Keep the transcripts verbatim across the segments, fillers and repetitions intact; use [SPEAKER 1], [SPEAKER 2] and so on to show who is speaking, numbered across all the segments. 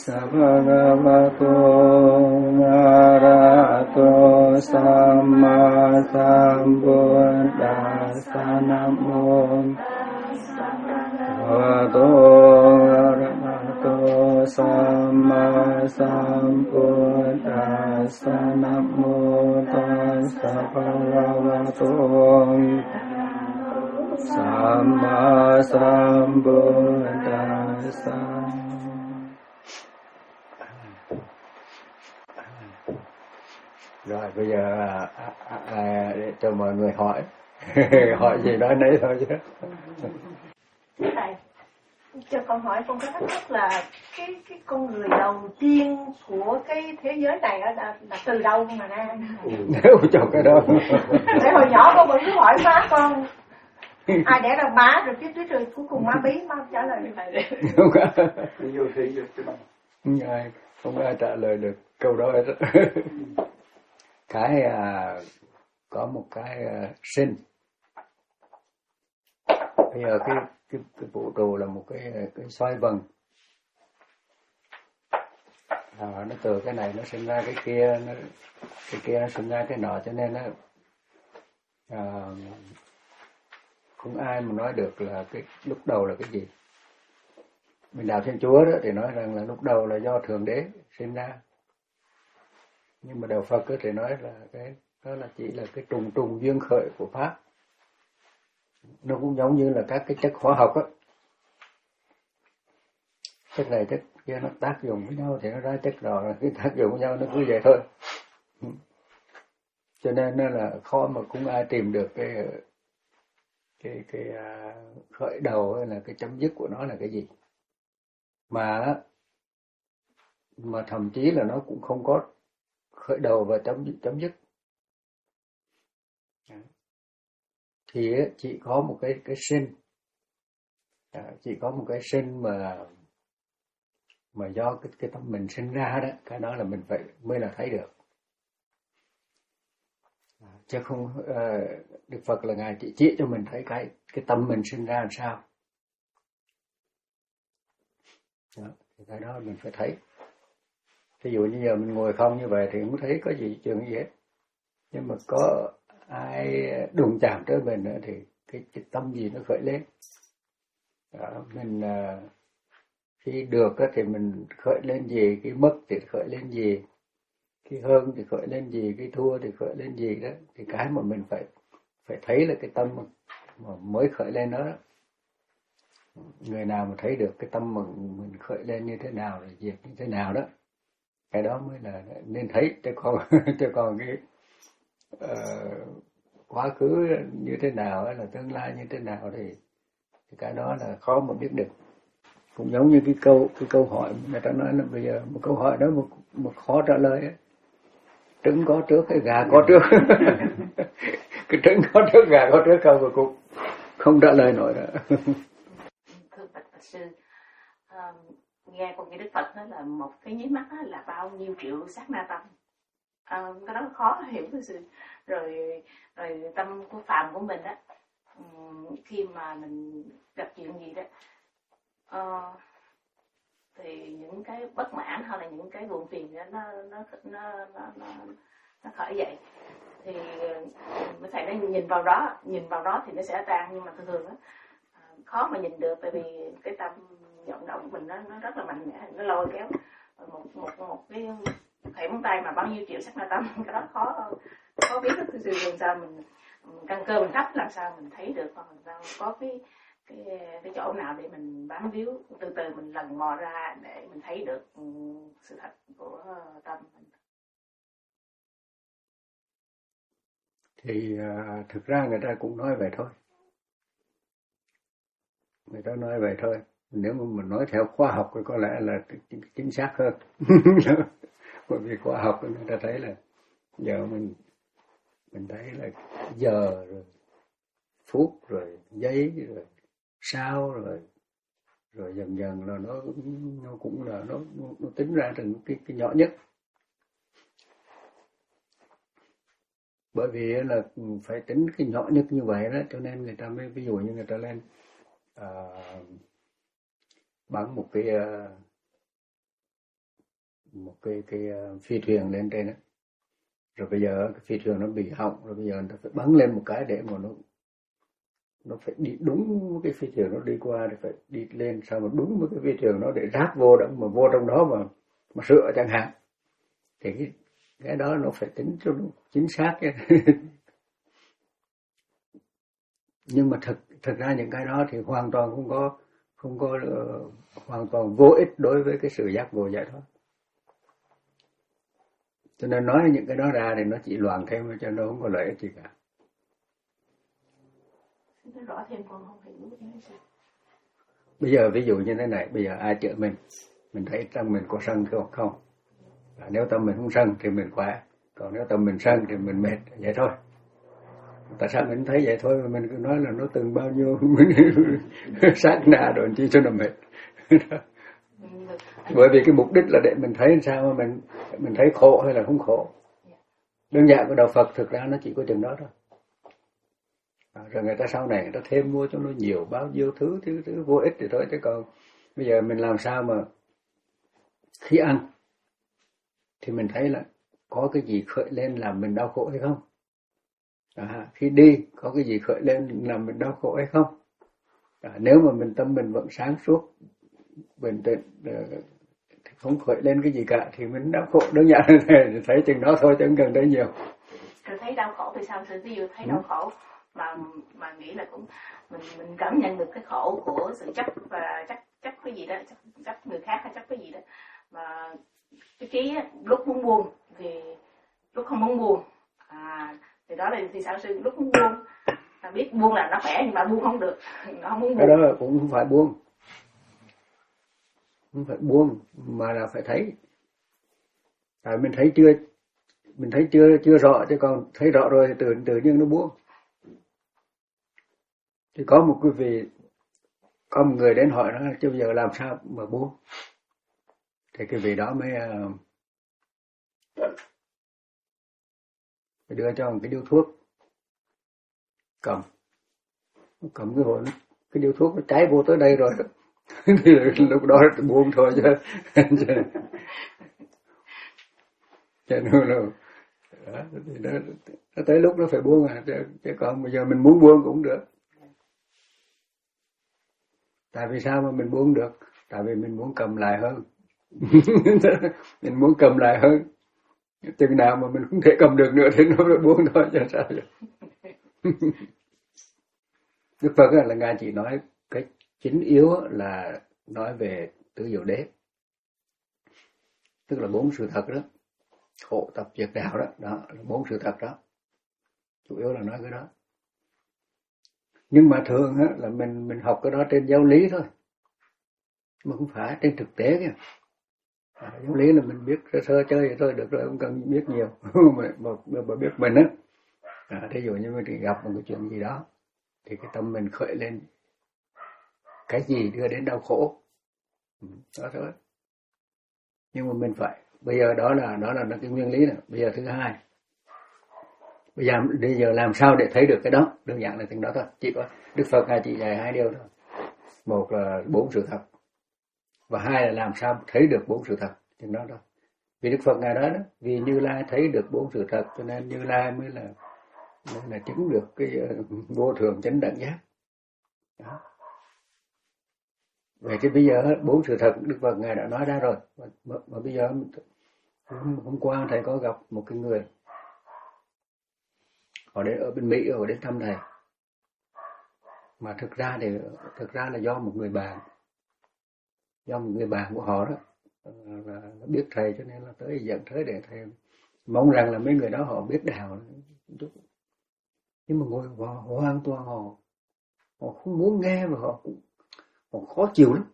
[SPEAKER 1] tassa bhagavato arahato samma sambuddhassa. Namo bhagavato arahato samma sambuddhassa. Namo tassa bhagavato Samma Sambuddhassa. Rồi bây giờ à, à, à, để cho mọi người hỏi hỏi gì nói nấy thôi chứ.
[SPEAKER 2] Thầy, cho con hỏi, con có thắc mắc là cái cái con người đầu tiên của cái thế giới này là, là, là từ đâu mà ra?
[SPEAKER 1] Nếu cho cái đó.
[SPEAKER 2] Để hồi nhỏ con vẫn cứ hỏi má con ai đẻ ra má rồi tiếp tiếp rồi cuối cùng má bí, má trả lời như vậy.
[SPEAKER 1] Không ai không ai trả lời được câu đó hết. Cái à, có một cái à, sinh. Bây giờ cái cái cái vũ trụ là một cái cái xoay vần. À, nó từ cái này nó sinh ra cái kia, nó cái kia nó sinh ra cái nọ, cho nên nó à, không ai mà nói được là cái lúc đầu là cái gì. Mình đạo Thiên Chúa đó thì nói rằng là lúc đầu là do Thượng Đế sinh ra, nhưng mà đạo Phật thì nói là cái đó là chỉ là cái trùng trùng duyên khởi của pháp. Nó cũng giống như là các cái chất hóa học á, chất này chất kia nó tác dụng với nhau thì nó ra chất đó, cái tác dụng với nhau nó cứ vậy thôi. Cho nên là khó mà cũng ai tìm được cái cái cái uh, khởi đầu hay là cái chấm dứt của nó là cái gì, mà mà thậm chí là nó cũng không có khởi đầu và chấm chấm dứt. Thì chỉ có một cái cái sinh, à, chỉ có một cái sinh mà mà do cái cái tâm mình sinh ra đó, cái đó là mình phải mới là thấy được. Chứ không uh, Đức Phật là ngài chỉ chỉ cho mình thấy cái cái tâm mình sinh ra làm sao. Đó, thì cái đó mình phải thấy. Ví dụ như giờ mình ngồi không như vậy thì không thấy có gì chuyện gì hết. Nhưng mà có ai đụng chạm tới mình nữa thì cái, cái tâm gì nó khởi lên. Đó, mình uh, khi được thì mình khởi lên gì, cái mất thì khởi lên gì, cái hơn thì khởi lên gì, cái thua thì khởi lên gì đó. Thì cái mà mình phải phải thấy là cái tâm mà mới khởi lên đó, đó. Người nào mà thấy được cái tâm mà mình khởi lên như thế nào rồi diệt như thế nào đó, cái đó mới là nên thấy. Chứ còn chứ còn cái uh, quá khứ như thế nào hay là tương lai như thế nào thì, thì cái đó là khó mà biết được. Cũng giống như cái câu cái câu hỏi người ta nói là bây giờ một câu hỏi đó một, một khó trả lời ấy. Trứng có trước hay gà có trước? Cái trứng có trước gà có trước không mà cũng không trả lời nổi nữa.
[SPEAKER 3] Thưa Phật sư, um, nghe con nghe Đức Phật nói là một cái nháy mắt là bao nhiêu triệu sát na tâm. Um, cái đó khó hiểu thưa sư. Rồi rồi tâm của phàm của mình á, um, khi mà mình gặp chuyện gì đó, uh, thì những cái bất mãn hay là những cái buồn phiền đó, nó nó nó nó nó nó khởi dậy, thì mới thầy nói nhìn vào đó nhìn vào đó thì nó sẽ tan. Nhưng mà thường thường đó, khó mà nhìn được, tại vì cái tâm vận động của mình nó nó rất là mạnh mẽ, nó lôi kéo một một một cái thảy móng tay mà bao nhiêu triệu sắc na tâm. Cái đó khó khó biết thực sự làm sao mình, mình căn cơ mình thấp, làm sao mình thấy được, hoặc làm sao có cái cái cái chỗ nào để mình bám víu, từ từ mình lần mò ra để mình thấy được sự thật của tâm mình.
[SPEAKER 1] Thì uh, thực ra người ta cũng nói vậy thôi, người ta nói vậy thôi. Nếu mà mình nói theo khoa học thì có lẽ là chính xác hơn. Bởi vì khoa học người ta thấy là giờ mình mình thấy là giờ rồi phút rồi giây rồi sao rồi rồi dần dần là nó nó cũng là nó nó, nó tính ra thành cái cái nhỏ nhất. Bởi vì là phải tính cái nhỏ nhất như vậy đó, cho nên người ta mới, ví dụ như người ta lên uh, bắn một cái uh, một cái cái phi thuyền lên trên đó. Rồi bây giờ cái phi thuyền nó bị hỏng, rồi bây giờ người ta phải bắn lên một cái để mà nó nó phải đi đúng cái phi thuyền nó đi qua, thì phải đi lên sao mà đúng với cái phi thuyền nó để ráp vô đó, mà vô trong đó mà mà sửa chẳng hạn, thì cái cái đó nó phải tính cho nó chính xác chứ. Nhưng mà thực thực ra những cái đó thì hoàn toàn không có không có uh, hoàn toàn vô ích đối với cái sự giác ngộ giải thoát. Cho nên nói những cái đó ra thì nó chỉ loạn thêm, cho nó không có lợi ích gì cả.
[SPEAKER 3] Nói rõ thêm con không hiểu.
[SPEAKER 1] Bây giờ ví dụ như thế này, bây giờ ai chở mình, mình thấy tâm mình có sân không? Không. À, nếu tâm mình không sân thì mình khỏe, còn nếu tâm mình sân thì mình mệt, vậy thôi. Tại sao mình thấy vậy thôi mà mình cứ nói là nó từng bao nhiêu sát na rồi chi cho nó mệt. Bởi vì cái mục đích là để mình thấy sao mà mình mình thấy khổ hay là không khổ. Đơn giản của đạo Phật thực ra nó chỉ có chừng đó thôi. À, rồi người ta sau này người ta thêm mua cho nó nhiều bao nhiêu thứ thứ thứ vô ích thì thôi, chứ còn bây giờ mình làm sao mà khi ăn thì mình thấy là có cái gì khởi lên làm mình đau khổ hay không? À, khi đi có cái gì khởi lên làm mình đau khổ hay không? À, nếu mà mình tâm mình vẫn sáng suốt, bình tĩnh, không khởi lên cái gì cả thì mình đau khổ, đơn giản là thấy chừng đó thôi chứ không cần thấy nhiều.
[SPEAKER 3] Rồi thấy đau khổ thì sao? Sự ví dụ thấy đau khổ mà mà nghĩ là cũng mình mình cảm nhận được cái khổ của sự chấp và chấp chấp cái gì đó, chấp, chấp người khác hay chấp cái gì đó, mà cái trí lúc muốn buông thì lúc không muốn buông. À, thì đó là thì sao sư, lúc muốn buông ta biết buông là nó khỏe nhưng mà buông không được, nó không muốn buông.
[SPEAKER 1] Cái đó là cũng không phải buông, không phải buông mà là phải thấy. À, mình thấy chưa, mình thấy chưa chưa rõ, chứ còn thấy rõ rồi thì tự tự nhiên nó buông. Thì có một quý vị, có một người đến hỏi nó chứ bây giờ làm sao mà buông, thì cái vị đó mới mới đưa cho một cái điếu thuốc, cầm cầm cái hồn, cái điếu thuốc nó cháy vô tới đây rồi. Thì lúc đó buông thôi chứ. Cho nên là đó, thì đó, nó tới lúc nó phải buông à, chứ, chứ còn bây giờ mình muốn buông cũng được. Tại vì sao mà mình buông được? Tại vì mình muốn cầm lại hơn. Mình muốn cầm lại hơn. Chừng nào mà mình không thể cầm được nữa thì nó phải buông thôi, chứ sao vậy? Đức Phật là Ngài chỉ nói cái chính yếu là nói về tứ diệu đế, tức là bốn sự thật đó, khổ tập diệt đạo đó, đó là bốn sự thật đó, chủ yếu là nói cái đó. Nhưng mà thường á, là mình mình học cái đó trên giáo lý thôi, mà không phải trên thực tế kìa. À, giáo lý là mình biết sơ sơ chơi vậy thôi, được rồi, không cần biết nhiều. mà, mà, mà biết mình á, à, thí dụ như mình gặp một cái chuyện gì đó thì cái tâm mình khởi lên cái gì đưa đến đau khổ, đó thôi. Nhưng mà mình phải, bây giờ đó là đó là cái nguyên lý này. Bây giờ thứ hai, bây giờ bây giờ làm sao để thấy được cái đó? Đơn giản là từng đó thôi. Chỉ có Đức Phật Ngài chỉ dạy hai điều thôi. Một là bốn sự thật, và hai là làm sao thấy được bốn sự thật. Từng đó thôi. Vì Đức Phật Ngài nói đó, vì Như Lai thấy được bốn sự thật, cho nên Như Lai mới là mới là chứng được cái uh, vô thường chánh đẳng giác. Đó. Vậy chứ bây giờ bốn sự thật Đức Phật Ngài đã nói ra rồi. Mà, mà, mà bây giờ hôm, hôm qua thầy có gặp một cái người, họ đến ở bên Mỹ, họ đến thăm thầy. Mà thực ra thì thực ra là do một người bạn, do một người bạn của họ đó là biết thầy, cho nên là tới dẫn tới để thầy mong rằng là mấy người đó họ biết đạo. Nhưng mà ngồi họ, họ hoàn toàn họ họ không muốn nghe, và họ cũng họ khó chịu lắm.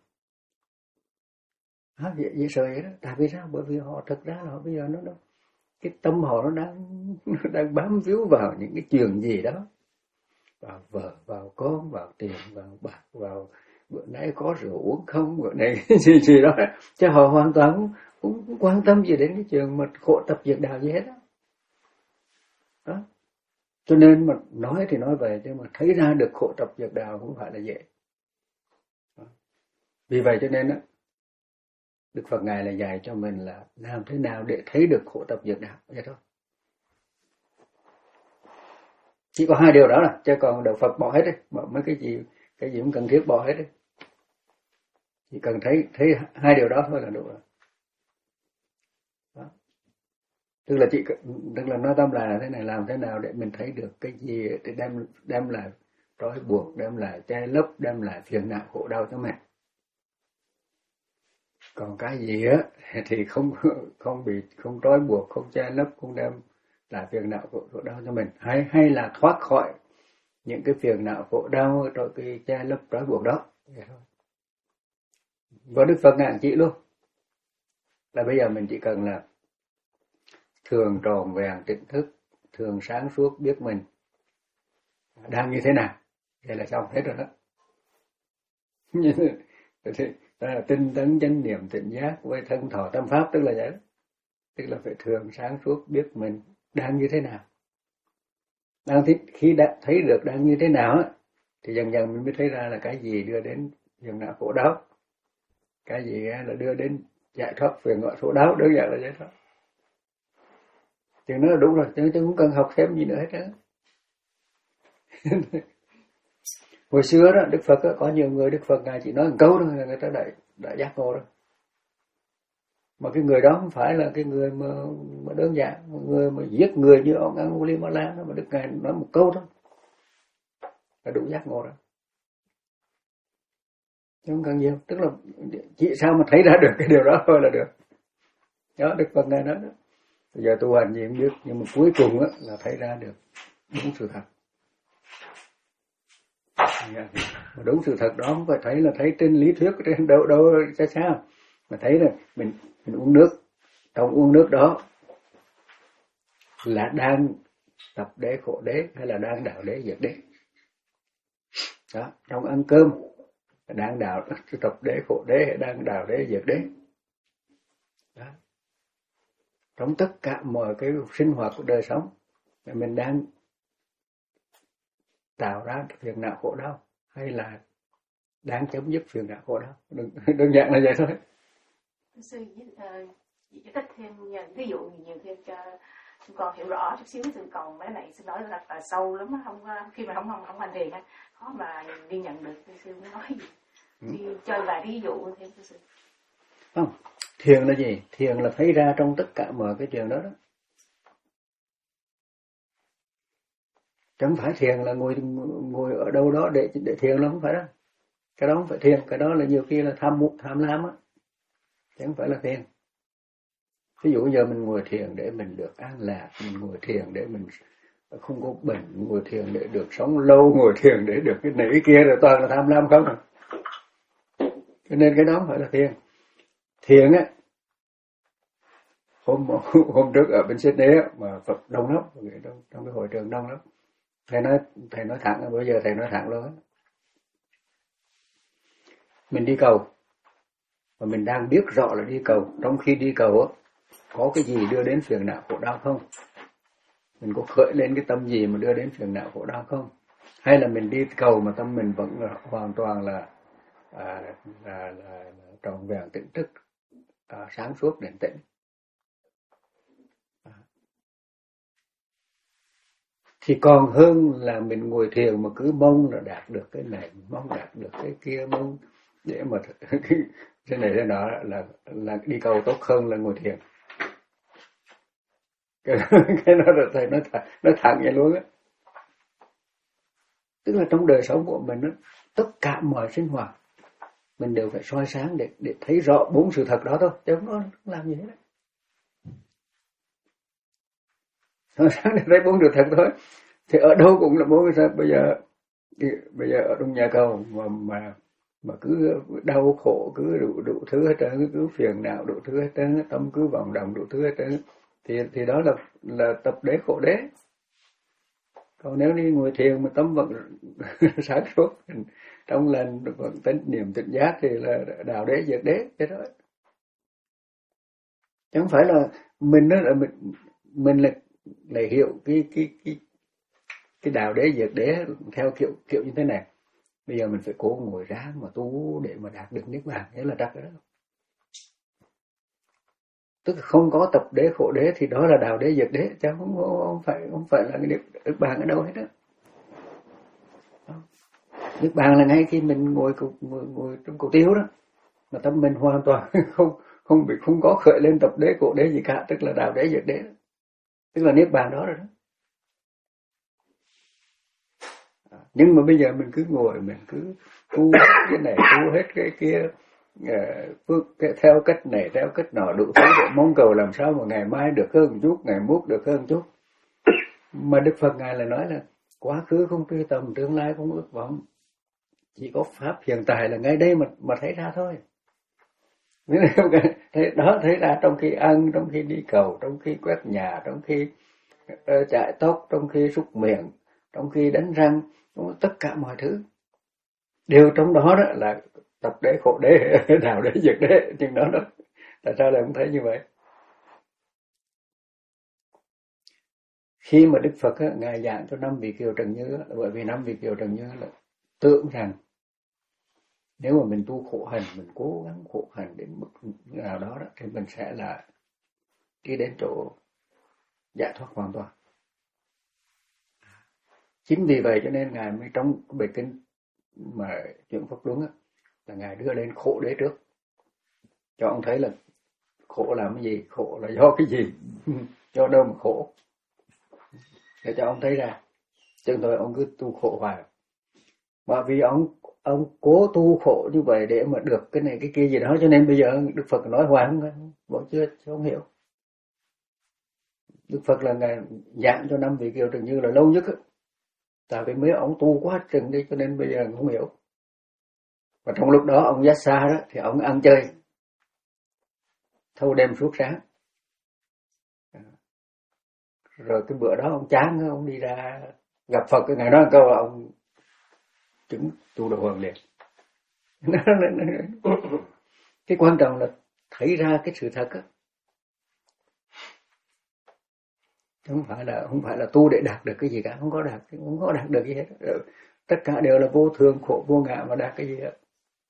[SPEAKER 1] À, dễ, dễ sợ vậy đó. Tại vì sao? Bởi vì họ thực ra là họ bây giờ nó, nó cái tâm họ nó đang nó đang bám víu vào những cái chuyện gì đó, vào vợ, vào con, vào tiền, vào bạc, vào bữa nay có rượu uống không, bữa nay gì gì đó, chứ họ hoàn toàn không, không, không quan tâm gì đến cái chuyện mà khổ tập diệt đạo gì hết đó. Đó. Cho nên mà nói thì nói về, chứ mà thấy ra được khổ tập diệt đạo không phải là dễ. Đó. Vì vậy cho nên đó, Đức Phật Ngài là dạy cho mình là làm thế nào để thấy được khổ tập diệt đạo, vậy thôi. Chỉ có hai điều đó là, chứ còn đạo Phật bỏ hết đi, bỏ mấy cái gì cái gì cũng cần thiết bỏ hết đi. Chỉ cần thấy thấy hai điều đó thôi là đủ rồi. Đó. Tức là chị tức là nói tóm lại là thế này, làm thế nào để mình thấy được cái gì để đem đem lại trói buộc, đem lại che lấp, đem lại phiền não khổ đau cho mình. Còn cái gì á thì không không bị không trói buộc, không che lấp, không đem lại phiền não khổ đau cho mình, hay hay là thoát khỏi những cái phiền não khổ đau rồi cái che lấp trói buộc đó. Vậy thôi. Và Đức Phật ngạn chỉ luôn là bây giờ mình chỉ cần là thường tròn vẹn tỉnh thức, thường sáng suốt biết mình đang như thế nào, vậy là xong hết rồi đó. Đó là tinh tấn chánh niệm tỉnh giác với thân thọ tâm pháp, tức là vậy đó. Tức là phải thường sáng suốt biết mình đang như thế nào. Đang thích, khi đã thấy được đang như thế nào á, thì dần dần mình mới thấy ra là cái gì đưa đến phiền não khổ đau, cái gì là đưa đến giải thoát phiền não khổ đau, đơn giản là vậy thôi. Thì nó là đúng rồi, chứ không cần học thêm gì nữa hết á. Hồi xưa đó, Đức Phật đó, có nhiều người Đức Phật Ngài chỉ nói một câu thôi là người ta đã, đã giác ngộ rồi. Mà cái người đó không phải là cái người mà, mà đơn giản, một người mà giết người như ông Angulimala đó, mà Đức Ngài nói một câu thôi là đủ giác ngộ rồi. Chứ không cần nhiều, tức là chỉ sao mà thấy ra được cái điều đó thôi là được. Đó, Đức Phật Ngài nói đó. Bây giờ tu hành gì cũng biết, nhưng mà cuối cùng á, là thấy ra được đúng sự thật. Mà đúng sự thật đó không phải thấy là thấy trên lý thuyết, trên đâu đâu xa xa, mà thấy là mình mình uống nước, trong uống nước đó là đang tập đế khổ đế hay là đang đạo đế diệt đế. Đó, trong ăn cơm đang đạo tập đế khổ đế hay đang đạo đế diệt đế. Đó. Trong tất cả mọi cái sinh hoạt của đời sống mình đang tạo ra phiền não khổ đau hay là đang chấm dứt phiền não khổ đau, đơn, đơn giản là vậy thôi.
[SPEAKER 3] Sư giải thích thêm ví dụ nhiều thêm cho chúng con hiểu rõ chút xíu. Sư còn mấy này sư nói là, là sâu lắm, không khi mà không không không hành thiền á khó mà đi nhận được. Sư mới nói gì đi ừ. Chơi vài ví dụ thêm cho sư.
[SPEAKER 1] Không, thiền là gì? Thiền là thấy ra trong tất cả mọi cái chuyện đó đó. Chẳng phải thiền là ngồi ngồi ở đâu đó để để thiền, nó không phải đó. Cái đó không phải thiền, cái đó là nhiều khi là tham mục tham lam á, chẳng phải là thiền. Ví dụ giờ mình ngồi thiền để mình được an lạc, mình ngồi thiền để mình không có bệnh, ngồi thiền để được sống lâu, ngồi thiền để được cái này cái kia, rồi toàn là tham lam không à. Cho nên cái đó không phải là thiền. Thiền á, hôm hôm trước ở bên Sydney á, mà Phật đông lắm, trong, trong cái hội trường đông lắm. Thầy nói thầy nói thẳng, bây giờ thầy nói thẳng luôn á. Mình đi cầu mà mình đang biết rõ là đi cầu, trong khi đi cầu á có cái gì đưa đến phiền não khổ đau không? Mình có khởi lên cái tâm gì mà đưa đến phiền não khổ đau không? Hay là mình đi cầu mà tâm mình vẫn là hoàn toàn là à, là, là, là tròn vẹn tỉnh thức, à, sáng suốt định tĩnh. À. Thì còn hơn là mình ngồi thiền mà cứ mong là đạt được cái này, mong đạt được cái kia, mong để mà thế này thế nọ, là là đi cầu tốt hơn là ngồi thiền. Cái, cái đó là thầy nói thẳng, nói thẳng vậy luôn á. Tức là trong đời sống của mình đó, tất cả mọi sinh hoạt mình đều phải soi sáng để để thấy rõ bốn sự thật đó thôi, chứ không có làm gì hết. Soi sáng để thấy bốn sự thật thôi. Thì ở đâu cũng là bốn sự thật. Bây giờ bây giờ ở trong nhà cầu mà mà mà cứ đau khổ, cứ đủ đủ thứ hết trơn, cứ phiền não đủ thứ hết trơn, tâm cứ vọng động đủ thứ hết trơn, thì thì đó là là tập đế khổ đế. Còn nếu đi ngồi thiền mà tâm vẫn sáng suốt, trong lành vẫn tính niệm tỉnh giác thì là đạo đế diệt đế thế đó. Chứ không phải là mình đó là mình mình là lại hiểu cái cái cái cái đạo đế diệt đế theo kiểu kiểu như thế này. Bây giờ mình phải cố ngồi ráng mà tu để mà đạt được niết bàn, thế là chắc đó. Tức là không có tập đế khổ đế thì đó là đạo đế diệt đế, chứ không, không phải không phải là cái Niết Bàn ở đâu hết đó. Niết Bàn là ngay khi mình ngồi ngồi, ngồi trong cổ tiêu đó, mà tâm mình hoàn toàn không không bị không có khởi lên tập đế khổ đế gì cả, tức là đạo đế diệt đế, tức là Niết Bàn đó rồi đó. Nhưng mà bây giờ mình cứ ngồi, mình cứ tu hết cái này, tu hết cái kia, uh, theo cách này, theo cách nọ, đủ thứ để mong cầu làm sao mà ngày mai được hơn một chút, ngày mốt được hơn một chút. Mà Đức Phật Ngài là nói là quá khứ không truy tầm, tương lai không ước vọng, chỉ có pháp hiện tại là ngay đây mà mà thấy ra thôi. Thế đó, thấy ra trong khi ăn, trong khi đi cầu, trong khi quét nhà, trong khi uh, chải tóc, trong khi súc miệng, trong khi đánh răng, tất cả mọi thứ đều trong đó đó là tập đế khổ đế, đạo đế diệt đế, nhưng đó đó tại sao lại không thấy như vậy? Khi mà Đức Phật á, Ngài giảng cho năm vị Kiều Trần Như á, bởi vì năm vị Kiều Trần Như là tưởng rằng nếu mà mình tu khổ hành, mình cố gắng khổ hành đến mức nào đó, đó thì mình sẽ là đi đến chỗ giải thoát hoàn toàn. Chính vì vậy cho nên Ngài mới trong bài kinh mà chuyện Pháp Luân á, là Ngài đưa lên khổ đế trước, cho ông thấy là khổ là cái gì, khổ là do cái gì, do đâu mà khổ, để cho ông thấy ra. Chứ thôi ông cứ tu khổ hoài, bởi vì ông ông cố tu khổ như vậy để mà được cái này cái kia gì đó, cho nên bây giờ Đức Phật nói hoài không, vẫn chưa không hiểu. Đức Phật là Ngài giảng cho năm vị Kiều Trần Như là lâu nhất á, tại vì mấy ông tu quá chừng đi cho nên bây giờ không hiểu. Và trong lúc đó ông Giác Xa đó thì ông ăn chơi thâu đêm suốt sáng, rồi cái bữa đó ông chán, ông đi ra gặp Phật, cái ngày đó câu là ông chứng tu đồ hoàng liền. Cái quan trọng là thấy ra cái sự thật á, không phải là không phải là tu để đạt được cái gì cả, không có đạt không có đạt được gì hết, tất cả đều là vô thường khổ vô ngã mà đạt cái gì hết.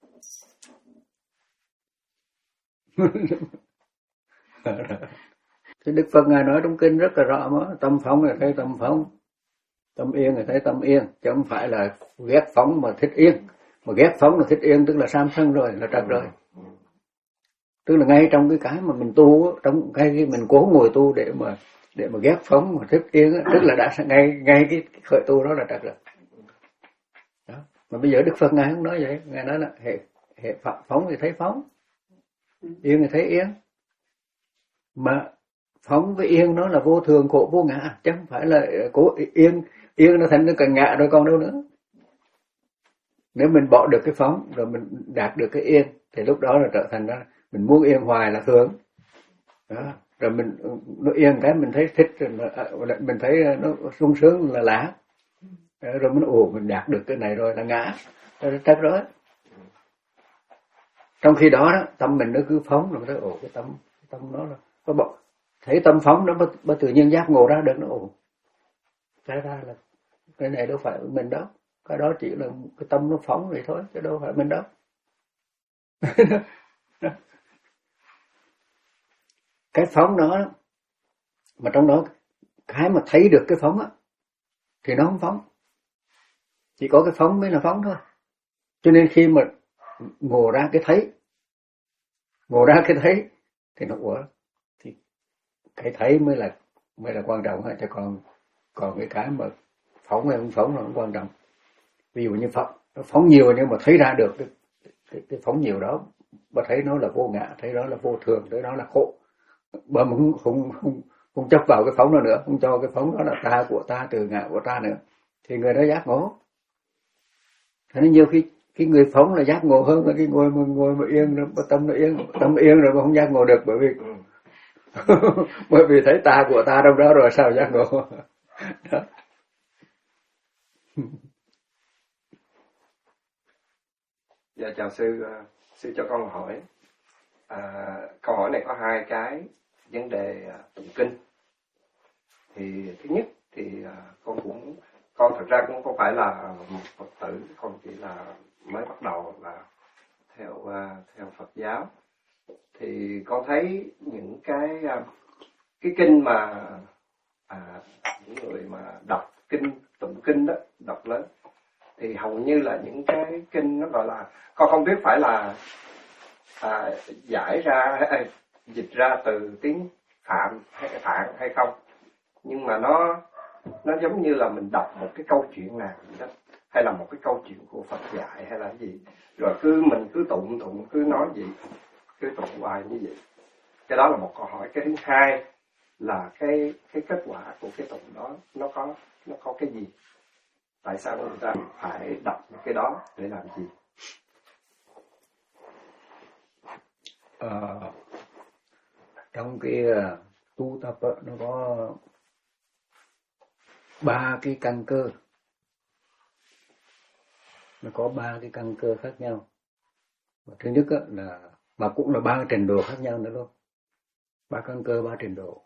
[SPEAKER 1] Thì Đức Phật Ngài nói trong kinh rất là rõ mà, tâm phóng là thấy tâm phóng, tâm yên là thấy tâm yên, chứ không phải là ghét phóng mà thích yên. Mà ghét phóng là thích yên tức là sam sân rồi, là trật rồi. Tức là ngay trong cái cái mà mình tu, trong cái khi mình cố ngồi tu để mà để mà ghét phóng mà thích yên, tức là đã ngay ngay cái khởi tu đó là trật rồi. Đó. Mà bây giờ Đức Phật Ngài không nói vậy, Ngài nói là hệ hệ phóng thì thấy phóng, yên thì thấy yên. Mà phóng với yên nó là vô thường khổ vô ngã, chứ không phải là cố yên yên nó thành nó cần ngã rồi còn đâu nữa. Nếu mình bỏ được cái phóng rồi mình đạt được cái yên thì lúc đó là trở thành ra mình muốn yên hoài là thường. Đó. Rồi mình nó yên cái mình thấy thích, rồi mình thấy nó sung sướng là lạ, rồi mình ồ mình đạt được cái này rồi là ngã, rồi chắc rồi. Trong khi đó, đó tâm mình nó cứ phóng, rồi thấy ồ cái tâm tâm nó là có bỏ, thấy tâm phóng nó mới tự nhiên giác ngộ ra được, nó ồ cái ra là cái này đâu phải mình đâu, cái đó chỉ là cái tâm nó phóng vậy thôi, chứ đâu phải mình đâu. Cái phóng đó mà trong đó cái mà thấy được cái phóng á thì nó không phóng, chỉ có cái phóng mới là phóng thôi. Cho nên khi mà ngộ ra cái thấy, ngộ ra cái thấy thì nó ủa thì cái thấy mới là mới là quan trọng, chứ còn còn cái cái mà phóng hay không phóng là không quan trọng. Ví dụ như phóng nó phóng nhiều nhưng mà thấy ra được cái, cái, cái phóng nhiều đó, mà thấy nó là vô ngã, thấy đó là vô thường, thấy đó là khổ, mà không không không không chấp vào cái phóng đó nữa, không cho cái phóng đó là ta của ta, từ ngã của ta nữa, thì người đó giác ngộ. Thế nên nhiều khi cái người phóng là giác ngộ hơn là cái ngồi mà ngồi mà yên, mà tâm nó yên, tâm yên rồi mà không giác ngộ được, bởi vì bởi vì thấy ta của ta trong đó rồi sao giác ngộ. Đó.
[SPEAKER 4] Dạ chào sư, sư cho con hỏi. À, câu hỏi này có hai cái vấn đề tụng kinh. Thì thứ nhất thì con cũng con thật ra cũng không phải là một Phật tử, con chỉ là mới bắt đầu là theo theo Phật giáo. thì con thấy những cái cái kinh mà à, những người mà đọc kinh tụng kinh đó, đọc lớn thì hầu như là những cái kinh nó gọi là, con không biết phải là à, giải ra à, dịch ra từ tiếng Phạm hay Phạn hay không, nhưng mà nó nó giống như là mình đọc một cái câu chuyện nào vậy đó, hay là một cái câu chuyện của Phật dạy hay là cái gì, rồi cứ mình cứ tụng tụng cứ nói gì cứ tụng hoài như vậy. Cái đó là một câu hỏi. Cái thứ hai là cái cái kết quả của cái tụng đó nó có nó có cái gì, tại sao người ta phải đọc cái đó để làm gì?
[SPEAKER 1] Ờ, trong cái uh, tu tập đó, nó có ba cái căn cơ, nó có ba cái căn cơ khác nhau. Và thứ nhất là, mà cũng là ba trình độ khác nhau nữa luôn, ba căn cơ ba trình độ.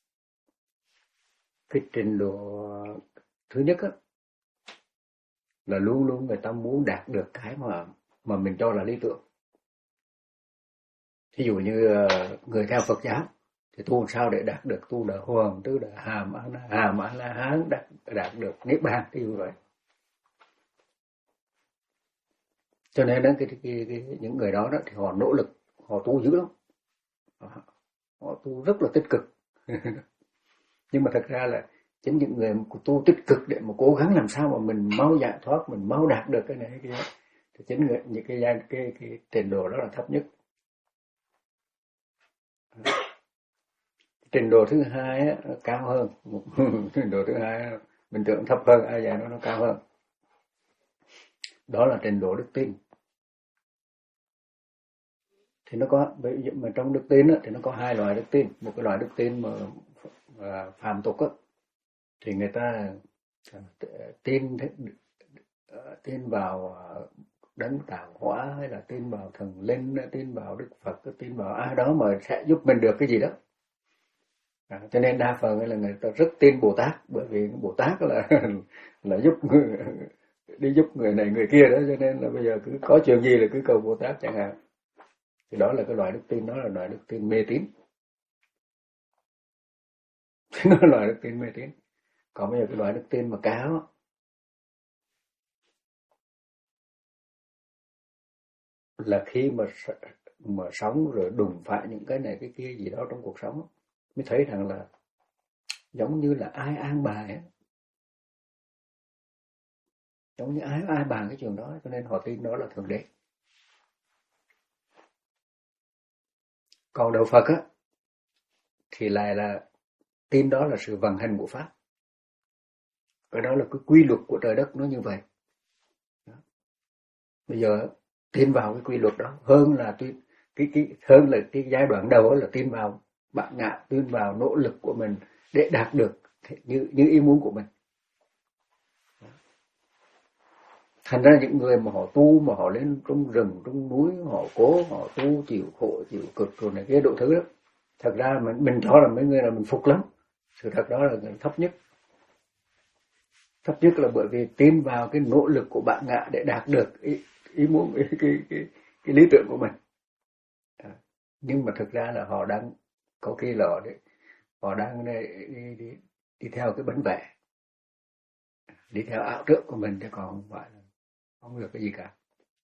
[SPEAKER 1] Cái trình độ thứ nhất á, là luôn luôn người ta muốn đạt được cái mà mà mình cho là lý tưởng. Ví dụ như người theo Phật giáo thì tu sao để đạt được tu đà hoàng, tứ đà hàm, hàm a la hán, đạt đạt được niết bàn, ví dụ vậy. Cho nên đó, cái, cái, cái, những người đó, đó thì họ nỗ lực, họ tu dữ lắm, họ tu rất là tích cực. Nhưng mà thật ra là chính những người tu tích cực để mà cố gắng làm sao mà mình mau giải thoát, mình mau đạt được cái này cái đó, thì chính người, những cái, cái, cái, cái trình độ đó là thấp nhất. Trình độ thứ hai á, nó cao hơn. Trình độ thứ hai mình tưởng thấp hơn, ai vậy nó nó cao hơn. Đó là trình độ đức tin. Thì nó có, mà trong đức tin á, thì nó có hai loại đức tin. Một cái loại đức tin mà, mà phàm tục á, thì người ta tin tin vào đấng tạo hóa, hay là tin vào thần linh, tin vào Đức Phật, tin vào ai đó mà sẽ giúp mình được cái gì đó. À, cho nên đa phần là người ta rất tin Bồ Tát, bởi vì Bồ Tát là là giúp người, đi giúp người này người kia đó, cho nên là bây giờ cứ có chuyện gì là cứ cầu Bồ Tát chẳng hạn. Thì đó là cái loại đức tin, đó là loại đức tin mê tín. Nó là loại đức tin mê tín. Còn bây giờ cái loại đức tin mà cao là khi mà mà sống rồi đụng phải những cái này cái kia gì đó trong cuộc sống, mới thấy rằng là giống như là ai an bài ấy. Giống như ai ai bàn cái chuyện đó, cho nên họ tin đó là Thượng Đế. Còn đạo Phật á, thì lại là tin đó là sự vận hành của Pháp. Cái đó là cái quy luật của trời đất nó như vậy. Đó. Bây giờ tin vào cái quy luật đó hơn là tin cái cái hơn là cái giai đoạn đầu là tin vào bản ngã, tin vào nỗ lực của mình để đạt được như như ý muốn của mình. Thành ra những người mà họ tu, mà họ lên trong rừng, trong núi, họ cố, họ tu chịu khổ, chịu cực rồi này kia độ thứ đó. Thật ra mình mình cho là mấy người là mình phục lắm. Sự thật đó là người thấp nhất. Thấp nhất là bởi vì tin vào cái nỗ lực của bạn ngã để đạt được ý, ý muốn, ý, cái, cái, cái, cái lý tưởng của mình. À, nhưng mà thực ra là họ đang, có khi là họ, họ đang đi, đi, đi, đi theo cái bánh vẽ, đi theo ảo tưởng của mình, chứ còn không phải là không được cái gì cả.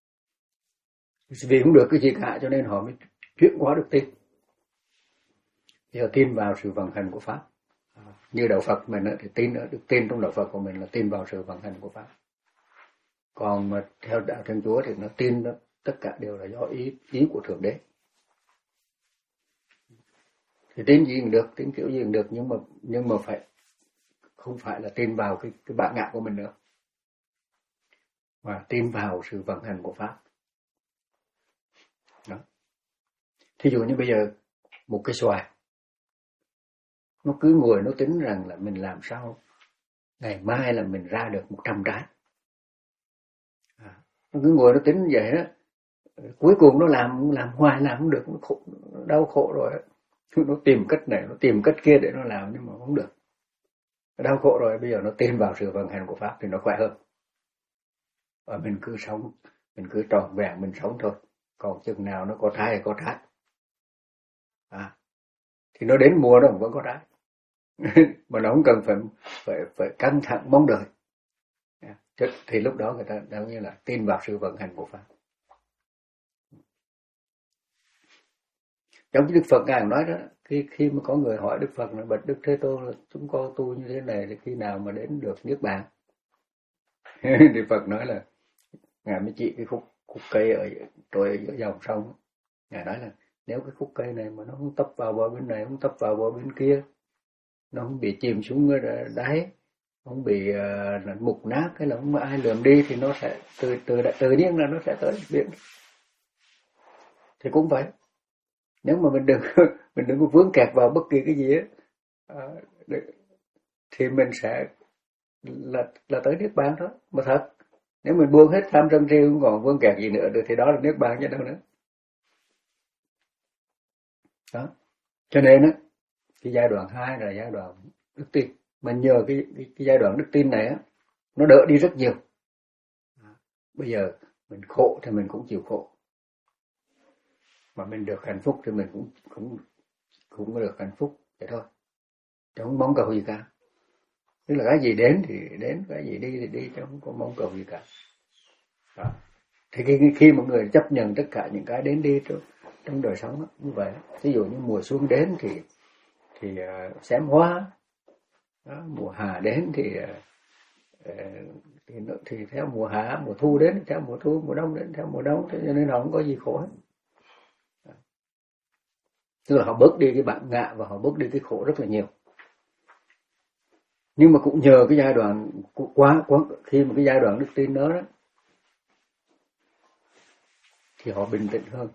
[SPEAKER 1] Vì không được cái gì cả cho nên họ mới chuyển hóa được tin. Giờ tin vào sự vận hành của Pháp. Như đạo Phật mình thì tin được tin trong đạo Phật của mình là tin vào sự vận hành của Pháp. Còn mà theo đạo Thiên Chúa thì nó tin đó, tất cả đều là do ý ý của Thượng Đế. Thì tin gì cũng được, tin kiểu gì cũng được, nhưng mà nhưng mà phải không phải là tin vào cái cái bản ngã của mình nữa, mà tin vào sự vận hành của Pháp. Đó. Thí dụ như bây giờ một cái xoài, nó cứ ngồi nó tính rằng là mình làm sao ngày mai là mình ra được một trăm trái. À, nó cứ ngồi nó tính vậy đó, cuối cùng nó làm làm hoài làm không được, nó khổ, nó đau khổ rồi. Nó tìm cách này, nó tìm cách kia để nó làm nhưng mà không được. Nó đau khổ rồi, bây giờ nó tin vào sự vận hành của Pháp thì nó khỏe hơn. Và mình cứ sống, mình cứ tròn vẹn mình sống thôi. Còn chừng nào nó có trái thì có trái. à, thì nó đến mùa nó vẫn có trái. Mà nó không cần phải phải phải căng thẳng mong đợi. Thì lúc đó người ta đang như là tin vào sự vận hành của Pháp. Trong cái Đức Phật ngài nói đó, khi khi mà có người hỏi Đức Phật là bạch Đức Thế Tôn là chúng con tu như thế này thì khi nào mà đến được niết bàn? Đức Phật nói là ngài mới chỉ cái khúc khúc cây ở trôi ở dòng sông. Ngài nói là nếu cái khúc cây này mà nó không tấp vào bờ bên này, không tấp vào bờ bên kia, nó không bị chìm xuống đáy, không bị uh, mục nát hay là không ai lượm đi thì nó sẽ từ từ tự nhiên là nó sẽ tới biển. Thì cũng vậy. Nếu mà mình đừng mình đừng có vướng kẹt vào bất kỳ cái gì á, uh, thì mình sẽ là là tới niết bàn đó. Mà thật, nếu mình buông hết tham sân si không còn vướng kẹt gì nữa được thì đó là niết bàn chứ đâu nữa. Đó. Cho nên á, cái giai đoạn hai là giai đoạn đức tin. Mà nhờ cái, cái, cái giai đoạn đức tin này á, nó đỡ đi rất nhiều. Bây giờ mình khổ thì mình cũng chịu khổ, mà mình được hạnh phúc thì mình cũng cũng cũng được hạnh phúc vậy thôi, chứ không mong cầu gì cả. Tức là cái gì đến thì đến, cái gì đi thì đi, chứ không có mong cầu gì cả. Đó. Thì khi, khi một người chấp nhận tất cả những cái đến đi trong, trong đời sống đó, như vậy, ví dụ như mùa xuân đến thì thì uh, xém hoa. Đó, mùa hạ đến thì, uh, thì thì theo mùa hạ, mùa thu đến theo mùa thu, mùa đông đến theo mùa đông, cho nên họ không có gì khổ hết. Tức là họ bớt đi cái bản ngã và họ bớt đi cái khổ rất là nhiều. Nhưng mà cũng nhờ cái giai đoạn quá quá khi mà cái giai đoạn đức tin đó, đó thì họ bình tĩnh hơn,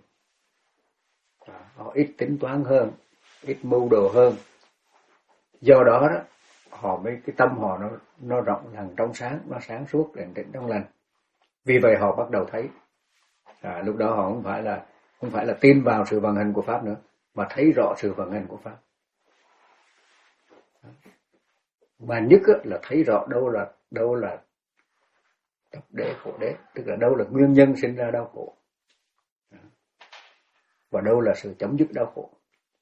[SPEAKER 1] họ ít tính toán hơn, ít mưu đồ hơn. Do đó đó họ mới cái tâm họ nó nó rộng lặng trong sáng, nó sáng suốt định tĩnh trong lành. Vì vậy họ bắt đầu thấy, à, lúc đó họ không phải là không phải là tin vào sự vận hành của Pháp nữa, mà thấy rõ sự vận hành của Pháp. Mà nhất là thấy rõ đâu là đâu là tập đế khổ đế, tức là đâu là nguyên nhân sinh ra đau khổ, và đâu là sự chấm dứt đau khổ.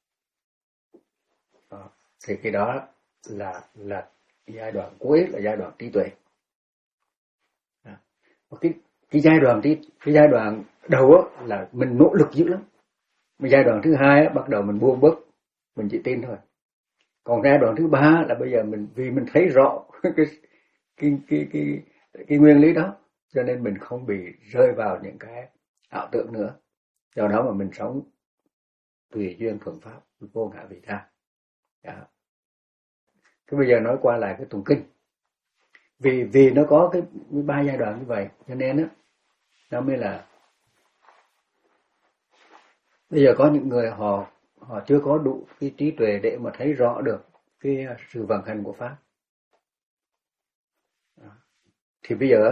[SPEAKER 1] Đó. Thì cái đó là là giai đoạn cuối, là giai đoạn trí tuệ. Đó. Cái cái giai đoạn cái, cái giai đoạn đầu á, là mình nỗ lực dữ lắm. Mà giai đoạn thứ hai á, bắt đầu mình buông bớt, mình chỉ tin thôi. Còn giai đoạn thứ ba là bây giờ mình vì mình thấy rõ cái cái cái cái cái, cái nguyên lý đó, cho nên mình không bị rơi vào những cái ảo tưởng nữa. Do đó mà mình sống tùy duyên thuận pháp, vô ngã vị tha. Cái bây giờ nói qua lại cái tụng kinh. Vì vì nó có cái ba giai đoạn như vậy, cho nên á nó mới là bây giờ có những người họ họ chưa có đủ cái trí tuệ để mà thấy rõ được cái sự vận hành của Pháp. Thì bây giờ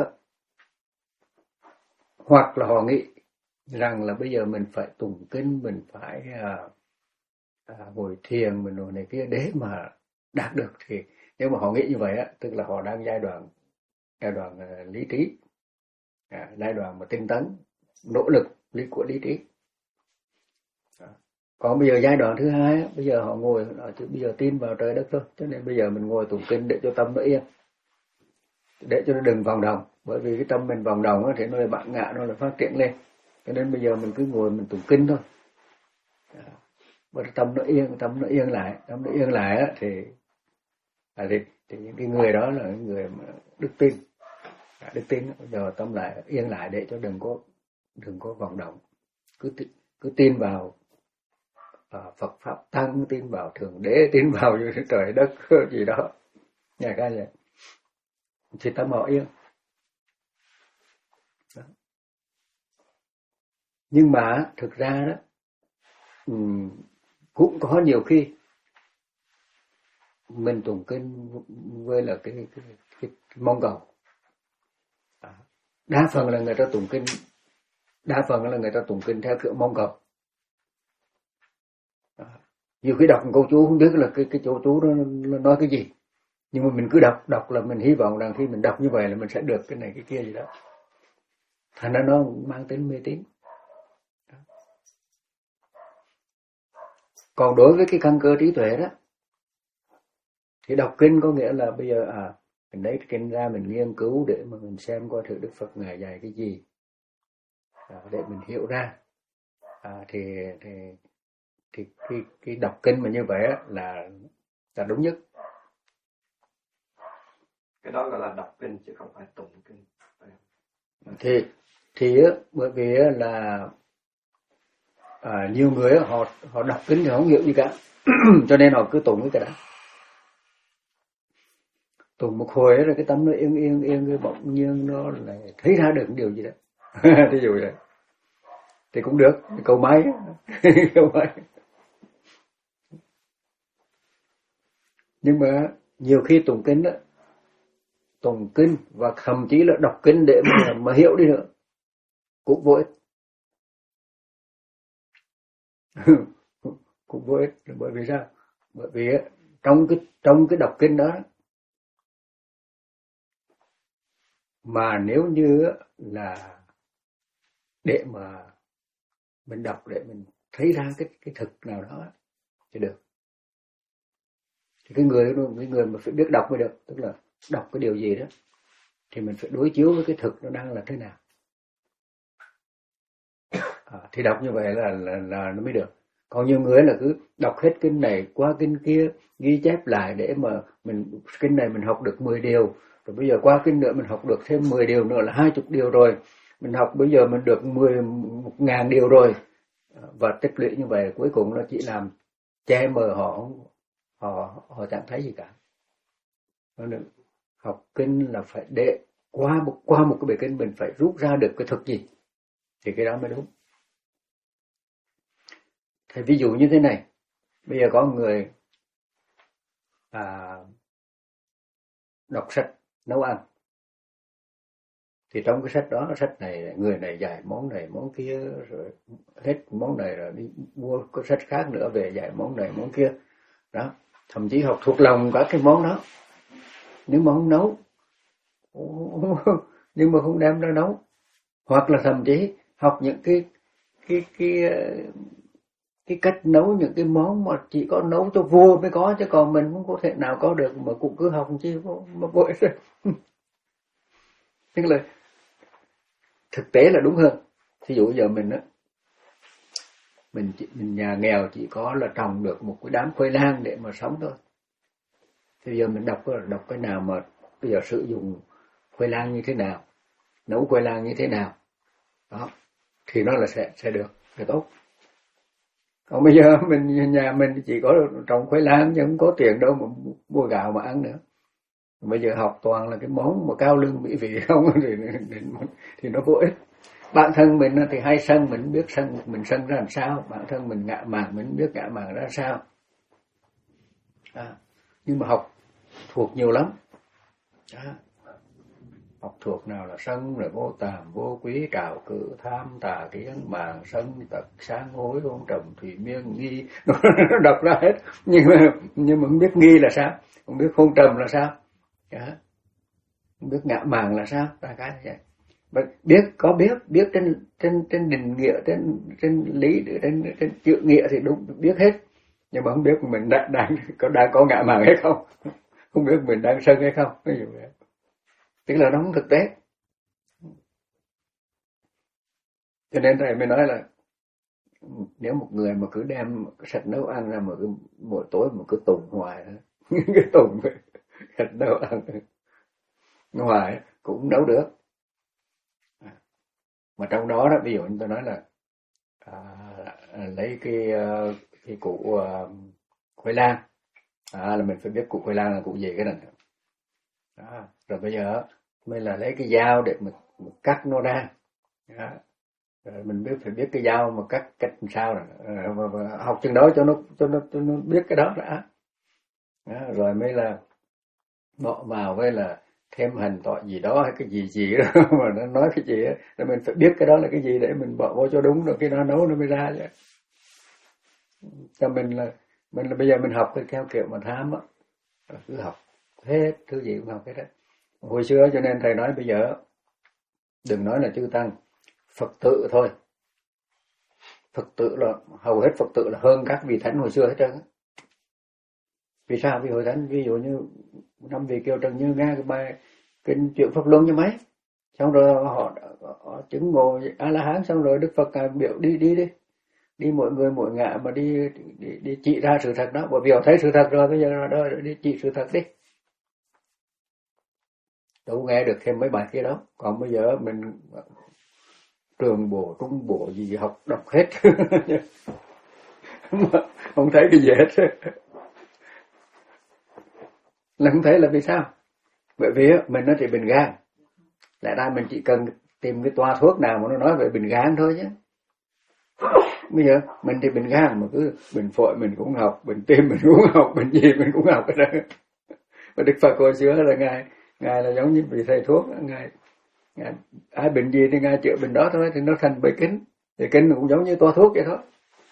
[SPEAKER 1] hoặc là họ nghĩ rằng là bây giờ mình phải tụng kinh, mình phải à, à, ngồi thiền, mình ngồi này kia để mà đạt được. Thì nếu mà họ nghĩ như vậy á, tức là họ đang giai đoạn giai đoạn uh, lý trí, à, giai đoạn mà tinh tấn, nỗ lực lý của lý trí. À. Còn bây giờ giai đoạn thứ hai á, bây giờ họ ngồi, họ chỉ bây giờ tin vào trời đất thôi, cho nên bây giờ mình ngồi tụng kinh để cho tâm nó yên, để cho nó đừng vòng đồng. Bởi vì cái tâm mình vòng đồng á, thì nó là bản ngã, nó là phát triển lên. Cho nên bây giờ mình cứ ngồi mình tụng kinh thôi. À. Bởi tâm nó yên, tâm nó yên lại, tâm nó yên lại á, thì À, thì, thì những cái người đó là những người mà đức tin, à, đức tin giờ tâm lại yên lại để cho đừng có đừng có vọng động, cứ cứ tin vào à, Phật pháp tăng, tin vào thượng đế, tin vào trời đất gì đó, nhà cái vậy thì tâm họ yên. Đó. Nhưng mà thực ra đó um, cũng có nhiều khi mình tụng kinh với là cái, cái, cái, cái mong cầu. Đa phần là người ta tụng kinh, đa phần là người ta tụng kinh theo kiểu mong cầu. Nhiều khi đọc một câu chú không biết là cái cái câu chú đó nó nói cái gì, nhưng mà mình cứ đọc đọc là mình hy vọng rằng khi mình đọc như vậy là mình sẽ được cái này cái kia gì đó. Thành ra nó mang tính mê tín. Còn đối với cái căn cơ trí tuệ đó, thì đọc kinh có nghĩa là bây giờ à mình lấy cái kinh ra mình nghiên cứu để mà mình xem coi thử Đức Phật ngài dạy cái gì, à, để mình hiểu ra. À, thì thì thì cái cái đọc kinh mà như vậy á, là là đúng nhất.
[SPEAKER 4] Cái đó gọi là đọc kinh chứ không phải tụng kinh.
[SPEAKER 1] Thì thì á, bởi vì á, là à, nhiều người á, họ họ đọc kinh thì không hiểu gì cả, cho nên họ cứ tụng cái đó. Tụng một hồi rồi cái tâm nó yên yên yên cái bỗng nhiên nó lại thấy ra được điều gì đó. Thí dụ vậy thì cũng được, câu máy câu máy. Nhưng mà nhiều khi tụng kinh đó, tụng kinh và thậm chí là đọc kinh để mà, mà hiểu đi nữa cũng vô ích. Cũng vô ích. Bởi vì sao? Bởi vì trong cái trong cái đọc kinh đó, mà nếu như là để mà mình đọc để mình thấy ra cái cái thực nào đó thì được. Thì cái người cái người mà phải biết đọc mới được, tức là đọc cái điều gì đó thì mình phải đối chiếu với cái thực nó đang là thế nào. À, thì đọc như vậy là, là là nó mới được. Còn nhiều người là cứ đọc hết kinh này qua kinh kia, ghi chép lại để mà mình kinh này mình học được mười điều, rồi bây giờ qua kinh nữa mình học được thêm mười điều nữa là hai mươi điều rồi. Mình học bây giờ mình được mười một ngàn điều rồi. Và tích lũy như vậy cuối cùng nó chỉ làm che mờ họ, họ họ chẳng thấy gì cả. Nên học kinh là phải để qua một qua một cái bài kinh mình phải rút ra được cái thực gì thì cái đó mới đúng. Thì ví dụ như thế này, bây giờ có người à, đọc sách nấu ăn, thì trong cái sách đó, sách này người này dạy món này món kia, rồi hết món này rồi đi mua cái sách khác nữa về dạy món này món kia đó, thậm chí học thuộc lòng cả cái món đó nhưng mà không nấu, nhưng mà không đem ra nấu, hoặc là thậm chí học những cái cái cái cái cách nấu những cái món mà chỉ có nấu cho vua mới có, chứ còn mình không có thể nào có được, mà cũng cứ học chi mà vội rồi. Tức là thực tế là đúng hơn. Thí dụ giờ mình á, mình mình nhà nghèo chỉ có là trồng được một cái đám khoai lang để mà sống thôi. Thì giờ mình đọc đọc cái nào mà bây giờ sử dụng khoai lang như thế nào, nấu khoai lang như thế nào đó, thì nó là sẽ sẽ được, sẽ tốt. Còn bây giờ mình nhà mình chỉ có trồng khoai lang nhưng không có tiền đâu mà mua gạo mà ăn nữa. Bây giờ học toàn là cái món mà cao lương mỹ vị không thì, thì, thì nó vô ích. Bản thân mình thì hay sân, mình biết sân mình sân ra làm sao, bản thân mình ngạ mạn mình biết ngạ mạn ra sao. À, nhưng mà học thuộc nhiều lắm. À, học thuộc nào là sân rồi vô tàm vô quý trào cử tham tà kiến màng sân tật sáng hối hôn trầm thủy miên nghi, nó đọc ra hết, nhưng mà nhưng mà không biết nghi là sao, không biết hôn trầm là sao, à, không biết ngạ màng là sao, ta cái vậy. Mà biết có biết biết trên trên trên định nghĩa, trên trên lý, trên trên chữ nghĩa thì đúng biết hết, nhưng mà không biết mình đang đang có đang có ngạ màng hay không, không biết mình đang sân hay không, ví dụ vậy. Tức là nó không thực tế. Cho nên thầy mới nói là nếu một người mà cứ đem sách nấu ăn ra mà cứ mỗi tối mà cứ tụng hoài, cái tụng sách nấu ăn hoài cũng nấu được. Mà trong đó đó, ví dụ như tôi nói là à, lấy cái cái củ uh, khoai lang, à, là mình phải biết củ khoai lang là củ gì cái này. Đó. Rồi bây giờ mới là lấy cái dao để mình, mình cắt nó ra. Đó. Rồi mình biết phải biết cái dao mà cắt cách làm sao rồi. À, và, và học chừng đó cho nó cho nó cho nó biết cái đó đã. Đó. Rồi mới là bỏ vào với là thêm hành tỏi gì đó hay cái gì gì đó mà nó nói cái gì á, rồi mình phải biết cái đó là cái gì để mình bỏ vô cho đúng, rồi khi nó nấu nó mới ra chứ. Cho mình là mình là bây giờ mình học cái theo kiểu mà tham á, cứ học hết thứ gì cũng học hết á. Hồi xưa cho nên thầy nói bây giờ đừng nói là chư tăng, Phật tự thôi, Phật tử là hầu hết Phật tử là hơn các vị thánh hồi xưa hết trơn. Vì sao? Vì hồi thánh ví dụ như năm vị Kiều Trần Như nghe cái bài kinh chuyện Pháp Luân như mấy, xong rồi họ, họ chứng ngộ A La Hán, xong rồi Đức Phật à, biểu đi đi đi đi mỗi người mỗi ngã mà đi, đi đi chỉ ra sự thật đó, bởi vì họ thấy sự thật rồi, bây giờ là đó, đi chỉ sự thật đi. Đâu nghe được thêm mấy bài kia đó. Còn bây giờ mình trường bộ trung bộ gì học đọc hết không thấy cái gì hết. Là không thấy là vì sao? Bởi vì mình nó thì bình gan, lẽ ra mình chỉ cần tìm cái toa thuốc nào mà nó nói về bình gan thôi chứ. Bây giờ mình thì bình gan mà cứ bình phổi mình cũng học, bình tim mình cũng học, bình gì mình cũng học cái đó. Và Đức Phật hồi xưa là ngài ngài là giống như vị thầy thuốc, ngài, ngài ai bệnh gì thì ngài chữa bệnh đó thôi, thì nó thành bài kinh. Thì kinh cũng giống như toa thuốc vậy thôi.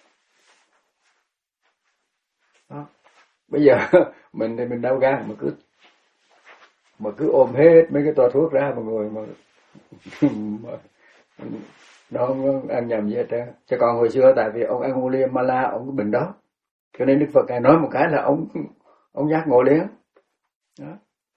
[SPEAKER 1] Đó. Bây giờ mình thì mình đau gan mà cứ mà cứ ôm hết mấy cái toa thuốc ra mà ngồi mà, mà nó không ăn nhầm gì hết trơn. Chứ còn hồi xưa tại vì ông Angulimala ông cái bệnh đó, cho nên Đức Phật ngài nói một cái là ông ông giác ngộ liền. Đó.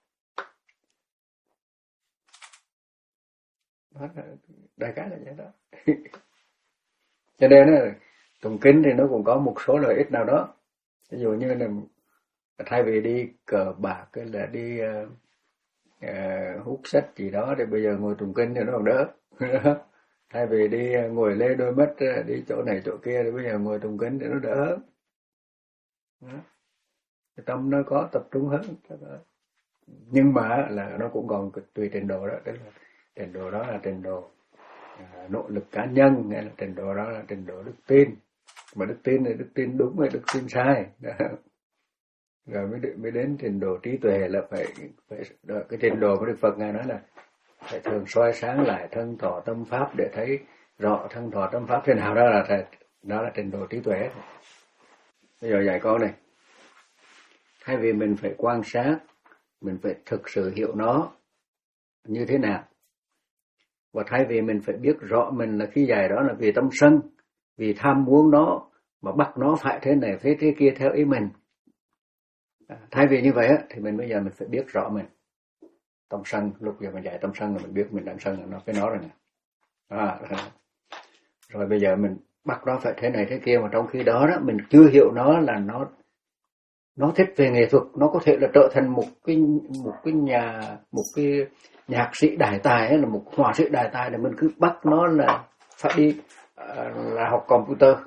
[SPEAKER 1] Đó, đại khái là vậy đó. Cho nên là tụng kinh thì nó cũng có một số lợi ích nào đó. Ví dụ như là thay vì đi cờ bạc hay là đi uh, uh, hút sách gì đó thì bây giờ ngồi tụng kinh thì nó còn đỡ. Thay vì đi ngồi lê đôi mắt đi chỗ này chỗ kia thì bây giờ ngồi tụng kinh thì nó đỡ. Đó. Cái tâm nó có tập trung hơn. Nhưng mà là nó cũng còn tùy trình độ đó, tức là trình độ đó là trình độ à, nỗ lực cá nhân, hay là trình độ đó là trình độ đức tin. Mà đức tin là đức tin đúng hay đức tin sai. Đó. Rồi mới, mới đến trình độ trí tuệ là phải, phải đó, cái trình độ của Đức Phật ngài nói là phải thường soi sáng lại thân thọ tâm pháp để thấy rõ thân thọ tâm pháp thế nào, đó là đó là trình độ trí tuệ. Bây giờ dạy con này, thay vì mình phải quan sát, mình phải thực sự hiểu nó như thế nào. Và thay vì mình phải biết rõ mình là khi dạy đó là vì tâm sân, vì tham muốn nó, mà bắt nó phải thế này, thế thế kia theo ý mình. À, thay vì như vậy á, thì mình bây giờ mình phải biết rõ mình. Tâm sân, lúc giờ mình dạy tâm sân là mình biết mình đang sân là nó cái nó rồi nè. À, rồi bây giờ mình bắt nó phải thế này thế kia, mà trong khi đó, đó mình chưa hiểu nó là nó nó thích về nghệ thuật, nó có thể là trở thành một cái một cái nhà một cái nhạc sĩ đại tài hay là một họa sĩ đại tài, để mình cứ bắt nó là phải đi uh, là học computer.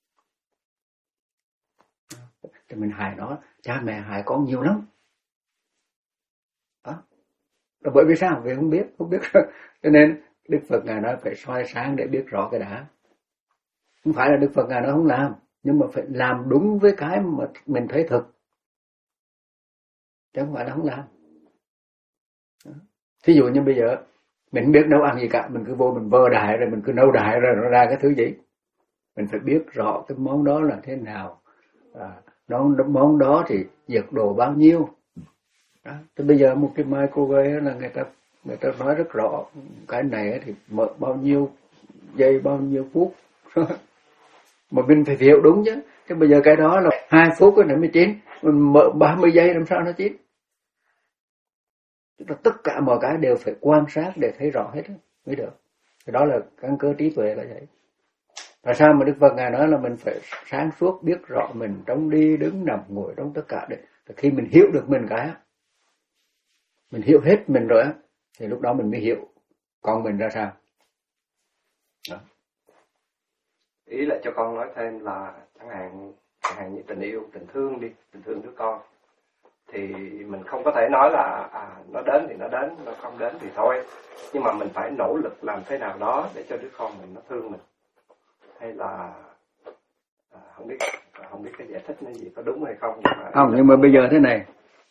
[SPEAKER 1] Thì mình hại nó, cha mẹ hại con nhiều lắm. Đó. Là bởi vì sao? Vì không biết, không biết. Cho nên Đức Phật ngài nói phải soi sáng để biết rõ cái đã. Không phải là Đức Phật ngài nói không làm, nhưng mà phải làm đúng với cái mà mình thấy thực, chứ không phải là không làm. Đó. Thí dụ như bây giờ mình không biết nấu ăn gì cả, mình cứ vô mình vơ đại rồi mình cứ nấu đại rồi nó ra cái thứ gì. Mình phải biết rõ cái món đó là thế nào, à, nó món đó thì nhiệt độ bao nhiêu. Đó. Thì bây giờ một cái microwave là người ta người ta nói rất rõ cái này thì mở bao nhiêu giây bao nhiêu phút. Mà mình phải hiểu đúng chứ. Chứ bây giờ cái đó là hai phút cái này mới chín, mình mở ba mươi giây làm sao nó chín. Tất cả mọi cái đều phải quan sát để thấy rõ hết mới được. Cái đó là căn cơ trí tuệ là vậy. Tại sao mà Đức Phật ngài nói là mình phải sáng suốt biết rõ mình trong đi đứng nằm ngồi trong tất cả. Để khi mình hiểu được mình cái, mình hiểu hết mình rồi á, thì lúc đó mình mới hiểu con mình ra sao. Đó.
[SPEAKER 4] Ý là cho con nói thêm là chẳng hạn chẳng hạn như tình yêu, tình thương đi, tình thương đứa con, thì mình không có thể nói là à, nó đến thì nó đến, nó không đến thì thôi. Nhưng mà mình phải nỗ lực làm thế nào đó để cho đứa con mình nó thương mình. Hay là à, không biết không biết cái giải thích nó gì có đúng hay không. Nhưng mà
[SPEAKER 1] không, nhưng mà bây giờ thế này,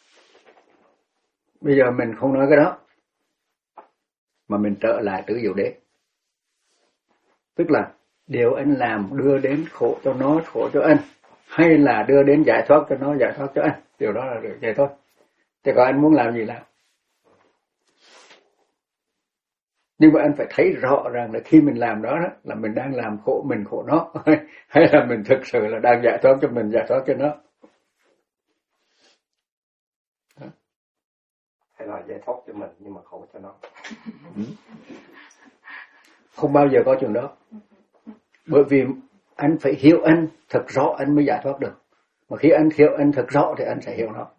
[SPEAKER 1] bây giờ mình không nói cái đó, mà mình trở lại tứ diệu đế. Tức là điều anh làm đưa đến khổ cho nó, khổ cho anh, hay là đưa đến giải thoát cho nó, giải thoát cho anh. Điều đó là được vậy thôi. Thì còn anh muốn làm gì làm. Nhưng mà anh phải thấy rõ rằng là khi mình làm đó, đó là mình đang làm khổ mình khổ nó, hay là mình thực sự là đang giải thoát cho mình, giải thoát cho nó.
[SPEAKER 4] Hay là giải thoát cho mình nhưng mà khổ cho nó.
[SPEAKER 1] Không bao giờ có chuyện đó. Bởi vì anh phải hiểu anh thật rõ anh mới giải thoát được. Mà khi anh hiểu anh thật rõ thì anh sẽ hiểu nó.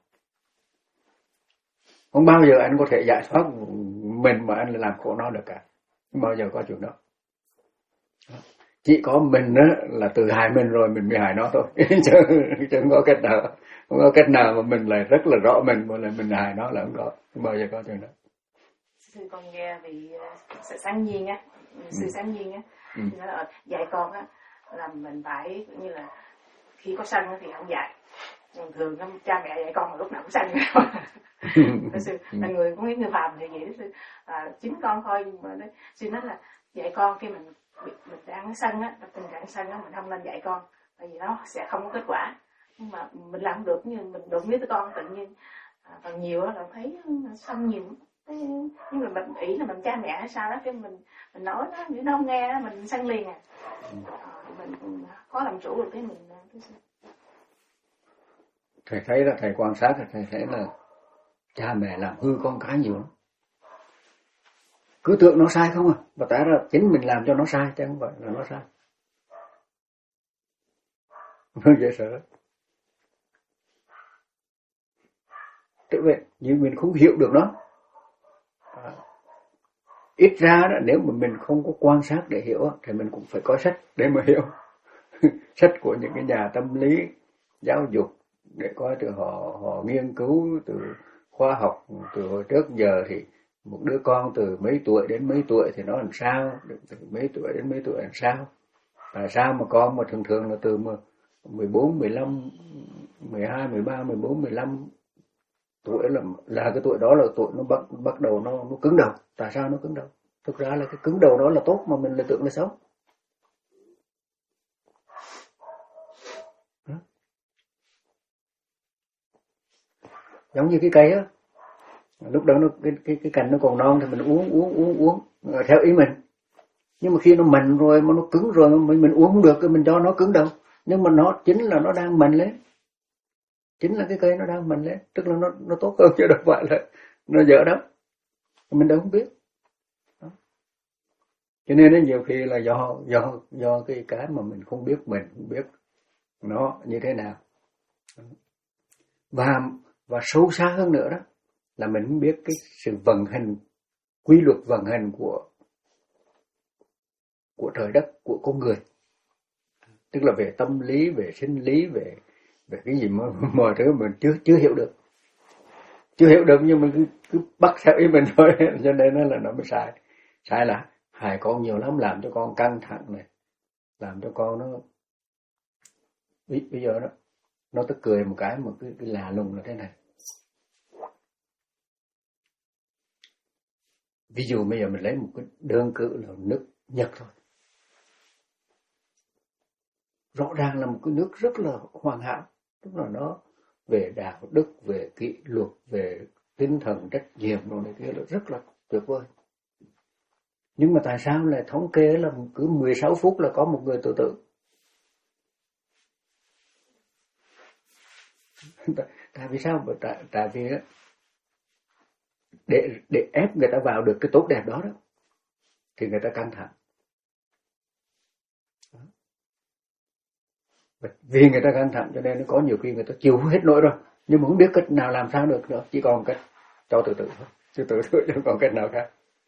[SPEAKER 1] Không bao giờ anh có thể giải thoát mình mà anh làm khổ nó được cả. Không bao giờ có chuyện đó. Chỉ có mình đó là tự hại mình rồi mình mới hại nó thôi. chứ, chứ không có cách nào. Không có cách nào mà mình lại rất là rõ mình mà lại mình hại nó là không có. Không bao giờ có chuyện đó.
[SPEAKER 3] Sư con nghe vì sự sáng nhiên á, sư sáng nhiên á,
[SPEAKER 1] ừ.
[SPEAKER 3] là dạy con á là mình phải như là khi có sân thì không dạy. Thường thường cha mẹ dạy con là lúc nào cũng sân. Sư là người có người phàm thì vậy đó sư. À, chính con thôi, nhưng mà đấy, sư nói là dạy con khi mình mình đang sân á, tình trạng sân á, mình không nên dạy con, tại vì nó sẽ không có kết quả. Nhưng mà mình làm không được, nhưng mình đụng với đứa con tự nhiên à, còn nhiều là thấy sân nhiều. Nhưng mà mình ý là mình cha mẹ hay sao đó, cái mình mình nói nó nếu nó không nghe mình sân liền à. À mình, mình khó làm chủ được cái mình cái
[SPEAKER 1] thầy thấy là thầy quan sát là thầy thấy là cha mẹ làm hư con cái nhiều lắm. Cứ tưởng nó sai không à, mà tại ra chính mình làm cho nó sai chứ không phải là nó sai. Không dễ sợ. Tự vậy, nhưng mình không hiểu được nó. À, ít ra đó, nếu mà mình không có quan sát để hiểu thì mình cũng phải có sách để mà hiểu. Sách của những cái nhà tâm lý giáo dục để coi từ họ họ nghiên cứu từ khoa học từ hồi trước giờ thì một đứa con từ mấy tuổi đến mấy tuổi thì nó làm sao, từ mấy tuổi đến mấy tuổi làm sao, tại sao mà con mà thường thường là từ mười bốn, mười lăm, mười hai, mười ba, mười bốn, mười lăm tuổi là là cái tuổi đó là tuổi nó bắt bắt đầu nó nó cứng đầu. Tại sao nó cứng đầu? Thực ra là cái cứng đầu đó là tốt mà mình lại tưởng là xấu. Giống như cái cây á, lúc đó nó cái cái cái cành nó còn non thì mình uống uống uống uống theo ý mình. Nhưng mà khi nó mềm rồi mà nó cứng rồi mình mình uống không được, cái mình cho nó cứng đầu. Nhưng mà nó chính là nó đang mềm lên. Chính là cái cây nó đang mềm lên, tức là nó nó tốt hơn chứ đâu phải là nó dở đâu. Mình đâu không biết. Đó. Cho nên nó nhiều khi là do do do cái cái mà mình không biết mình không biết nó như thế nào. Và và sâu xa hơn nữa đó là mình không biết cái sự vận hành, quy luật vận hành của của trời đất, của con người. Tức là về tâm lý, về sinh lý, về về cái gì mà mọi thứ mình chưa chưa hiểu được. Chưa hiểu được nhưng mình cứ, cứ bắt theo ý mình thôi, cho nên nó là nó mới sai. Sai là hại con nhiều lắm, làm cho con căng thẳng này, làm cho con nó bây, bây giờ nó nó tức cười một cái mà cứ, cứ lạ lùng là thế này. Ví dụ bây giờ mình lấy một cái đơn cử là nước Nhật thôi. Rõ ràng là một cái nước rất là hoàn hảo, tức là nó về đạo đức, về kỷ luật, về tinh thần trách nhiệm rồi này kia là rất là tuyệt vời. Nhưng mà tại sao lại thống kê là cứ mười sáu phút là có một người tự tử? Tại vì sao? Tại, tại vì để để ép người ta vào được cái tốt đẹp đó đó thì người ta căng thẳng. Vì người ta căng thẳng cho nên nó có nhiều khi người ta chịu hết nỗi rồi, nhưng mà không biết cách nào làm sao được nữa, chỉ còn cách cho tự tử thôi, chứ tự tử chứ còn cách nào khác.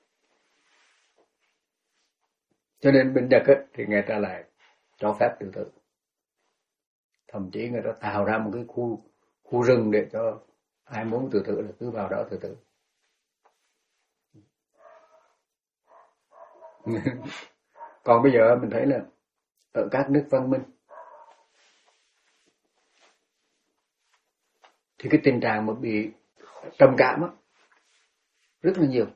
[SPEAKER 1] Cho nên bên Nhật ấy, thì người ta lại cho phép tự tử, thậm chí người ta tạo ra một cái khu khu rừng để cho ai muốn tự tử là cứ vào đó tự tử. Còn bây giờ mình thấy là ở các nước văn minh thì cái tình trạng mà bị trầm cảm á rất là nhiều.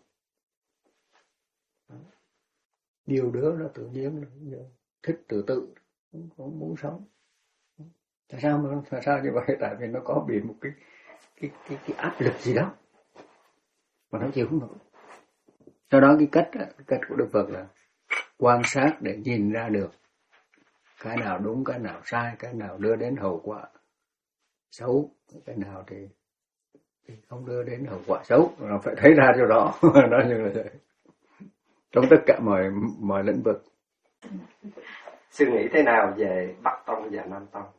[SPEAKER 1] Nhiều đứa nó tự nhiên nó thích tự tử, không, không muốn sống. Tại sao mà tại sao như vậy? Tại vì nó có bị một cái cái cái, cái áp lực gì đó mà nó chịu không nổi. Do đó cái cách cái cách của Đức Phật là quan sát để nhìn ra được cái nào đúng, cái nào sai, cái nào đưa đến hậu quả xấu, cái nào thì, thì không đưa đến hậu quả xấu, nó phải thấy ra cho rõ. Đó như là vậy. Trong tất cả mọi mọi lĩnh vực.
[SPEAKER 4] Sư nghĩ thế nào về Bắc Tông và Nam Tông?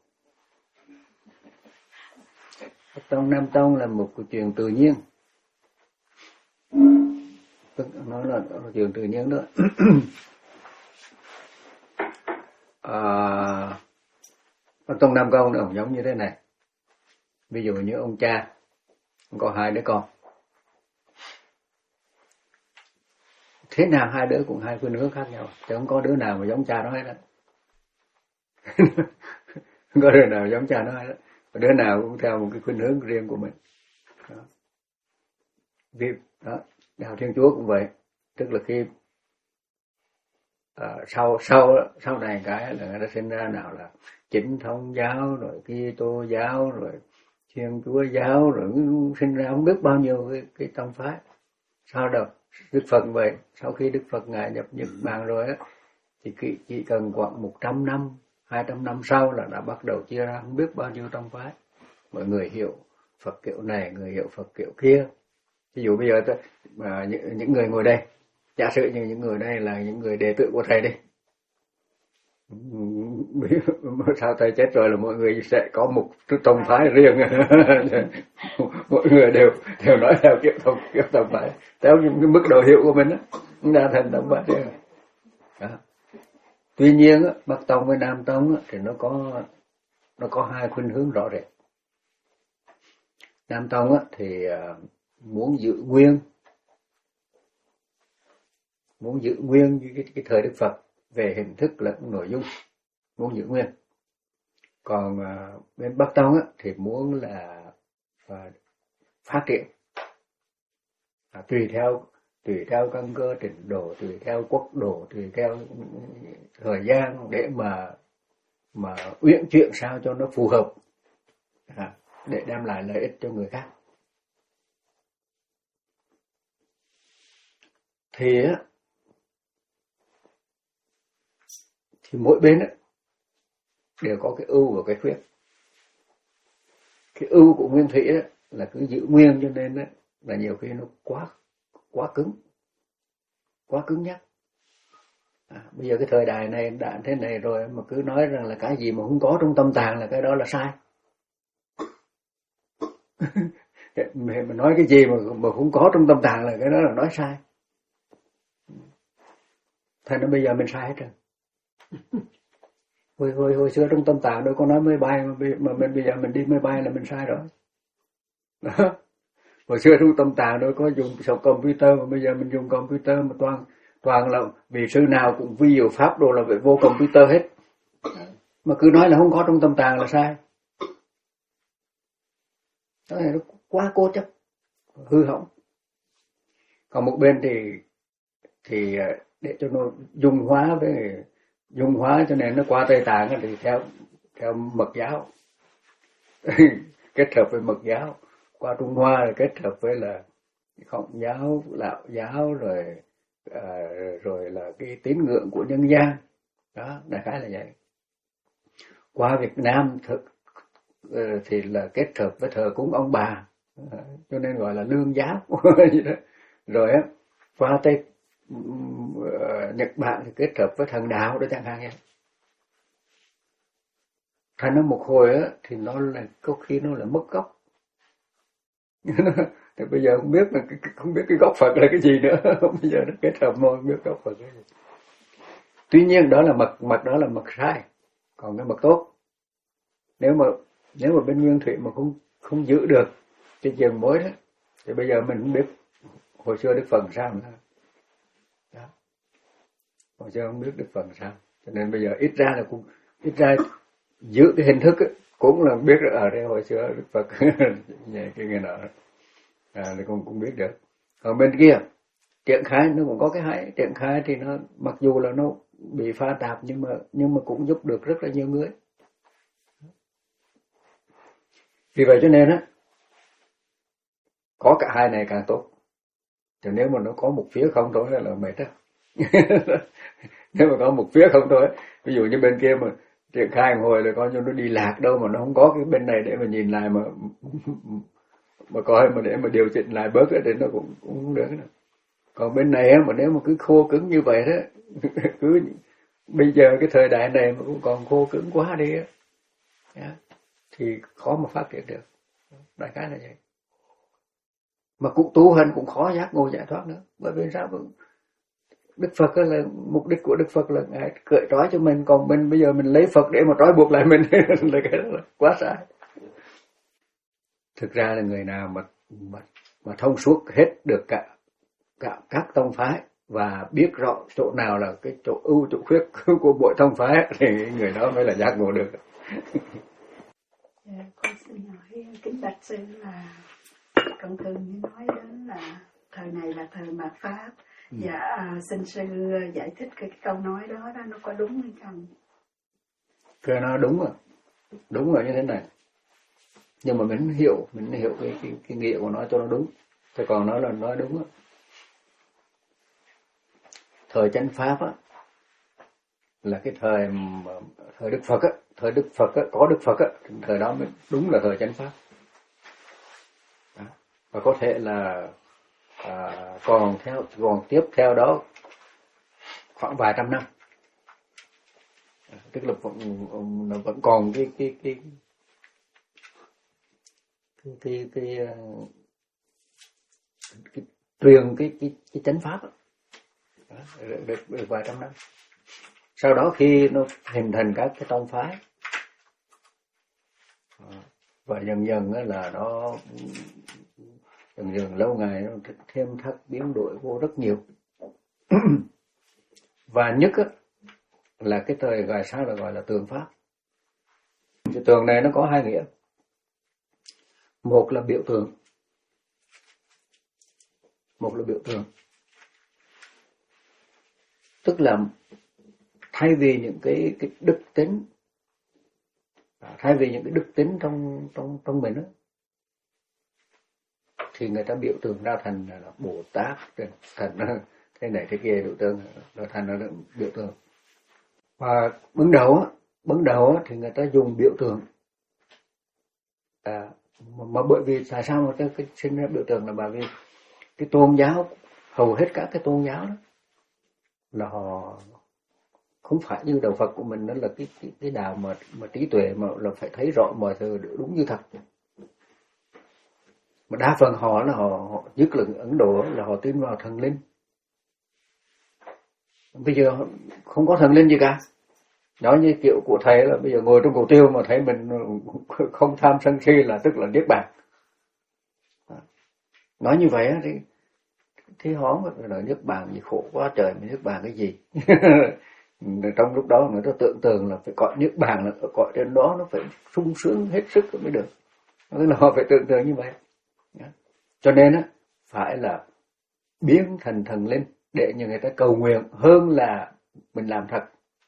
[SPEAKER 1] Bắc Tông Nam Tông là một cái chuyện tự nhiên. Nó là chuyện tự nhiên đó. à, Bắc Tông Nam Tông nó cũng giống như thế này. Ví dụ như ông cha có hai đứa con, thế nào hai đứa cũng hai khuynh hướng khác nhau, chứ không có đứa nào mà giống cha nó hết đó. Không có đứa nào giống cha nó hết đó. Đứa nào cũng theo một cái khuynh hướng riêng của mình. Đó. Vì đó, đạo Thiên Chúa cũng vậy, tức là khi à, sau sau sau này cái là người ta sinh ra nào là Chính Thống giáo, rồi Kitô giáo, rồi Thiên Chúa giáo, rồi sinh ra không biết bao nhiêu cái, cái tông phái. Sau đó Đức Phật vậy, sau khi Đức Phật ngài nhập Nhật Bản rồi á, thì chỉ cần khoảng một trăm năm, hai trăm năm sau là đã bắt đầu chia ra không biết bao nhiêu tông phái. Mọi người hiểu Phật kiểu này, người hiểu Phật kiểu kia. Ví dụ bây giờ tôi, mà những, những người ngồi đây, giả sử như những người đây là những người đệ tử của thầy đi. Sao thầy chết rồi là mọi người sẽ có một tông phái riêng. Mọi người đều đều nói theo kiểu tông kiểu tông phái, theo những cái mức độ hiểu của mình đó, đã thành tông phái riêng. Đó. Tuy nhiên Bắc Tông với Nam Tông thì nó có nó có hai khuynh hướng rõ rệt. Nam Tông thì muốn giữ nguyên muốn giữ nguyên cái, cái thời Đức Phật về hình thức lẫn nội dung, muốn giữ nguyên. Còn uh, bên Bắc Tông á, thì muốn là uh, phát triển, à, tùy theo tùy theo căn cơ trình độ, tùy theo quốc độ, tùy theo thời gian để mà mà uyển chuyển sao cho nó phù hợp, à, để đem lại lợi ích cho người khác. Thì á thì mỗi bên á đều có cái ưu và cái khuyết. Cái ưu của nguyên thủy á là cứ giữ nguyên, cho nên á là nhiều khi nó quá quá cứng, quá cứng nhắc. À, bây giờ cái thời đại này đã thế này rồi mà cứ nói rằng là cái gì mà không có trong tâm tạng là cái đó là sai. Mà nói cái gì mà mà không có trong tâm tạng là cái đó là nói sai. Thành ra bây giờ mình sai hết rồi. Hồi, hồi, hồi xưa trong tâm tạng đâu có nói máy bay mà, mà mình bây giờ mình đi máy bay là mình sai rồi. Đó. Hồi xưa trong tâm tạng đâu có dùng sổ computer mà bây giờ mình dùng computer mà toàn toàn là vị sư nào cũng vi diệu pháp đồ là về vô computer hết. Mà cứ nói là không có trong tâm tạng là sai. Đó này nó quá cố chấp, hư hỏng. Còn một bên thì thì để cho nó dung hóa với dung hóa cho nên nó qua Tây Tạng thì theo theo Mật giáo. Kết hợp với Mật giáo. Qua Trung Hoa là kết hợp với là Khổng giáo, Lão giáo, rồi à, rồi là cái tín ngưỡng của nhân gian. Đó, đại khái là vậy. Qua Việt Nam thực thì là kết hợp với thờ cúng ông bà, cho nên gọi là lương giáo. Rồi á, qua Tây Nhật Bản thì kết hợp với thần đạo đó chẳng hạn vậy. Thành nó một hồi á thì nó là có khi nó là mất gốc. Thì bây giờ không biết là không biết cái gốc Phật là cái gì nữa. Bây giờ nó kết hợp mà không biết gốc Phật là gì. Tuy nhiên đó là mật mật đó là mật sai, còn cái mật tốt. Nếu mà nếu mà bên nguyên thủy mà không không giữ được cái chừng mối đó thì bây giờ mình không biết hồi xưa Đức Phật sao nữa. Đó. Hồi xưa không biết Đức Phật sao, cho nên bây giờ ít ra là cũng ít ra giữ cái hình thức ấy, cũng là biết ở đây hồi xưa Đức Phật vậy cái người nọ à, thì cũng cũng biết được. Còn bên kia triển khai nó cũng có cái hay, triển khai thì nó mặc dù là nó bị pha tạp nhưng mà nhưng mà cũng giúp được rất là nhiều người. Vì vậy cho nên á có cả hai này càng tốt. Chứ nếu mà nó có một phía không thôi là mệt á. Nếu mà có một phía không thôi, ví dụ như bên kia mà triển khai một hồi là coi như nó đi lạc đâu mà nó không có cái bên này để mà nhìn lại mà mà coi mà để mà điều chỉnh lại bớt thì nó cũng cũng không được nữa. Còn bên này mà nếu mà cứ khô cứng như vậy đó, cứ bây giờ cái thời đại này mà cũng còn khô cứng quá đi á, thì khó mà phát triển được. Đại khái là vậy. Mà cũng tu hành cũng khó giác ngộ giải thoát nữa. Bởi vì sao? Đức Phật là mục đích của Đức Phật là Ngài cởi trói cho mình, còn mình bây giờ mình lấy Phật để mà trói buộc lại mình là cái đó là quá sai. Thực ra là người nào mà mà, mà thông suốt hết được cả, cả các tông phái và biết rõ chỗ nào là cái chỗ ưu chỗ khuyết của mỗi tông phái thì người đó mới là giác ngộ được.
[SPEAKER 5] Yeah, con xin hỏi kính bạch sư là cộng thường như nói đến là thời này là thời mạt pháp. Ừ. Dạ, à, xin sư giải thích cái, cái câu nói đó, đó nó có đúng hay không?
[SPEAKER 1] Cái nó đúng rồi, đúng rồi như thế này. Nhưng mà mình hiểu, mình hiểu cái, cái, cái nghĩa của nó cho nó đúng. Thế còn nói là nói đúng á. Thời chánh pháp á, là cái thời mà, thời Đức Phật á, thời Đức Phật á, có Đức Phật á, thời đó mới đúng là thời chánh pháp. Đó. Và có thể là à, còn theo còn tiếp theo đó khoảng vài trăm năm, tức là vẫn, nó vẫn còn cái cái cái cái cái cái, cái, cái truyền cái cái cái chánh pháp đó. Đó, được, được, được vài trăm năm. Sau đó khi nó hình thành các cái tông phái và dần dần là nó dần dần lâu ngày nó thêm thắt biến đổi vô rất nhiều. Và nhất á, là cái thời gọi sao là gọi là tường pháp. Cái tường này nó có hai nghĩa. Một là biểu tượng, một là biểu tượng, tức là thay vì những cái cái đức tính, thay vì những cái đức tính trong trong trong mình đó, thì người ta biểu tượng ra thành là Bồ Tát, thành thế này thế kia, biểu tượng rồi thành là biểu tượng. Và ban đầu á, ban đầu á, thì người ta dùng biểu tượng. À, mà, mà bởi vì tại sao mà cái, cái sinh ra biểu tượng là bởi vì cái tôn giáo, hầu hết các cái tôn giáo đó là họ không phải như đạo Phật của mình, đó là cái cái, cái đạo mà mà trí tuệ mà là phải thấy rõ mọi thứ đúng như thật. Mà đa phần họ là họ, họ nhất là Ấn Độ là họ tin vào thần linh. Bây giờ không có thần linh gì cả. Nói như kiểu của thầy là bây giờ ngồi trong cổ tiêu mà thấy mình không tham sân si là tức là niết bàn. Nói như vậy thì thì họ là niết bàn gì khổ quá trời, mà niết bàn cái gì? Trong lúc đó người ta tưởng tượng là phải gọi niết bàn là gọi trên đó nó phải sung sướng hết sức mới được. Tức là họ phải tưởng tượng như vậy. Cho nên á, phải là biến thành thần linh để cho người ta cầu nguyện hơn là mình làm thật.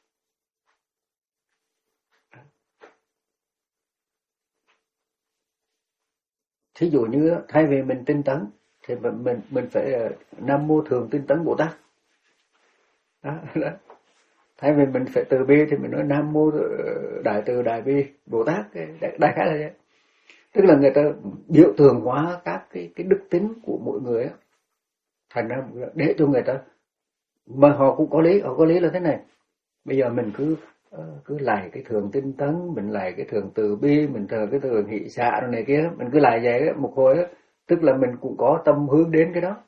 [SPEAKER 1] Thí dụ như thay vì mình tinh tấn thì mình mình mình phải Nam Mô Thường Tinh Tấn Bồ Tát. Đó, đó. Thay vì mình phải từ bi thì mình nói Nam Mô Đại Từ Đại Bi Bồ Tát, đại, đại khái là vậy. Tức là người ta biểu tượng hóa các cái cái đức tính của mỗi người á, thành ra để cho người ta, mà họ cũng có lý, họ có lý là thế này. Bây giờ mình cứ cứ lại cái thường tinh tấn, mình lại cái thường từ bi, mình thờ cái thường hỷ xả rồi này kia, mình cứ lại vậy đó, một hồi đó, tức là mình cũng có tâm hướng đến cái đó.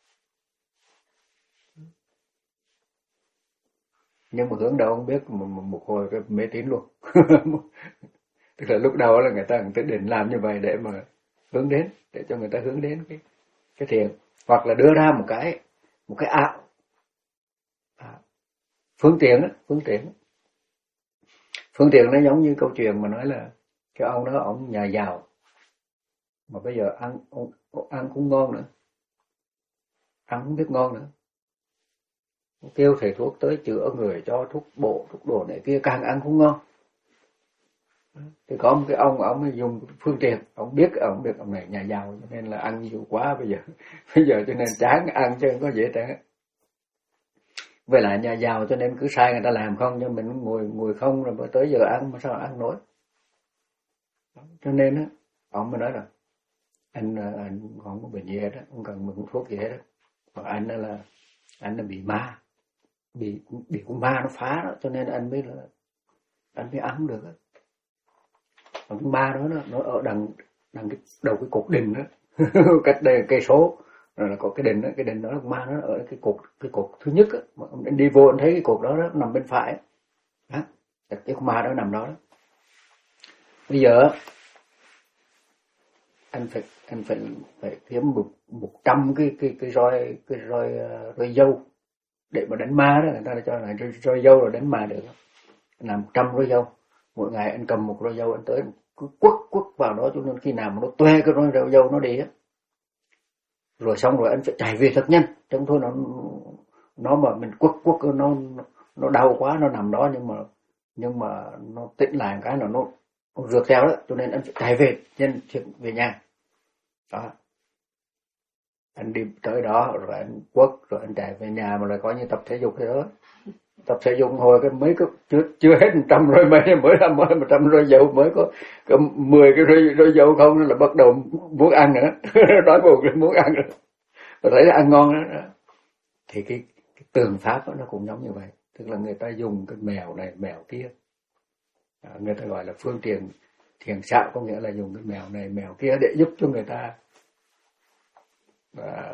[SPEAKER 1] Nhưng mà hướng đâu không biết, một, một hồi cái mê tín luôn. Tức là lúc đầu là người ta người ta định làm như vậy để mà hướng đến, để cho người ta hướng đến cái cái thiện, hoặc là đưa ra một cái một cái ảo, à, phương tiện á, phương tiện. Phương tiện nó giống như câu chuyện mà nói là cái ông đó ông nhà giàu mà bây giờ ăn ông, ăn cũng ngon nữa, ăn không biết ngon nữa, kêu thầy thuốc tới chữa người, cho thuốc bổ thuốc đồ này kia, càng ăn không ngon. Thì có một cái ông, ông ấy dùng phương tiện, ông biết, ông biết ông này nhà giàu cho nên là ăn nhiều quá bây giờ, bây giờ cho nên chán ăn chứ không có dễ trả. Với lại nhà giàu cho nên cứ sai người ta làm không, nhưng mình ngồi ngồi không rồi mới tới giờ ăn mà sao ăn nổi. Cho nên á, ông mới nói là anh anh không có bệnh gì hết á, không cần mượn thuốc gì hết á. Còn anh đó là anh là bị ma, bị bị con ma nó phá đó, cho nên anh mới là anh mới ăn được á. Còn con ma đó nó, nó ở đằng đằng cái đầu cái cột đình đó, cách đây cây số rồi là có cái đình đó, cái đình đó con ma nó ở cái cột cái cột thứ nhất á, mà anh đi vô anh thấy cái cột đó, đó nằm bên phải đó, cái con ma đó nằm đó, đó. Bây giờ anh phải anh phải phải kiếm một một trăm cái cái cái roi cái roi roi dâu để mà đánh ma đó, người ta cho là roi, roi dâu rồi đánh ma được. Làm một trăm roi dâu, mỗi ngày anh cầm một roi dâu anh tới cứ quất quất vào đó, cho nên khi nào mà nó toe cái roi dâu nó đi á, rồi xong rồi anh phải chạy về thật nhanh, trong thôi nó nó mà mình quất quất nó nó đau quá nó nằm đó, nhưng mà nhưng mà nó tĩnh lại một cái là nó nó rượt theo đó, cho nên anh phải chạy về nhanh về nhà đó. Anh đi tới đó rồi anh quất rồi anh chạy về nhà, mà lại coi như tập thể dục thế đó. Tập thể dục hồi cái mấy cái chưa chưa hết một trăm rồi mấy mới làm mới một trăm rồi dầu mới có có mười cái rồi, rồi dầu không là bắt đầu muốn ăn nữa. Đói bụng rồi muốn ăn nữa, và thấy là ăn ngon đó, đó. Thì cái, cái tường pháp đó, nó cũng giống như vậy, tức là người ta dùng cái mèo này mèo kia, à, người ta gọi là phương tiện thiền xạo, có nghĩa là dùng cái mèo này mèo kia để giúp cho người ta và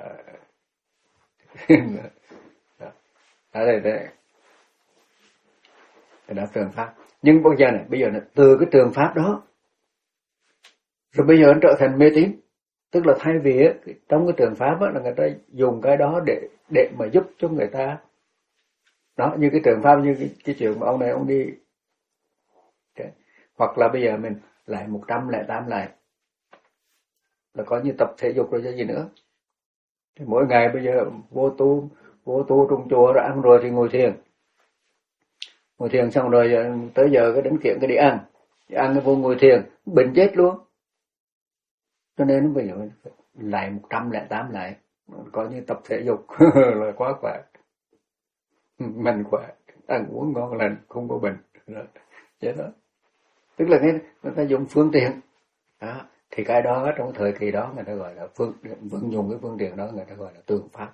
[SPEAKER 1] ở đây đây cái đó trường pháp. Nhưng bây giờ này bây giờ này từ cái trường pháp đó rồi bây giờ nó trở thành mê tín, tức là thay vì ấy, trong cái trường pháp ấy, là người ta dùng cái đó để để mà giúp cho người ta đó, như cái trường pháp như cái, cái chuyện mà ông này ông đi okay. Hoặc là bây giờ mình lại một trăm lại tám lại là có như tập thể dục rồi chứ gì nữa. Thì mỗi ngày bây giờ vô tu vô tu trong chùa rồi ăn rồi thì ngồi thiền, ngồi thiền xong rồi tới giờ cái đến kiện cái đi ăn, đi ăn cái vô ngồi thiền bệnh chết luôn. Cho nên bây giờ lại một trăm lại tám lại coi như tập thể dục là quá khỏe, mạnh khỏe, ăn uống ngon lành, không có bệnh vậy đó. Tức là cái người ta dùng phương tiện đó, thì cái đó trong thời kỳ đó người ta gọi là phương vẫn dùng cái phương tiện đó, người ta gọi là tượng pháp.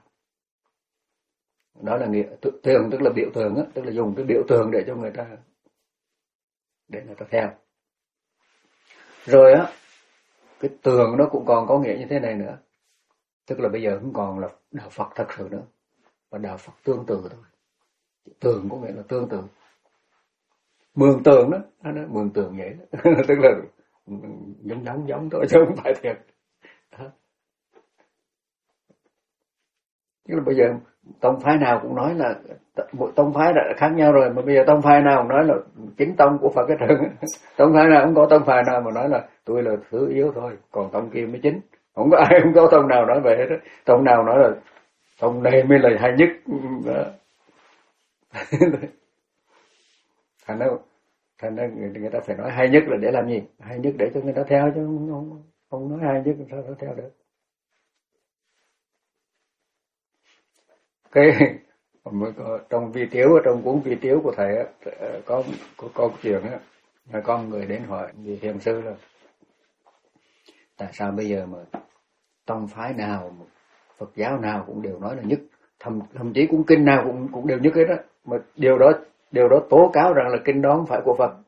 [SPEAKER 1] Đó là nghĩa tượng, tức là biểu tượng á, tức là dùng cái biểu tượng để cho người ta để người ta theo. Rồi á, cái tường nó cũng còn có nghĩa như thế này nữa, tức là bây giờ không còn là đạo Phật thật sự nữa, mà đạo Phật tương tự thôi. Tường có nghĩa là tương tự, mường tượng đó, nó mường tượng vậy đó. Tức là giống giống giống thôi chứ không phải thiệt. Đó. Tức là bây giờ tông phái nào cũng nói là mỗi tông phái đã khác nhau rồi, mà bây giờ tông phái nào cũng nói là chính tông của Phật cái trơn. Tông phái nào cũng có tông phái nào mà nói là tôi là thứ yếu thôi, còn tông kia mới chính. Không có ai, không có tông nào nói vậy hết. Tông nào nói là tông này mới là hay nhất. Đó. Thành ra, thành ra người, người ta phải nói hay nhất là để làm gì? Hay nhất để cho người ta theo, chứ không, không, không nói hay nhất sao nó theo được. Cái trong vi tiếu, trong cuốn vi tiếu của thầy có có câu chuyện á, là con người đến hỏi vị thiền sư là tại sao bây giờ mà tông phái nào, Phật giáo nào cũng đều nói là nhất, thậm thậm chí cũng kinh nào cũng cũng đều nhất hết đó, mà điều đó điều đó tố cáo rằng là kinh đó không phải của Phật.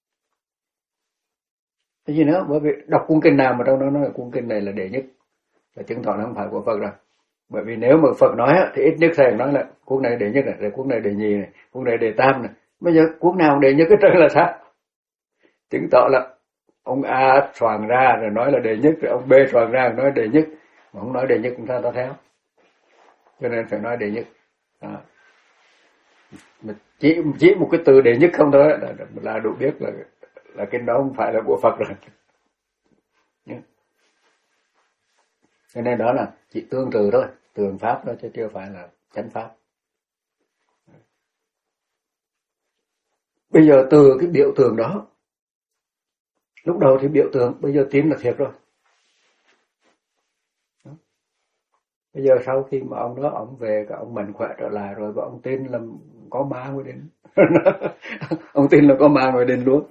[SPEAKER 1] Cái gì nữa? Bởi vì đọc cuốn kinh nào mà trong đó nói là cuốn kinh này là đệ nhất, là chứng tỏ nó không phải của Phật rồi. Bởi vì nếu mà Phật nói thì ít nhất thầy nói là cuốn này đệ nhất này, rồi cuốn này đệ nhì này, cuốn này đệ tam này. Bây giờ cuốn nào đệ nhất cái trơn là sao? Chứng tỏ là ông A soạn ra rồi nói là đệ nhất, rồi ông B soạn ra rồi nói đệ nhất, mà không nói đệ nhất chúng ta ta theo. Cho nên phải nói đệ nhất. Đó. Chỉ chỉ một cái từ đệ nhất không thôi là, là đủ biết là là cái đó không phải là của Phật rồi. Cho nên đó là chỉ tương tự thôi, tường pháp đó chứ chưa phải là chánh pháp. Bây giờ từ cái biểu tượng đó Lúc đầu thì biểu tượng, bây giờ tin là thiệt rồi. Đó. Bây giờ sau khi mà ông đó ông về, cái ông mạnh khỏe trở lại rồi, và ông tin là có ma mới đến. Ông tin là có ma mới đến luôn.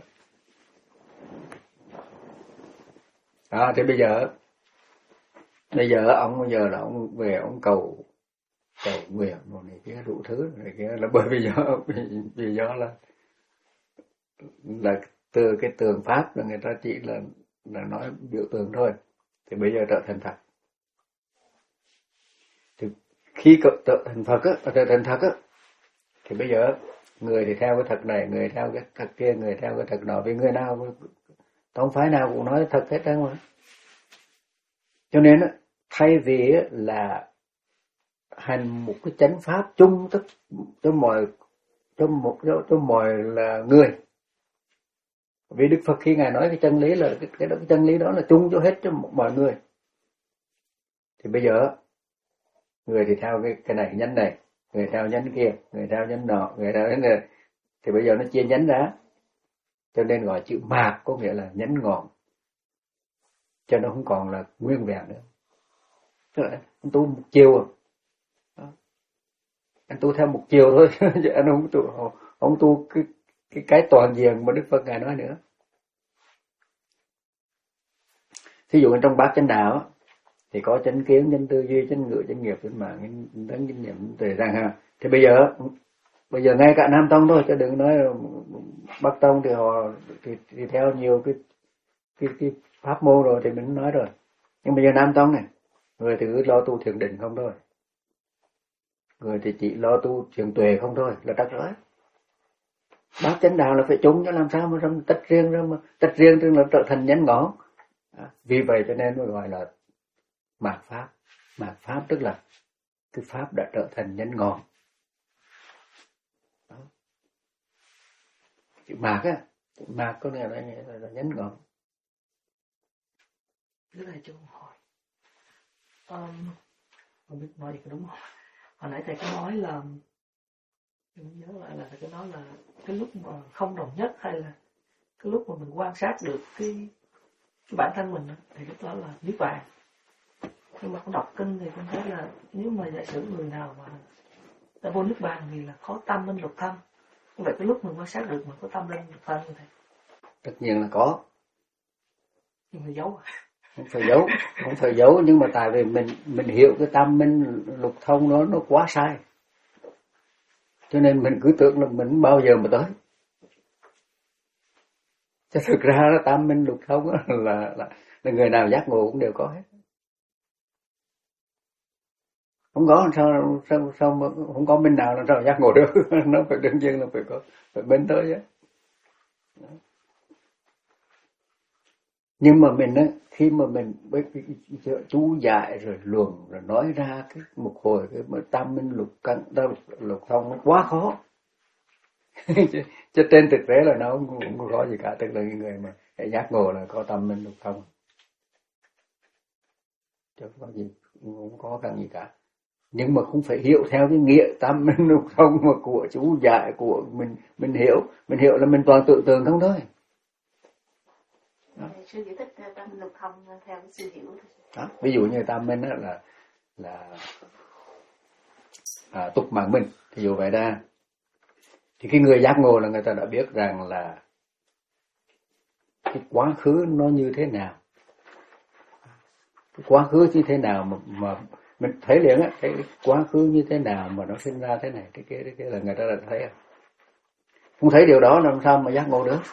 [SPEAKER 1] À, thì bây giờ bây giờ ông bây giờ là ông về ông cầu cầu nguyện một này kia đủ thứ này kia, là bởi vì do vì do là là từ cái tượng pháp là người ta chỉ là là nói biểu tượng thôi, thì bây giờ trở thành thật. Thì khi trở thành Phật á, trở thành thật á, thì bây giờ người thì theo cái thật này, người theo cái thật kia, người theo cái thật nọ, vì người nào tông phái nào cũng nói thật hết trơn mà. Cho nên á, thay vì là hành một cái chánh pháp chung tất cho mọi cho một cho, cho mọi là người, vì Đức Phật khi ngài nói cái chân lý là cái, cái, cái chân lý đó là chung cho hết cho mọi người, thì bây giờ người thì theo cái cái này nhánh này, người theo nhánh kia, người theo nhánh nọ, người theo nhánh này, thì bây giờ nó chia nhánh ra, cho nên gọi chữ mạt có nghĩa là nhánh ngọn, cho nó không còn là nguyên vẹn nữa. Tức là anh tu một chiều, anh tu theo một chiều thôi, chứ anh không tu không tu cái cái cái toàn diện mà Đức Phật ngài nói nữa. Thí dụ trong bát chánh đạo thì có chánh kiến, chánh tư duy, chánh ngữ, chánh nghiệp, chánh mạng, chánh tấn, chánh niệm, tuệ rằng ha. Thì bây giờ bây giờ ngay cả Nam Tông thôi, chứ đừng nói Bắc Tông thì họ thì, thì theo nhiều cái cái cái pháp môn rồi thì mình nói rồi. Nhưng bây giờ Nam Tông này, người thì cứ lo tu thiền định không thôi, người thì chỉ lo tu thiền tuệ không thôi là trật rồi. Bát chánh đạo là phải chung, cho làm sao mà tách riêng ra, mà tách riêng tức là trở thành nhánh ngọn. À, vì vậy cho nên mới gọi là mạt pháp. Mạt pháp tức là cái pháp đã trở thành nhánh ngọn. Đó. Chữ mạt á, chữ mạt có nghĩa là, là, là nhánh ngọn.
[SPEAKER 6] Thứ này cho hỏi, um, không biết nói gì có đúng không? Hồi nãy thầy có nói là, em nhớ lại là thầy có nói là cái lúc mà không đồng nhất, hay là cái lúc mà mình quan sát được cái, cái bản thân mình thì lúc đó là niết bàn. Nhưng mà con đọc kinh thì con thấy là nếu mà giả sử người nào mà đã vô niết bàn thì là có tâm linh lục thân. Vậy cái lúc mình quan sát được mình có tâm linh lục thân như thế?
[SPEAKER 1] Tất nhiên là có.
[SPEAKER 6] Nhưng mà giấu.
[SPEAKER 1] Không phải giấu, không phải giấu, nhưng mà tại vì mình mình hiểu cái tâm minh lục thông đó nó quá sai, cho nên mình cứ tưởng là mình bao giờ mà tới. Chứ thực ra là tam minh lục thông là, là, là, là người nào giác ngộ cũng đều có hết. Không có sao sao sao mà không có minh nào là sao giác ngộ được. Nó phải đương nhiên là phải có, phải bên tới á. Nhưng mà mình á, khi mà mình với chú dạy rồi luận rồi nói ra cái một hồi cái tam minh lục căn lục thông nó quá khó. Chứ trên thực tế là nó cũng không có gì cả, tức là người mà giác ngộ là có tam minh lục thông, chứ không có gì, không có cần gì cả. Nhưng mà không phải hiểu theo cái nghĩa tam minh lục thông mà của chú dạy của mình. Mình hiểu, mình hiểu là mình toàn tự tưởng không thôi.
[SPEAKER 3] Sư giải thích tam minh lục thông theo sư hiểu.
[SPEAKER 1] Đó, ví dụ như tam minh đó là là à, tục mạng minh, thì dụ vậy ra thì cái người giác ngộ là người ta đã biết rằng là cái quá khứ nó như thế nào, cái quá khứ như thế nào mà, mà mình thấy liền á, cái quá khứ như thế nào mà nó sinh ra thế này thế kia thế kia là người ta đã thấy rồi. Không thấy điều đó làm sao mà giác ngộ được.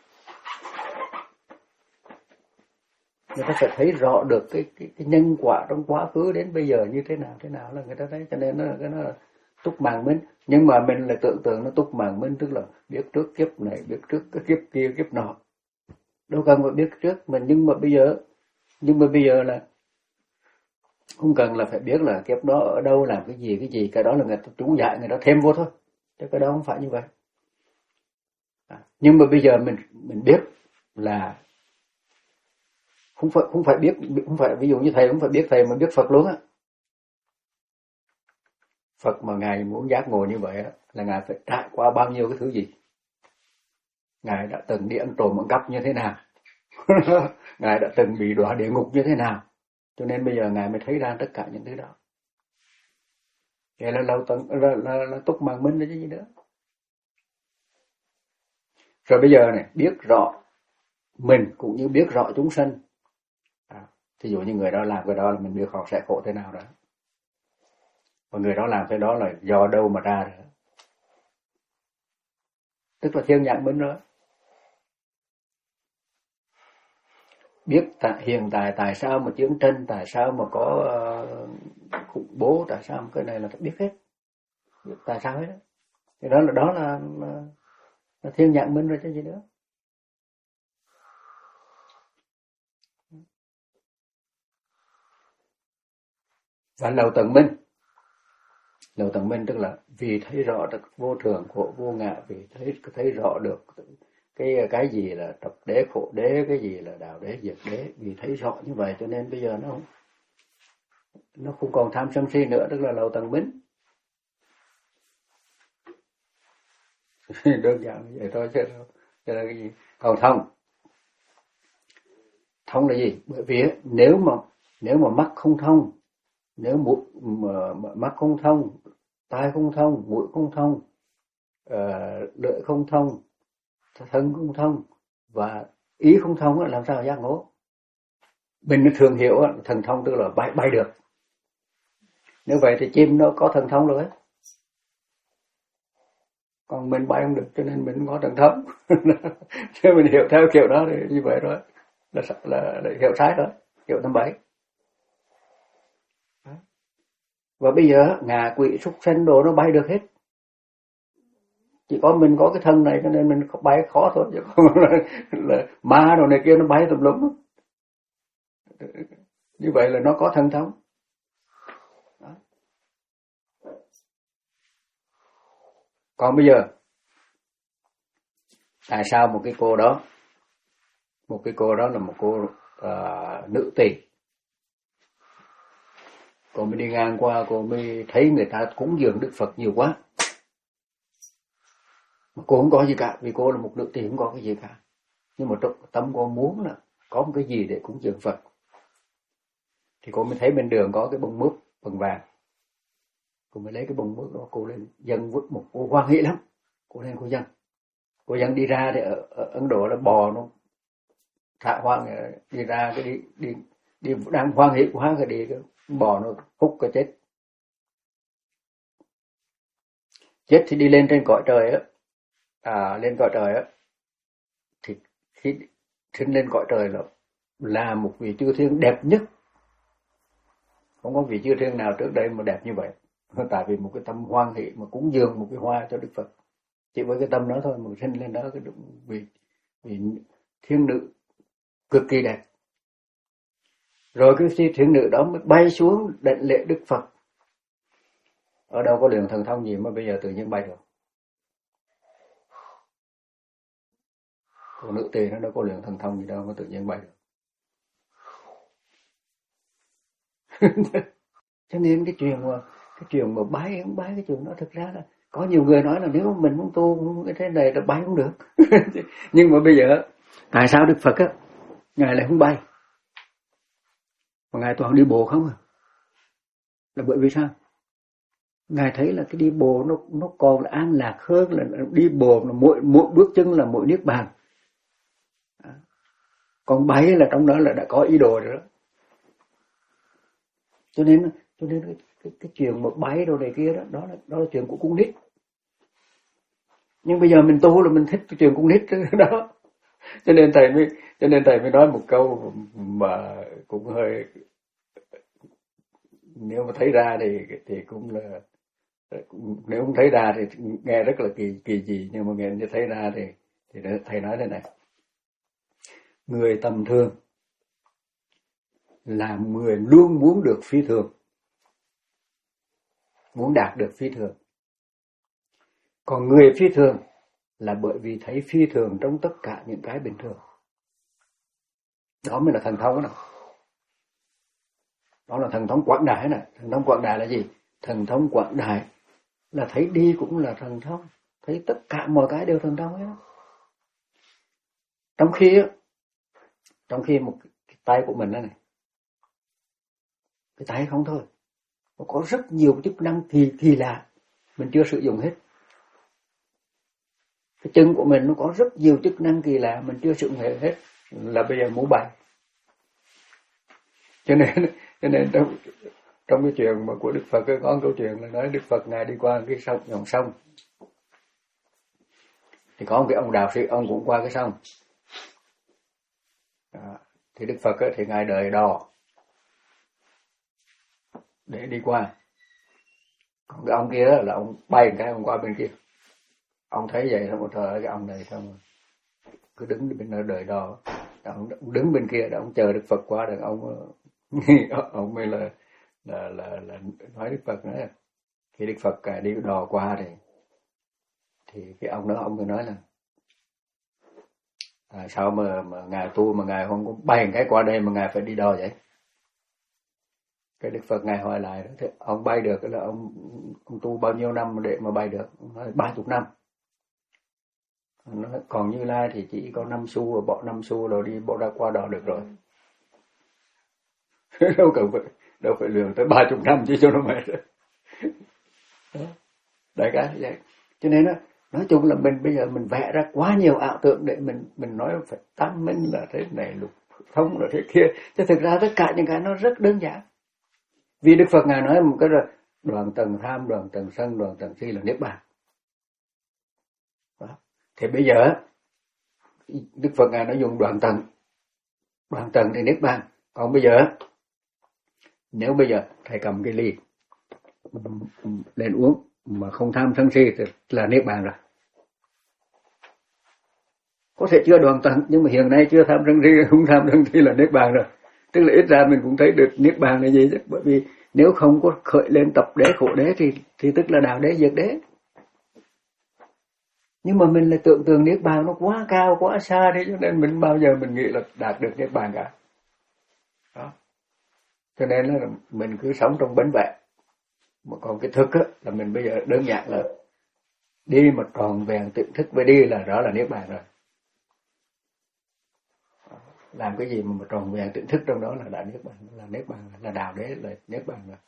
[SPEAKER 1] Người ta phải thấy rõ được cái, cái, cái nhân quả trong quá khứ đến bây giờ như thế nào thế nào là người ta thấy, cho nên nó cái nó là túc mạng minh. Nhưng mà mình là tưởng tượng nó túc mạng minh, tức là biết trước kiếp này, biết trước cái kiếp kia kiếp nọ, đâu cần phải biết trước mình. Nhưng mà bây giờ nhưng mà bây giờ là không cần là phải biết là kiếp đó ở đâu làm cái gì cái gì, cái đó là người ta chú dạy, người ta thêm vô thôi, chứ cái đó không phải như vậy. À, nhưng mà bây giờ mình mình biết là không phải không phải biết không phải ví dụ như thầy không phải biết thầy mà biết Phật luôn á. Phật mà ngài muốn giác ngộ như vậy á, là ngài phải trải qua bao nhiêu cái thứ gì. Ngài đã từng đi ăn trộm ăn cắp như thế nào. Ngài đã từng bị đọa địa ngục như thế nào. Cho nên bây giờ Ngài mới thấy ra tất cả những thứ đó. Vậy là lâu tận là, là, là túc mạng minh đó chứ gì nữa. Rồi bây giờ này, biết rõ mình cũng như biết rõ chúng sanh. À, thí dụ như người đó làm cái đó là mình biết họ sẽ khổ thế nào đó. Và người đó làm cái đó là do đâu mà ra rồi. Tức là thiên nhãn minh rồi. Biết tại, hiện tại tại sao mà chiến tranh, tại sao mà có uh, khủng bố, tại sao mà cái này là biết hết. Biết tại sao hết. Thì đó là đó là, là, là thiên nhãn minh rồi chứ gì nữa. Và lầu tận minh. Lầu tận minh tức là vì thấy rõ được vô thường khổ vô ngã, vì thấy thấy rõ được cái cái gì là tập đế khổ đế, cái gì là đạo đế diệt đế, vì thấy rõ như vậy cho nên bây giờ nó không nó không còn tham sân si nữa, tức là lầu tận minh. Đơn giản như vậy thôi chứ chứ là cái gì. Còn thông, thông là gì? Bởi vì nếu mà nếu mà mắt không thông, nếu mũi mà, mà mắt không thông, tai không thông, mũi không thông, uh, lưỡi không thông, thân không thông và ý không thông, làm sao giác ngộ? Mình thường hiểu thần thông tức là bay bay được. Nếu vậy thì chim nó có thần thông rồi. Còn mình bay không được cho nên mình không có thần thông. Chứ mình hiểu theo kiểu đó thì như vậy rồi là là, là hiểu sai rồi, hiểu năm bảy. Và bây giờ ngạ quỷ súc sanh đồ nó bay được hết. Chỉ có mình có cái thân này cho nên mình bay khó thôi, chứ không là, là ma đồ này kia nó bay tùm lum. Như vậy là nó có thần thông. Đó. Còn bây giờ tại sao một cái cô đó, một cái cô đó là một cô uh, nữ tỳ, cô mới đi ngang qua, cô mới thấy người ta cúng dường Đức Phật nhiều quá. Mà cô không có gì cả, vì cô là một nữ tỳ không có cái gì cả. Nhưng mà trong tâm cô muốn là có một cái gì để cúng dường Phật. Thì cô mới thấy bên đường có cái bông mướp bằng vàng. Cô mới lấy cái bông mướp đó, cô lên dâng vứt một, cô hoan hỷ lắm. Cô lên cô dâng. Cô dâng đi ra thì ở, ở Ấn Độ là bò nó thả hoang đi ra cái đi đi đi đang hoan hỷ quá cái đi cái bò nó hút cái chết. Chết thì đi lên trên cõi trời á. À, lên cõi trời á thì khi sinh lên cõi trời là là một vị chư thiên đẹp nhất. Không có vị chư thiên nào trước đây mà đẹp như vậy. Tại vì một cái tâm hoan hỷ mà cúng dường một cái hoa cho Đức Phật. Chỉ với cái tâm đó thôi mà sinh lên đó cái vị vị thiên nữ cực kỳ đẹp. Rồi cái thiên nữ đó mới bay xuống đảnh lễ Đức Phật. Ở đâu có luyện thần thông gì mà bây giờ tự nhiên bay được. Cô nữ tỳ nó đâu có luyện thần thông gì đâu mà tự nhiên bay được. Cho nên cái chuyện mà cái chuyện mà bay không bay cái chuyện đó thực ra là có nhiều người nói là nếu mình muốn tu cái thế này là bay không được. Nhưng mà bây giờ tại sao Đức Phật á Ngài lại không bay? Mà Ngài toàn đi bộ không à? Là bởi vì sao? Ngài thấy là cái đi bộ nó nó còn là an lạc hơn là đi bộ là mỗi mỗi bước chân là mỗi niết bàn. Còn bay là trong đó là đã có ý đồ rồi đó. Cho nên cho nên cái cái, cái chuyện mà bay đồ này kia đó, đó là đó là chuyện của con nít. Nhưng bây giờ mình tu là mình thích cái chuyện con nít đó. Cho nên thầy mới cho nên thầy mới nói một câu mà cũng hơi, nếu mà thấy ra thì thì cũng là, nếu không thấy ra thì nghe rất là kỳ kỳ gì, nhưng mà nghe thấy ra thì thì thầy nói thế này: người tầm thường là người luôn muốn được phi thường, muốn đạt được phi thường. Còn người phi thường là bởi vì thấy phi thường trong tất cả những cái bình thường. Đó mới là thần thông đó. Đó là thần thông quảng đại này. Thần thông quảng đại là gì? Thần thông quảng đại là thấy đi cũng là thần thông, thấy tất cả mọi cái đều thần thông hết. Trong khi trong khi một cái tay của mình đó này, cái tay không thôi, nó có rất nhiều chức năng kỳ kỳ lạ mình chưa sử dụng hết. Cái chân của mình nó có rất nhiều chức năng kỳ lạ mình chưa sử dụng hết, là bây giờ muốn bày. Cho nên cho nên trong trong cái chuyện mà của Đức Phật có câu chuyện là nói Đức Phật ngài đi qua cái sông, dòng sông, thì có một cái ông đạo sĩ, ông cũng qua cái sông. À, thì Đức Phật ấy, thì ngài đợi đò để đi qua. Còn cái ông kia đó, là ông bay một cái ông qua bên kia. Ông thấy vậy xong một thời cái ông này xong cứ đứng bên nơi đợi đò. Ông đứng bên kia để ông chờ Đức Phật qua, rồi ông ông mới là là là, là nói Đức Phật nữa. Khi Đức Phật đi đò qua thì thì cái ông đó ông mới nói là à, sao mà mà ngài tu mà ngài không có bay một cái qua đây mà ngài phải đi đò vậy? Cái Đức Phật ngài hỏi lại đó, ông bay được là ông ông tu bao nhiêu năm để mà bay được? Nói ba chục năm. Nó còn Như Lai thì chỉ có năm xu rồi bỏ năm xu rồi đi bộ ra qua đò được rồi. đâu cần phải đâu phải lường tới ba chục năm chứ cho nó mệt. Đại cái vậy. Cho nên đó, nói chung là mình bây giờ mình vẽ ra quá nhiều ảo tưởng để mình mình nói phải tam minh là thế này, lục thông là thế kia, chứ thực ra tất cả những cái nó rất đơn giản. Vì Đức Phật ngài nói một cái là đoạn tầng tham, đoạn tầng sân, đoạn tầng si là niết bàn. Đó. Thì bây giờ Đức Phật ngài nói dùng đoạn tầng, đoạn tầng thì niết bàn. Còn bây giờ nếu bây giờ thầy cầm cái ly lên uống mà không tham sân si thì là niết bàn rồi. Có thể chưa đoạn tầng nhưng mà hiện nay chưa tham sân si, không tham sân si là niết bàn rồi. Tức là ít ra mình cũng thấy được niết bàn là gì chứ. Bởi vì nếu không có khởi lên tập đế khổ đế thì thì tức là đạo đế diệt đế. Nhưng mà mình lại tưởng tượng niết bàn nó quá cao quá xa đi, cho nên mình bao giờ mình nghĩ là đạt được niết bàn cả. Đó. Cho nên là mình cứ sống trong bấn vẹn. Mà còn cái thức á, là mình bây giờ đơn giản là đi mà tròn vẹn tự thức với đi là rõ là niết bàn rồi. Làm cái gì mà, mà tròn vẹn tự thức trong đó là đã niết bàn, là niết bàn, là đạo đế, là niết bàn rồi.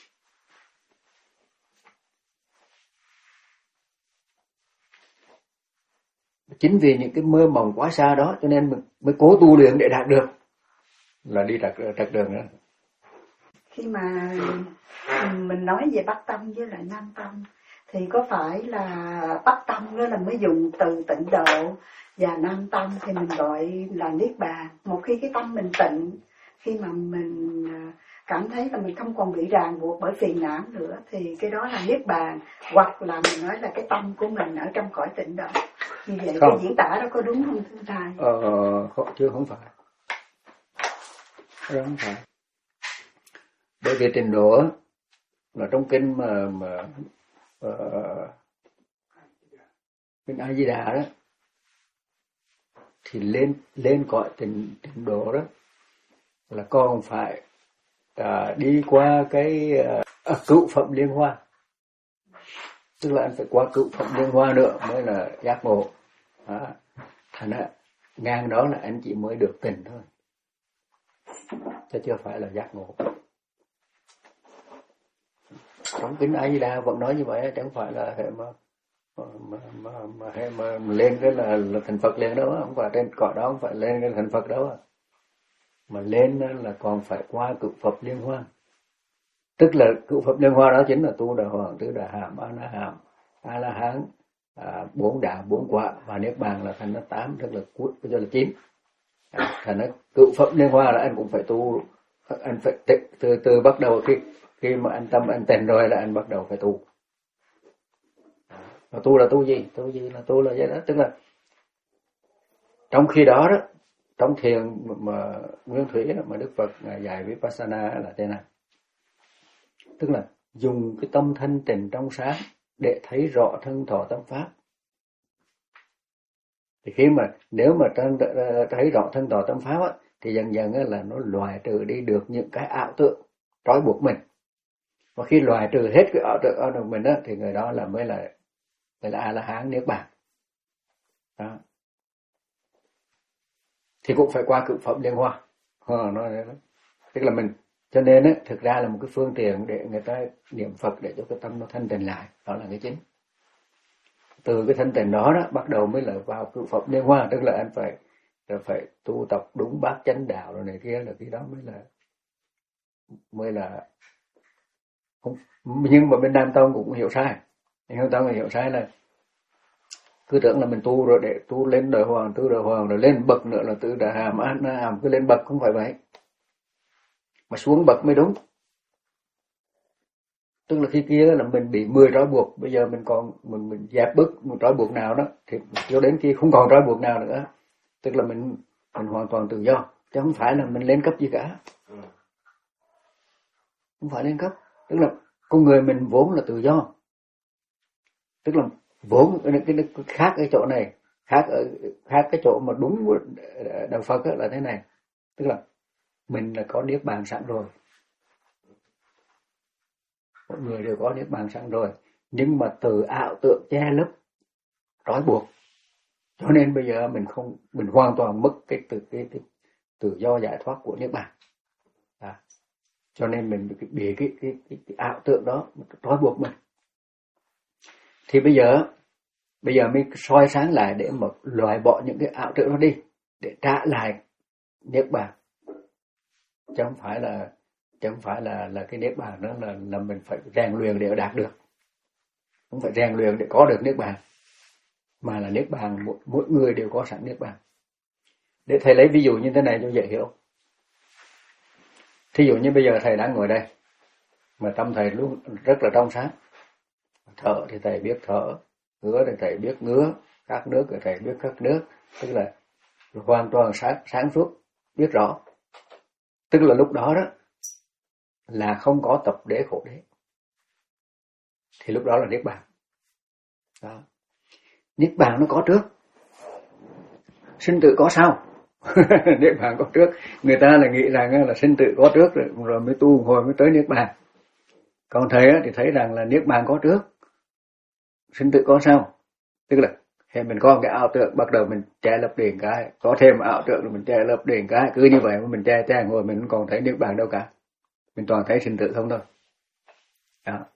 [SPEAKER 1] Chính vì những cái mơ mộng quá xa đó cho nên mình mới cố tu luyện để đạt được, là đi trật trật đường đó.
[SPEAKER 5] Khi mà mình nói về Bắc Tâm với lại Nam Tâm thì có phải là Bắc Tâm đó là mới dùng từ tịnh độ, và Nam Tâm thì mình gọi là niết bàn. Một khi cái tâm mình tịnh, khi mà mình cảm thấy là mình không còn bị ràng buộc bởi phiền não nữa thì cái đó là niết bàn, hoặc là mình nói là cái tâm của mình ở trong cõi tịnh độ. Như vậy không. Cái diễn tả đó có đúng không thưa thầy?
[SPEAKER 1] Ờ, không, chứ không phải. Không phải. Bởi vì tịnh độ là trong kinh mà mà uh, kinh A Di Đà đó thì lên lên cõi tịnh tịnh độ đó là con phải uh, đi qua cái uh, cựu phẩm liên hoa, tức là anh phải qua cựu phẩm liên hoa nữa mới là giác ngộ. À, thành ra ngang đó là anh chỉ mới được tình thôi, chứ chưa phải là giác ngộ. Trong kinh A Di Đà vẫn nói như vậy, chẳng phải là hệ mà mà mà mà, mà, hệ mà, mà lên cái là, là thành Phật liền đâu, không phải trên cõi đó không phải lên cái thành Phật đâu, mà lên là còn phải qua cựu Phật liên hoa. Tức là cựu Phật liên hoa đó chính là tu đà hoàng, tứ đà hàm, a la hàm, a la hán, à, bốn đạo bốn quả, và niết bàn là thành nó tám, tức là cuối cho là chín. À, thành nó cựu Phật liên hoa là anh cũng phải tu, anh phải từ từ, từ bắt đầu khi khi mà anh tâm anh tịnh rồi là anh bắt đầu phải tu. Mà tu là tu gì? Tu gì là tu là vậy đó, tức là trong khi đó đó, trong thiền mà nguyên thủy đó, mà Đức Phật dạy Vipassana là thế nào? Tức là dùng cái tâm thanh tịnh trong sáng để thấy rõ thân thọ tâm pháp. Thì khi mà nếu mà thấy rõ thân thọ tâm pháp á, thì dần dần là nó loại trừ đi được những cái ảo tưởng trói buộc mình. Và khi loại trừ hết cái ảo tưởng ở mình á, thì người đó là mới là mới là A La Hán niết bàn. Đó. thì cũng phải qua cực phẩm liên hoa. Ờ, nói đấy. Tức là mình, cho nên á, thực ra là một cái phương tiện để người ta niệm Phật để cho cái tâm nó thanh tịnh lại, đó là cái chính. Từ cái thanh tịnh đó đó bắt đầu mới là vào cực phẩm liên hoa, tức là anh phải là phải tu tập đúng bát chánh đạo rồi này kia, là cái đó mới là mới là không. Nhưng mà bên Nam Tông cũng hiểu sai. Nam Tông hiểu sai là cứ tưởng là mình tu rồi để tu lên đời hoàng, tu đời hoàng rồi lên bậc nữa là tự đà hàm an na hàm, cứ lên bậc không phải vậy, mà xuống bậc mới đúng. Tức là khi kia là mình bị mười trói buộc, bây giờ mình còn mình mình dẹp bớt một trói buộc nào đó thì cho đến khi không còn trói buộc nào nữa, tức là mình mình hoàn toàn tự do, chứ không phải là mình lên cấp gì cả. Không phải lên cấp, tức là con người mình vốn là tự do, tức là vốn cái, cái, cái khác cái chỗ này, khác ở khác cái chỗ mà đúng đạo Phật là thế này, tức là mình là có niết bàn sẵn rồi, mọi người đều có niết bàn sẵn rồi, nhưng mà từ ảo tượng che lấp trói buộc, cho nên bây giờ mình không mình hoàn toàn mất cái tự cái, cái tự do giải thoát của niết bàn. À, cho nên mình bị cái cái, cái, cái, cái ảo tượng đó trói buộc mình. Thì bây giờ bây giờ mới soi sáng lại để mà loại bỏ những cái ảo tưởng đó đi, để trả lại niết bàn, chứ không phải là chứ không phải là là cái niết bàn đó là là mình phải rèn luyện để đạt được, không phải rèn luyện để có được niết bàn, mà là niết bàn mỗi, mỗi người đều có sẵn niết bàn. Để thầy lấy ví dụ như thế này cho dễ hiểu. Thí dụ như bây giờ thầy đang ngồi đây, mà tâm thầy luôn rất là trong sáng, thở thì thầy biết thở, ngứa thì thầy biết ngứa, khát nước thì thầy biết khát nước, tức là hoàn toàn sáng sáng suốt, biết rõ. Tức là lúc đó đó là không có tập đế khổ đế, thì lúc đó là niết bàn. Đó. Niết bàn nó có trước, sinh tử có sau. Niết bàn có trước, người ta là nghĩ rằng là sinh tử có trước rồi, rồi mới tu hồi mới tới niết bàn. Còn thầy thì thấy rằng là niết bàn có trước, sinh tử có sau. Tức là thì mình có cái ảo tượng, bắt đầu mình che lấp điện cái, có thêm ảo tượng rồi mình che lấp điện cái, cứ như vậy mà mình che che ngồi mình không còn thấy niết bàn đâu cả, mình toàn thấy sinh tử không thôi. Đó.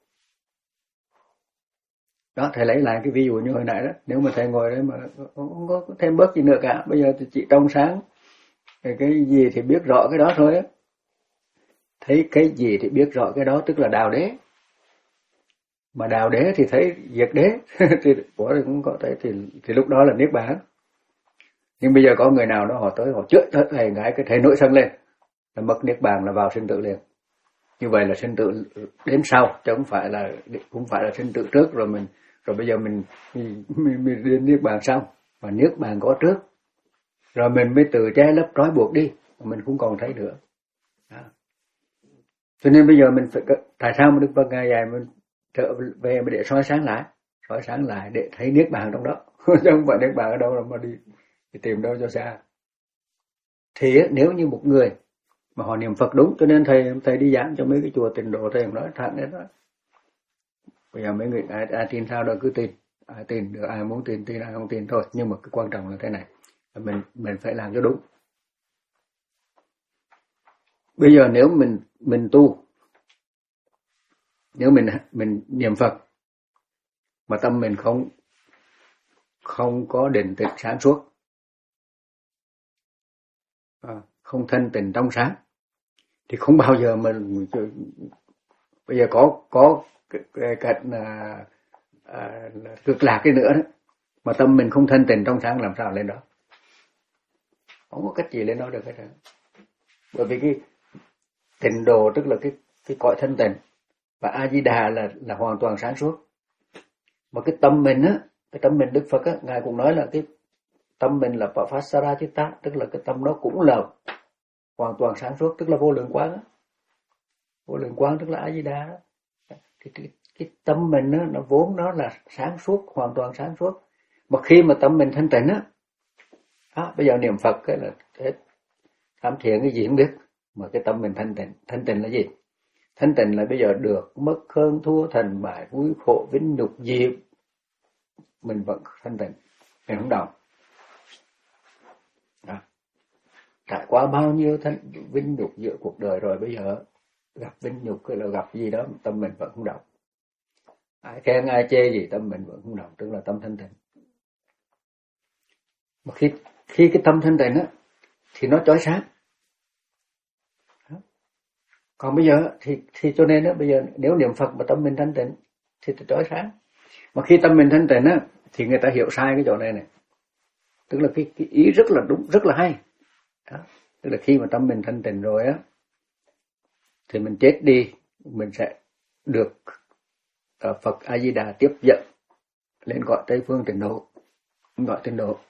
[SPEAKER 1] Đó, thầy lấy lại cái ví dụ như hồi nãy đó, nếu mà thầy ngồi đấy mà không có thêm bớt gì nữa cả, bây giờ thì chỉ trong sáng, cái gì thì biết rõ cái đó thôi á. Thấy cái gì thì biết rõ cái đó, tức là đạo đế. Mà đạo đế thì thấy diệt đế, thì của thì cũng có thể thì thì lúc đó là niết bàn. Nhưng bây giờ có người nào đó họ tới họ chữa tới thầy ngái cái thầy nổi sân lên, là mất niết bàn là vào sinh tử liền. Như vậy là sinh tử đến sau, chứ không phải là cũng phải là sinh tử trước rồi mình rồi bây giờ mình mình, mình, mình đến niết bàn sau, mà niết bàn có trước, rồi mình mới từ che lấp trói buộc đi, mình không còn thấy nữa. Đó. Cho nên bây giờ mình phải, tại sao mà Đức Phật ngày dài mình trở về để soi sáng lại, soi sáng lại để thấy niết bàn trong đó, chứ không phải niết bàn ở đâu rồi mà đi, đi tìm đâu cho xa. Thì nếu như một người mà họ niệm Phật đúng, cho nên thầy thầy đi giảng cho mấy cái chùa Tịnh Độ, thầy nói thẳng đấy đó. Bây giờ mấy người ai, ai tin sao đó cứ tin, ai tin được, ai muốn tin tin, ai không tin thôi. Nhưng mà cái quan trọng là thế này, mình mình phải làm cho đúng. Bây giờ nếu mình mình tu, nếu mình mình niệm Phật mà tâm mình không không có định tĩnh sáng suốt, à, không thanh tịnh trong sáng, thì không bao giờ mình bây giờ có có cái cảnh à, à, cực lạc cái nữa đó, mà tâm mình không thanh tịnh trong sáng làm sao lên đó, không có cách gì lên đó được hết. Bởi vì cái tịnh độ tức là cái cái cõi thanh tịnh, và A Di Đà là là hoàn toàn sáng suốt. Mà cái tâm mình á, cái tâm mình Đức Phật á, ngài cũng nói là cái tâm mình là Papasara Chitta, tức là cái tâm đó cũng là hoàn toàn sáng suốt, tức là vô lượng quang á. Vô lượng quang tức là A Di Đà đó. Thì cái, cái tâm mình á, nó vốn nó là sáng suốt, hoàn toàn sáng suốt. Mà khi mà tâm mình thanh tịnh á, đó, bây giờ niệm Phật cái là hết tham thiện cái gì không biết, mà cái tâm mình thanh tịnh. Thanh tịnh là gì? Thanh tịnh là bây giờ được mất hơn thua thành bại vui khổ vinh nhục gì mình vẫn thanh tịnh, mình không động. Đó. trải qua bao nhiêu thân vinh nhục giữa cuộc đời rồi, bây giờ gặp vinh nhục hay là gặp gì đó tâm mình vẫn không động. Ai khen ai chê gì tâm mình vẫn không động, tức là tâm thanh tịnh. Mà khi khi cái tâm thanh tịnh á thì nó chói sáng. Còn bây giờ thì thì cho nên á, bây giờ nếu niệm Phật mà tâm mình thanh tịnh thì nó chói sáng. Mà khi tâm mình thanh tịnh á thì người ta hiểu sai cái chỗ này này. Tức là cái, cái ý rất là đúng, rất là hay. Đó. Tức là khi mà tâm mình thanh tịnh rồi á thì mình chết đi, mình sẽ được uh, Phật A Di Đà tiếp dẫn lên gọi Tây phương tịnh độ, gọi tịnh độ.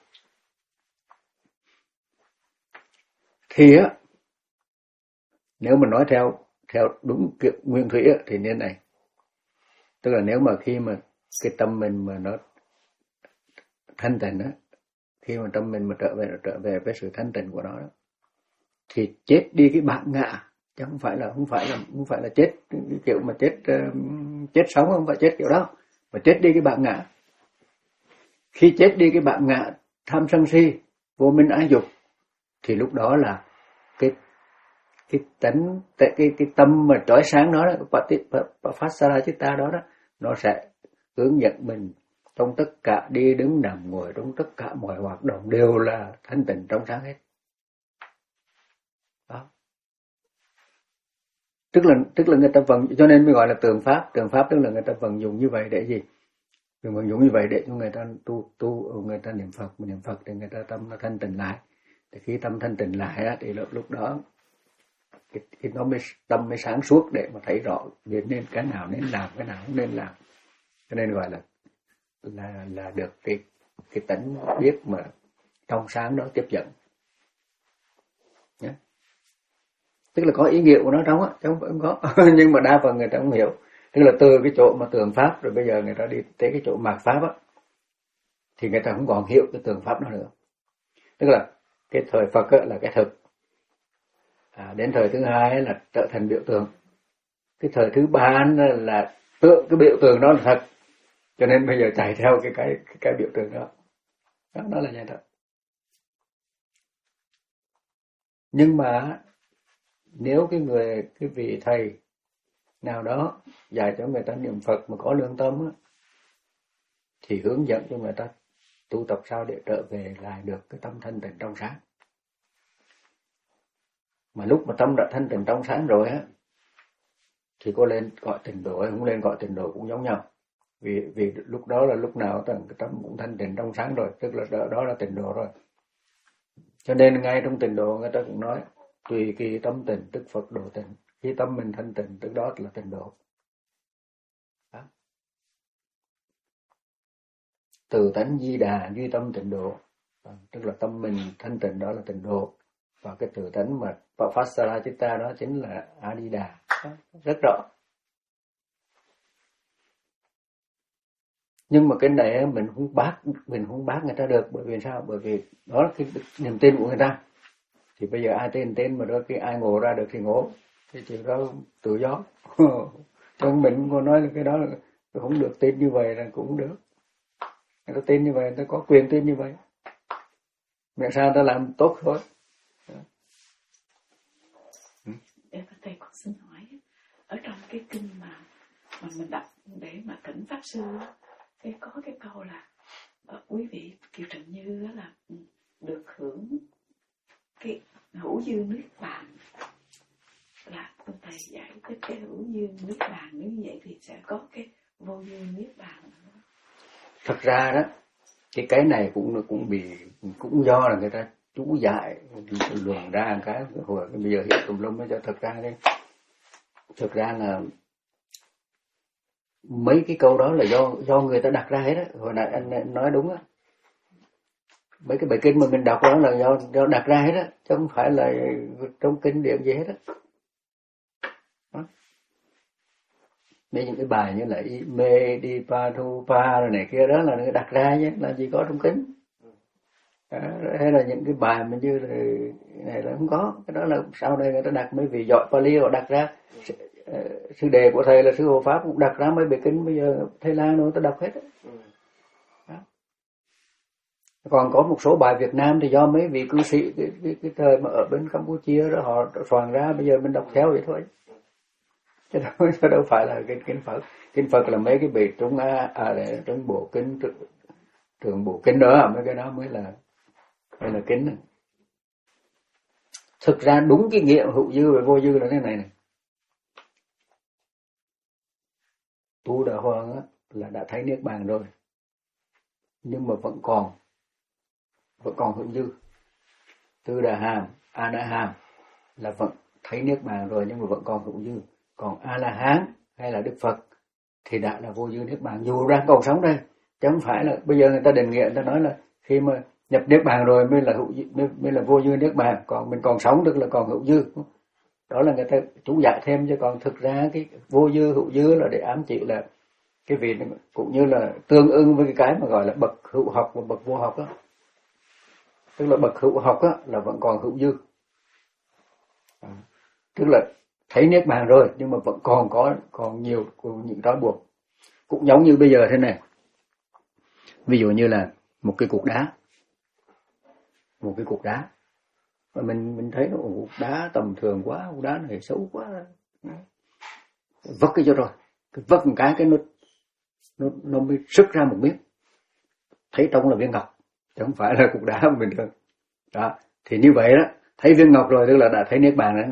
[SPEAKER 1] Thì á, nếu mà nói theo theo đúng kiểu nguyên thủy á, thì như này, tức là nếu mà khi mà cái tâm mình mà nó thanh tịnh á, khi mà tâm mình mà trở về trở về với sự thanh tịnh của nó đó, thì chết đi cái bản ngã, chứ không phải là không phải là không phải là chết cái kiểu mà chết uh, chết sống, không phải chết kiểu đó, mà chết đi cái bản ngã. Khi chết đi cái bản ngã tham sân si, vô minh ái dục, thì lúc đó là cái cái tánh cái cái, cái tâm mà trói sáng đó, đó phát ra chitta đó đó, nó sẽ hướng dẫn mình trong tất cả đi đứng nằm ngồi, trong tất cả mọi hoạt động đều là thanh tịnh trong sáng hết. Đó. Tức là tức là người ta vận, cho nên mới gọi là tường pháp. Tường pháp tức là người ta vận dụng như vậy để gì? Người vận dụng như vậy để cho người ta tu tu người ta niệm Phật, niệm Phật thì người ta tâm nó thanh tịnh lại. Thì khi tâm thanh tịnh lại á, thì lúc, lúc đó cái, cái nó mới tâm mới sáng suốt để mà thấy rõ biết nên cái nào nên làm, cái nào không nên làm. Cho nên gọi là là là được cái cái tánh biết mà trong sáng đó tiếp dẫn. Nhé. Tức là có ý nghĩa của nó trong á, chứ không có. Nhưng mà đa phần người ta không hiểu. Tức là từ cái chỗ mà tường pháp rồi bây giờ người ta đi tới cái chỗ mạt pháp á, thì người ta không còn hiểu cái tường pháp đó nữa. Tức là cái thời Phật á, là cái thực. À, đến thời thứ hai là trở thành biểu tượng. Cái thời thứ ba là tượng cái biểu tượng đó là thật. Cho nên bây giờ chạy theo cái cái cái, cái biểu tượng đó. Đó, đó là như thật. Nhưng mà nếu cái người cái vị thầy nào đó dạy cho người ta niệm Phật mà có lương tâm á, thì hướng dẫn cho người ta tu tập sao để trở về lại được cái tâm thanh tịnh trong sáng. Mà lúc mà tâm đã thanh tịnh trong sáng rồi á, thì có lên gọi tịnh độ hay không lên gọi tịnh độ cũng giống nhau. Vì vì lúc đó là lúc nào cái tâm cũng thanh tịnh trong sáng rồi, tức là đó, đó là tịnh độ rồi. Cho nên ngay trong tịnh độ người ta cũng nói tùy kỳ tâm tịnh tức Phật độ tịnh. Khi tâm mình thanh tịnh tức đó là tịnh độ. Đó. Từ tánh di đà duy tâm tịnh độ, tức là tâm mình thanh tịnh đó là tịnh độ. Và cái từ tánh mà Papasara Chitta đó chính là A-di-đà. Rất rõ. Nhưng mà cái này mình không bác mình không bác người ta được, bởi vì sao? Bởi vì đó là cái niềm tin của người ta. Thì bây giờ ai tin tin mà đó cái ai ngộ ra được thì ngộ, thì chuyện đó tự do. Còn mình cũng nói là cái đó là không được tin như vậy là cũng được. Người ta tin như vậy, người ta có quyền tin như vậy. Miễn sao người ta làm tốt thôi.
[SPEAKER 5] Để mà thầy con xin hỏi, ở trong cái kinh mà mà mình đọc để mà thỉnh pháp sư, cái có cái câu là uh, quý vị Kiều Trần Như là được hưởng cái hữu dương niết bàn, là con thầy giải thích cái hữu dương niết bàn, nếu như vậy thì sẽ có cái vô dương niết bàn.
[SPEAKER 1] Thật ra đó cái cái này cũng cũng bị cũng do là người ta chú dạy luồn ra một cái hồi bây giờ hiện tùm lum mới cho. Thật ra đấy, thực ra là mấy cái câu đó là do do người ta đặt ra hết á. Hồi nãy anh, anh nói đúng á, mấy cái bài kinh mà mình đọc đó là do do đặt ra hết á, chứ không phải là trong kinh điển gì hết á. Mấy những cái bài như là mê đi pa thu pa rồi này kia đó là người đặt ra nhé, là gì có trong kinh. À, hay là những cái bài mà như là này là không có, cái đó là sau này người ta đặt, mấy vị giỏi Pali họ đặt ra. Sư đề của thầy là sư Hộ Pháp cũng đặt ra mấy bài kinh, bây giờ thầy Lang nữa ta đọc hết đó. Đó. Còn có một số bài Việt Nam thì do mấy vị cư sĩ cái, cái, cái thời mà ở bên Campuchia đó họ soạn ra, bây giờ mình đọc theo vậy thôi. Chứ đâu, chứ đâu phải là kinh kinh Phật. Kinh Phật là mấy cái bề trung a à, để trong bộ kinh trường bộ kinh đó, mấy cái đó mới là mới là kinh. Thực ra đúng cái nghĩa hữu dư và vô dư là thế này này. Tu Đà Hoàng á, là đã thấy niết bàn rồi, nhưng mà vẫn còn vẫn còn hữu dư. Tư Đà Hàm, A Na Hàm là vẫn thấy niết bàn rồi nhưng mà vẫn còn hữu dư. Còn A La Hán hay là Đức Phật thì đã là vô dư niết bàn, dù đang còn sống đây. Chứ không phải là bây giờ người ta định nghĩa, người ta nói là khi mà nhập niết bàn rồi mới là hữu dư, mới, mới là vô dư niết bàn, còn mình còn sống tức là còn hữu dư. Đó là người ta chú giải thêm, chứ còn thực ra cái vô dư hữu dư là để ám chỉ là cái vị cũng như là tương ưng với cái cái mà gọi là bậc hữu học và bậc vô học đó. Tức là bậc hữu học á, là vẫn còn hữu dư. À, tức là thấy niết bàn rồi nhưng mà vẫn còn có còn nhiều những trói buộc. Cũng giống như bây giờ thế này. Ví dụ như là một cái cục đá. Một cái cục đá. Và mình mình thấy nó cục đá tầm thường quá, cục đá này xấu quá. Vất cái cho rồi. Cái vất một cái cái nó nó nó mới sức ra một miếng. Thấy trong là viên ngọc, chứ không phải là cục đá bình thường. Đó, thì như vậy đó, thấy viên ngọc rồi tức là đã thấy niết bàn rồi nè.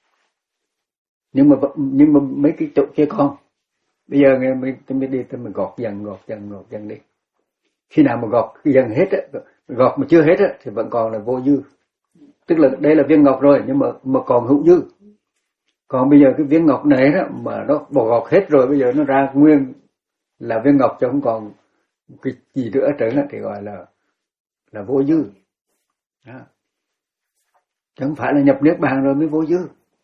[SPEAKER 1] Nhưng mà nhưng mà mấy cái chỗ kia con, bây giờ mình mình, mình đi mình gọt dần gọt dần gọt dần đi. Khi nào mà gọt dần hết á, gọt mà chưa hết á thì vẫn còn là vô dư. Tức là đây là viên ngọc rồi nhưng mà mà còn hữu dư. Còn bây giờ cái viên ngọc này đó mà nó bỏ gọt hết rồi, bây giờ nó ra nguyên là viên ngọc chứ không còn cái gì nữa trở lại thì gọi là là vô dư. Đó. Chứ không phải là nhập niết bàn rồi mới vô dư.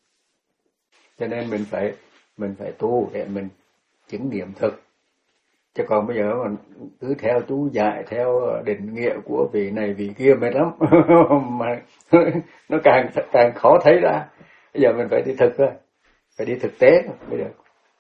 [SPEAKER 1] Cho nên mình phải mình phải tu để mình chứng nghiệm thực. Chứ còn bây giờ mà cứ theo chú dạy, theo định nghĩa của vị này vị kia mệt lắm. Mà nó càng càng khó thấy ra. Bây giờ mình phải đi thực thôi, phải đi thực tế bây giờ.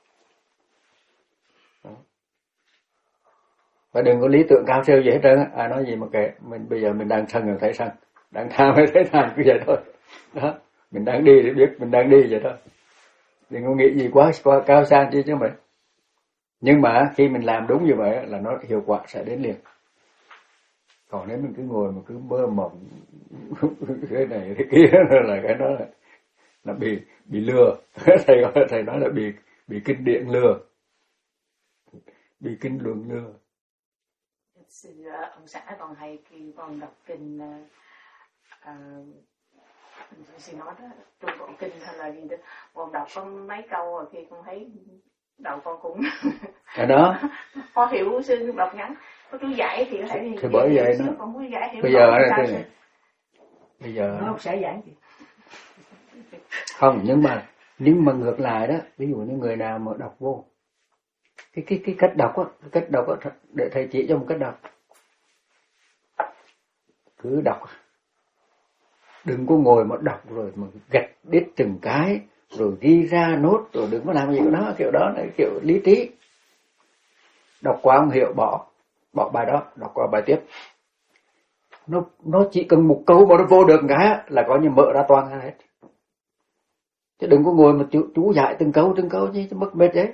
[SPEAKER 1] Và đừng có lý tưởng cao siêu gì hết trơn á. À nói gì mà kệ, mình bây giờ mình đang sân rồi thấy sân, đang tham hay thấy tham cứ vậy thôi. Đó, mình đang đi để biết mình đang đi vậy thôi. Đừng có nghĩ gì quá, quá cao sang chứ chứ mình. Nhưng mà khi mình làm đúng như vậy là nó hiệu quả sẽ đến liền. Còn nếu mình cứ ngồi mà cứ mơ mộng cái này cái kia là cái đó là, là bị bị lừa. Thầy thầy nói là bị bị kinh điển lừa, bị kinh luận lừa.
[SPEAKER 3] Sư ông xã còn hay khi con đọc kinh uh, sư nói đó trung bộ kinh hay là gì đó, con đọc có mấy câu rồi khi con thấy đầu con cũng
[SPEAKER 1] ở đó
[SPEAKER 3] khó hiểu sư đọc ngắn, có chú giải thì có thể
[SPEAKER 1] thì bởi vậy nó
[SPEAKER 3] còn muốn giải hiểu
[SPEAKER 1] bây giờ đây thế này, bây giờ
[SPEAKER 6] nó không sẽ giảng gì
[SPEAKER 1] không, nhưng mà nhưng mà ngược lại đó, ví dụ như người nào mà đọc vô cái cái cái cách đọc á, cái cách đọc á, để thầy chỉ cho một cách đọc, cứ đọc, đừng có ngồi mà đọc rồi mà gạch đít từng cái rồi ghi ra nốt rồi đừng có làm gì của nó, kiểu đó là kiểu lý trí. Đọc qua không hiểu bỏ bỏ bài đó, đọc qua bài tiếp. Nó nó chỉ cần một câu mà nó vô được cái là có như mở ra toàn ra hết. Chứ đừng có ngồi mà chú, chú dạy từng câu từng câu chứ mất mệt đấy.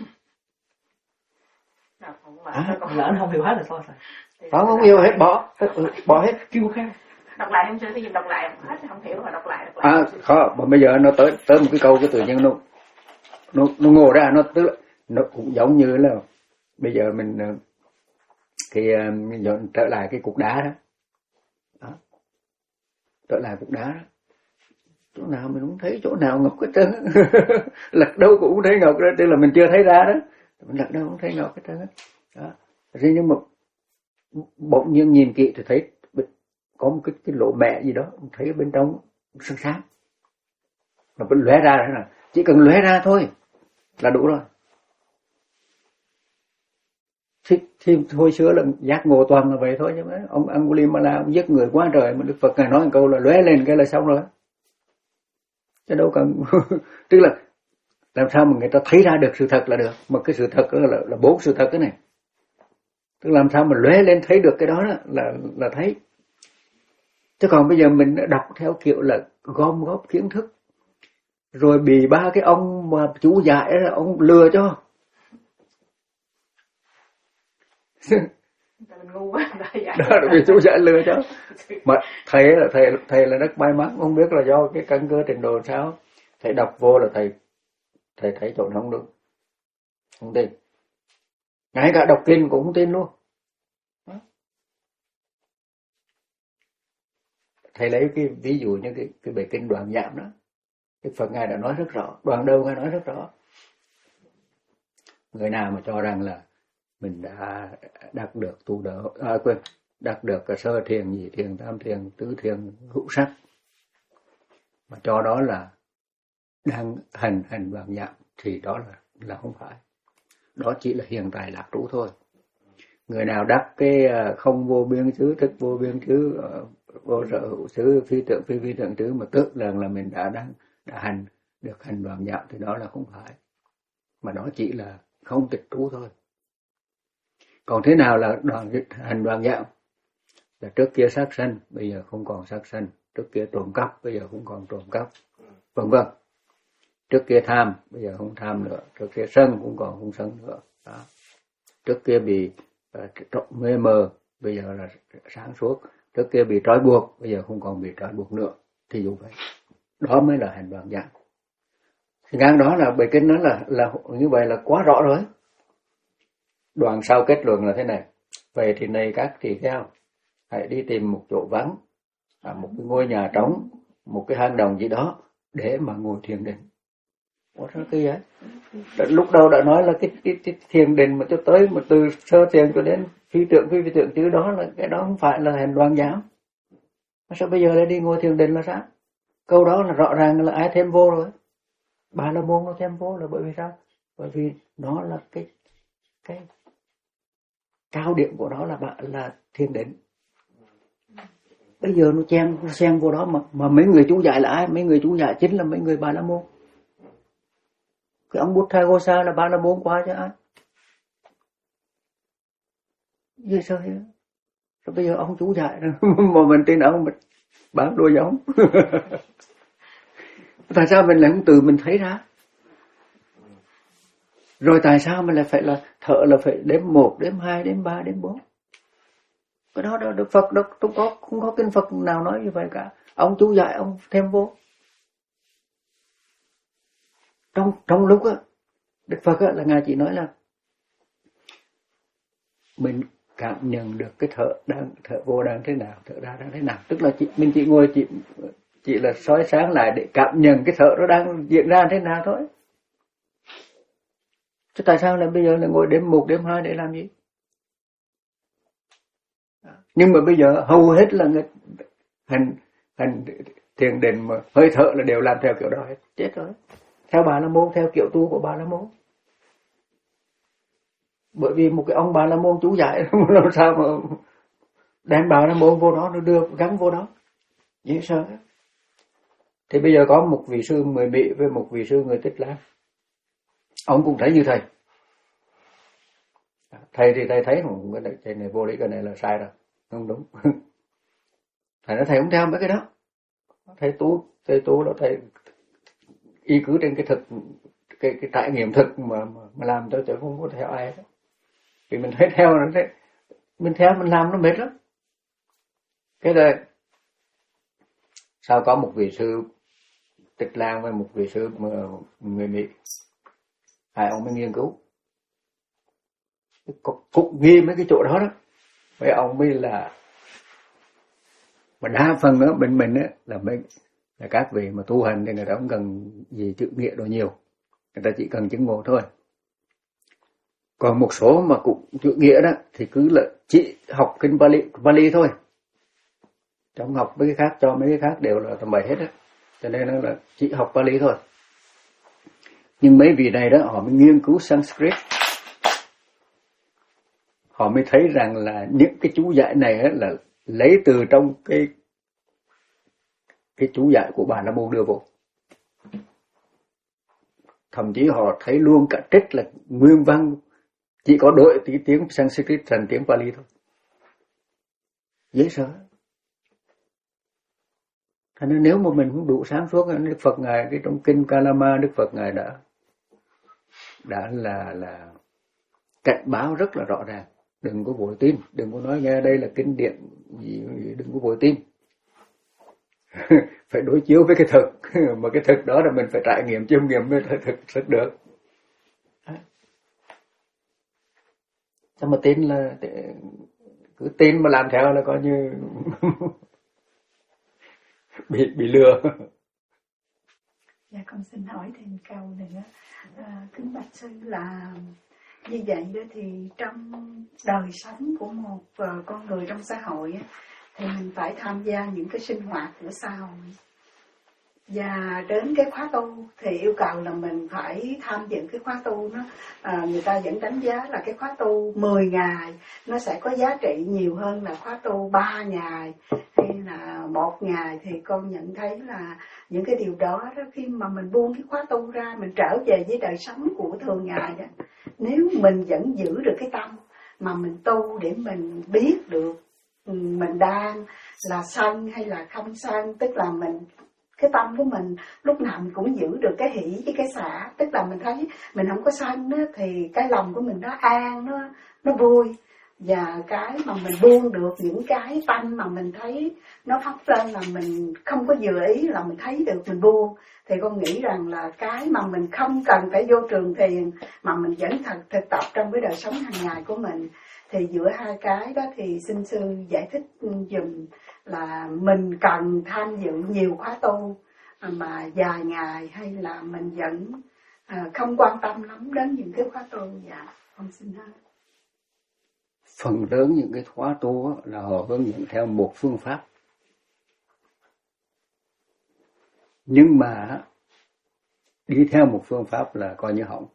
[SPEAKER 6] À, lỡ anh không hiểu hết là thôi rồi.
[SPEAKER 1] Không không hiểu hết bỏ bỏ hết
[SPEAKER 6] kêu khác.
[SPEAKER 3] Đọc lại không chưa, cái gì đọc lại hết không hiểu mà đọc lại đọc lại.
[SPEAKER 1] À khó, mà bây giờ nó tới tới một cái câu cái tự nhiên nó nó nó ngồi ra, nó tức là nó cũng giống như là bây giờ mình thì dọn trở lại cái cục đá đó. Đó, trở lại cục đá đó, chỗ nào mình không thấy chỗ nào ngọc hết trơn. Lật đâu cũng không thấy ngọc đó, tức là mình chưa thấy ra đó, mình lật đâu cũng thấy ngọc hết trơn đó. Riêng nhưng mà bỗng nhiên nhìn kỹ thì thấy có một cái cái lỗ mẹ gì đó, thấy bên trong sáng sáng, nó vẫn lóe ra thế nào, chỉ cần lóe ra thôi là đủ rồi. Thì, thì hồi xưa là giác ngộ toàn là vậy thôi, chứ mấy ông Angulimala ông giết người quá trời mà Đức Phật ngài nói một câu là lóe lên cái là xong rồi, chứ đâu cần. Tức là làm sao mà người ta thấy ra được sự thật là được, mà cái sự thật đó là là bốn sự thật cái này. Tức làm sao mà lóe lên thấy được cái đó, đó là là thấy. Chứ còn bây giờ mình đọc theo kiểu là gom góp kiến thức, rồi bị ba cái ông mà chú dạy là ông lừa cho.
[SPEAKER 3] Mình ngu quá.
[SPEAKER 1] Đó là bị chú dạy lừa cho. Mà thầy là thầy thầy là rất may mắn, không biết là do cái căn cơ trình độ sao. Thầy đọc vô là thầy thầy thấy chỗ nó không đúng, không tin. Ngay cả đọc kinh cũng không tin luôn. Thầy lấy cái ví dụ như cái cái bài kinh Đoạn Giảm đó, Đức Phật ngài đã nói rất rõ, đoạn đầu ngài nói rất rõ. Người nào mà cho rằng là mình đã đạt được tu đỡ, à, quên, đạt được cái sơ thiền, nhị thiền, tam thiền, tứ thiền, hữu sắc, mà cho đó là đang hành hành Đoạn Giảm thì đó là là không phải. Đó chỉ là hiện tại lạc trú thôi. Người nào đắc cái không vô biên xứ, thức vô biên xứ, vô sở hữu xứ, phi tượng phi phi tượng xứ mà tức là là mình đã đang đã hành được hành Đoạn Giảm thì đó là không phải, mà đó chỉ là không tịch trú thôi. Còn thế nào là đoạn hành Đoạn Giảm? Là trước kia sát sanh, bây giờ không còn sát sanh. Trước kia trộm cắp, bây giờ không còn trộm cắp, vân vân. Trước kia tham, bây giờ không tham nữa. Trước kia sân, cũng còn không sân nữa. Đó. Trước kia bị uh, mê mờ, bây giờ là sáng suốt. Trước kia bị trói buộc, bây giờ không còn bị trói buộc nữa. Thì dù vậy, đó mới là hành Đoạn Giảm. Thì ngang đó là bài kinh đó là là như vậy là quá rõ rồi. Đoạn sau kết luận là thế này: vậy thì này các tỳ kheo, hãy đi tìm một chỗ vắng, à, một cái ngôi nhà trống, một cái hang động gì đó để mà ngồi thiền định. Ủa sao cái vậy? Lúc đầu đã nói là cái, cái, cái thiền định mà cho tới mà từ sơ thiền cho đến phi tượng phi phi tượng chứ đó là cái đó không phải là hành Đoạn Giảm. Sao bây giờ lại đi ngồi thiền định là sao? Câu đó là rõ ràng là ai thêm vô rồi. Bà la môn nó thêm vô là bởi vì sao? Bởi vì nó là cái cái cao điểm của nó là là thiền định. Bây giờ nó chen nó xen vô đó mà mà mấy người chú dạy là ai? Mấy người chú dạy chính là mấy người Bà la môn. Cái ông Buddhaghosa là Bà la môn qua cho ai? Vậy sao vậy? Rồi bây giờ ông chú dạy mà mình tin ông mình bán đua giống. Tại sao mình lại không tự mình thấy ra? Rồi tại sao mình lại phải là thợ là phải đếm một, đếm hai, đếm ba, đếm bốn? Cái đó đó Đức Phật đó không có không có kinh Phật nào nói như vậy cả. Ông chú dạy ông thêm vô. Trong trong lúc á Đức Phật á là ngài chỉ nói là mình cảm nhận được cái thở đang thở vô đang thế nào, thở ra đang thế nào, tức là chị, mình chỉ ngồi chỉ chỉ là soi sáng lại để cảm nhận cái thở nó đang diễn ra thế nào thôi. Chứ tại sao lại bây giờ lại ngồi đếm một, đếm hai để làm gì? Nhưng mà bây giờ hầu hết là người hành hành thiền định mà hơi thở là đều làm theo kiểu đó hết, chết rồi. Theo Bà la môn, theo kiểu tu của Bà la môn. Bởi vì một cái ông Bà la môn chú dạy làm sao mà đem Bà la môn vô đó, nó đưa gắn vô đó, dễ sợ. Thì bây giờ có một vị sư người Mỹ với một vị sư người Tích Lan, ông cũng thấy như thầy. Thầy thì thầy thấy không, cái này, cái này vô lý, cái này là sai rồi, không đúng. Thầy nói thầy không theo mấy cái đó. Thầy tu, thầy tu đó thầy y cứ trên cái thực, cái cái trải nghiệm thực mà mà, mà làm cho chứ không có theo ai hết. Vì mình thấy theo nó thế, mình theo mình làm nó mệt lắm. Cái này sau có một vị sư Tích Lan với một vị sư người Mỹ, hai ông mới nghiên cứu cũng nghi mấy cái chỗ đó đó. Mấy ông mới là mà đa phần nữa bên mình á là mấy là các vị mà tu hành thì người ta không cần gì chữ nghĩa đồ nhiều, người ta chỉ cần chứng ngộ thôi. Còn một số mà cũng chữ nghĩa đó thì cứ là chỉ học kinh Pali, Pali thôi, trong học mấy cái khác cho mấy cái khác đều là tầm bậy hết á, cho nên là chỉ học Pali thôi. Nhưng mấy vị này đó họ mới nghiên cứu Sanskrit, họ mới thấy rằng là những cái chú giải này là lấy từ trong cái cái chú giải của Bà la môn đưa vô. Thậm chí họ thấy luôn cả trích là nguyên văn Chỉ có đổi tí tiếng Sanskrit thành tiếng Pali thôi. Dễ sợ. Thành nên nếu mà mình không đủ sáng suốt, Đức Phật Ngài cái trong kinh Kalama, Đức Phật Ngài đã đã là là cảnh báo rất là rõ ràng. Đừng có vội tin, đừng có nói nghe đây là kinh điển gì, đừng có vội tin. Phải đối chiếu với cái thực, mà cái thực đó là mình phải trải nghiệm, chiêm nghiệm mới thực thực được. Sao mà tin là cứ tin mà làm theo là coi như bị bị lừa.
[SPEAKER 5] Dạ con xin hỏi thêm câu nữa, à, kính bạch sư là như vậy đó thì trong đời sống của một uh, con người trong xã hội á, thì mình phải tham gia những cái sinh hoạt của xã hội. Và đến cái khóa tu thì yêu cầu là mình phải tham dự cái khóa tu nó à, người ta vẫn đánh giá là cái khóa tu mười ngày nó sẽ có giá trị nhiều hơn là khóa tu ba ngày hay là một ngày. Thì con nhận thấy là những cái điều đó, đó khi mà mình buông cái khóa tu ra, mình trở về với đời sống của thường ngày đó, nếu mình vẫn giữ được cái tâm mà mình tu để mình biết được mình đang là sân hay là không sân, tức là mình cái tâm của mình lúc nào mình cũng giữ được cái hỷ với cái xả, tức là mình thấy mình không có sân đó, thì cái lòng của mình nó an, nó nó vui. Và cái mà mình buông được những cái tâm mà mình thấy nó phát lên là mình không có vừa ý, là mình thấy được mình buông, thì con nghĩ rằng là cái mà mình không cần phải vô trường thiền mà mình vẫn thực, thực tập trong cái đời sống hàng ngày của mình. Thì giữa hai cái đó thì xin sư giải thích dùm là mình cần tham dự nhiều khóa tu mà dài ngày, hay là mình vẫn à, không quan tâm lắm đến những cái khóa tu. Dạ, con xin hết.
[SPEAKER 1] Phần lớn những cái khóa tu là họ hướng dẫn theo một phương pháp. Nhưng mà đi theo một phương pháp là coi như hỏng.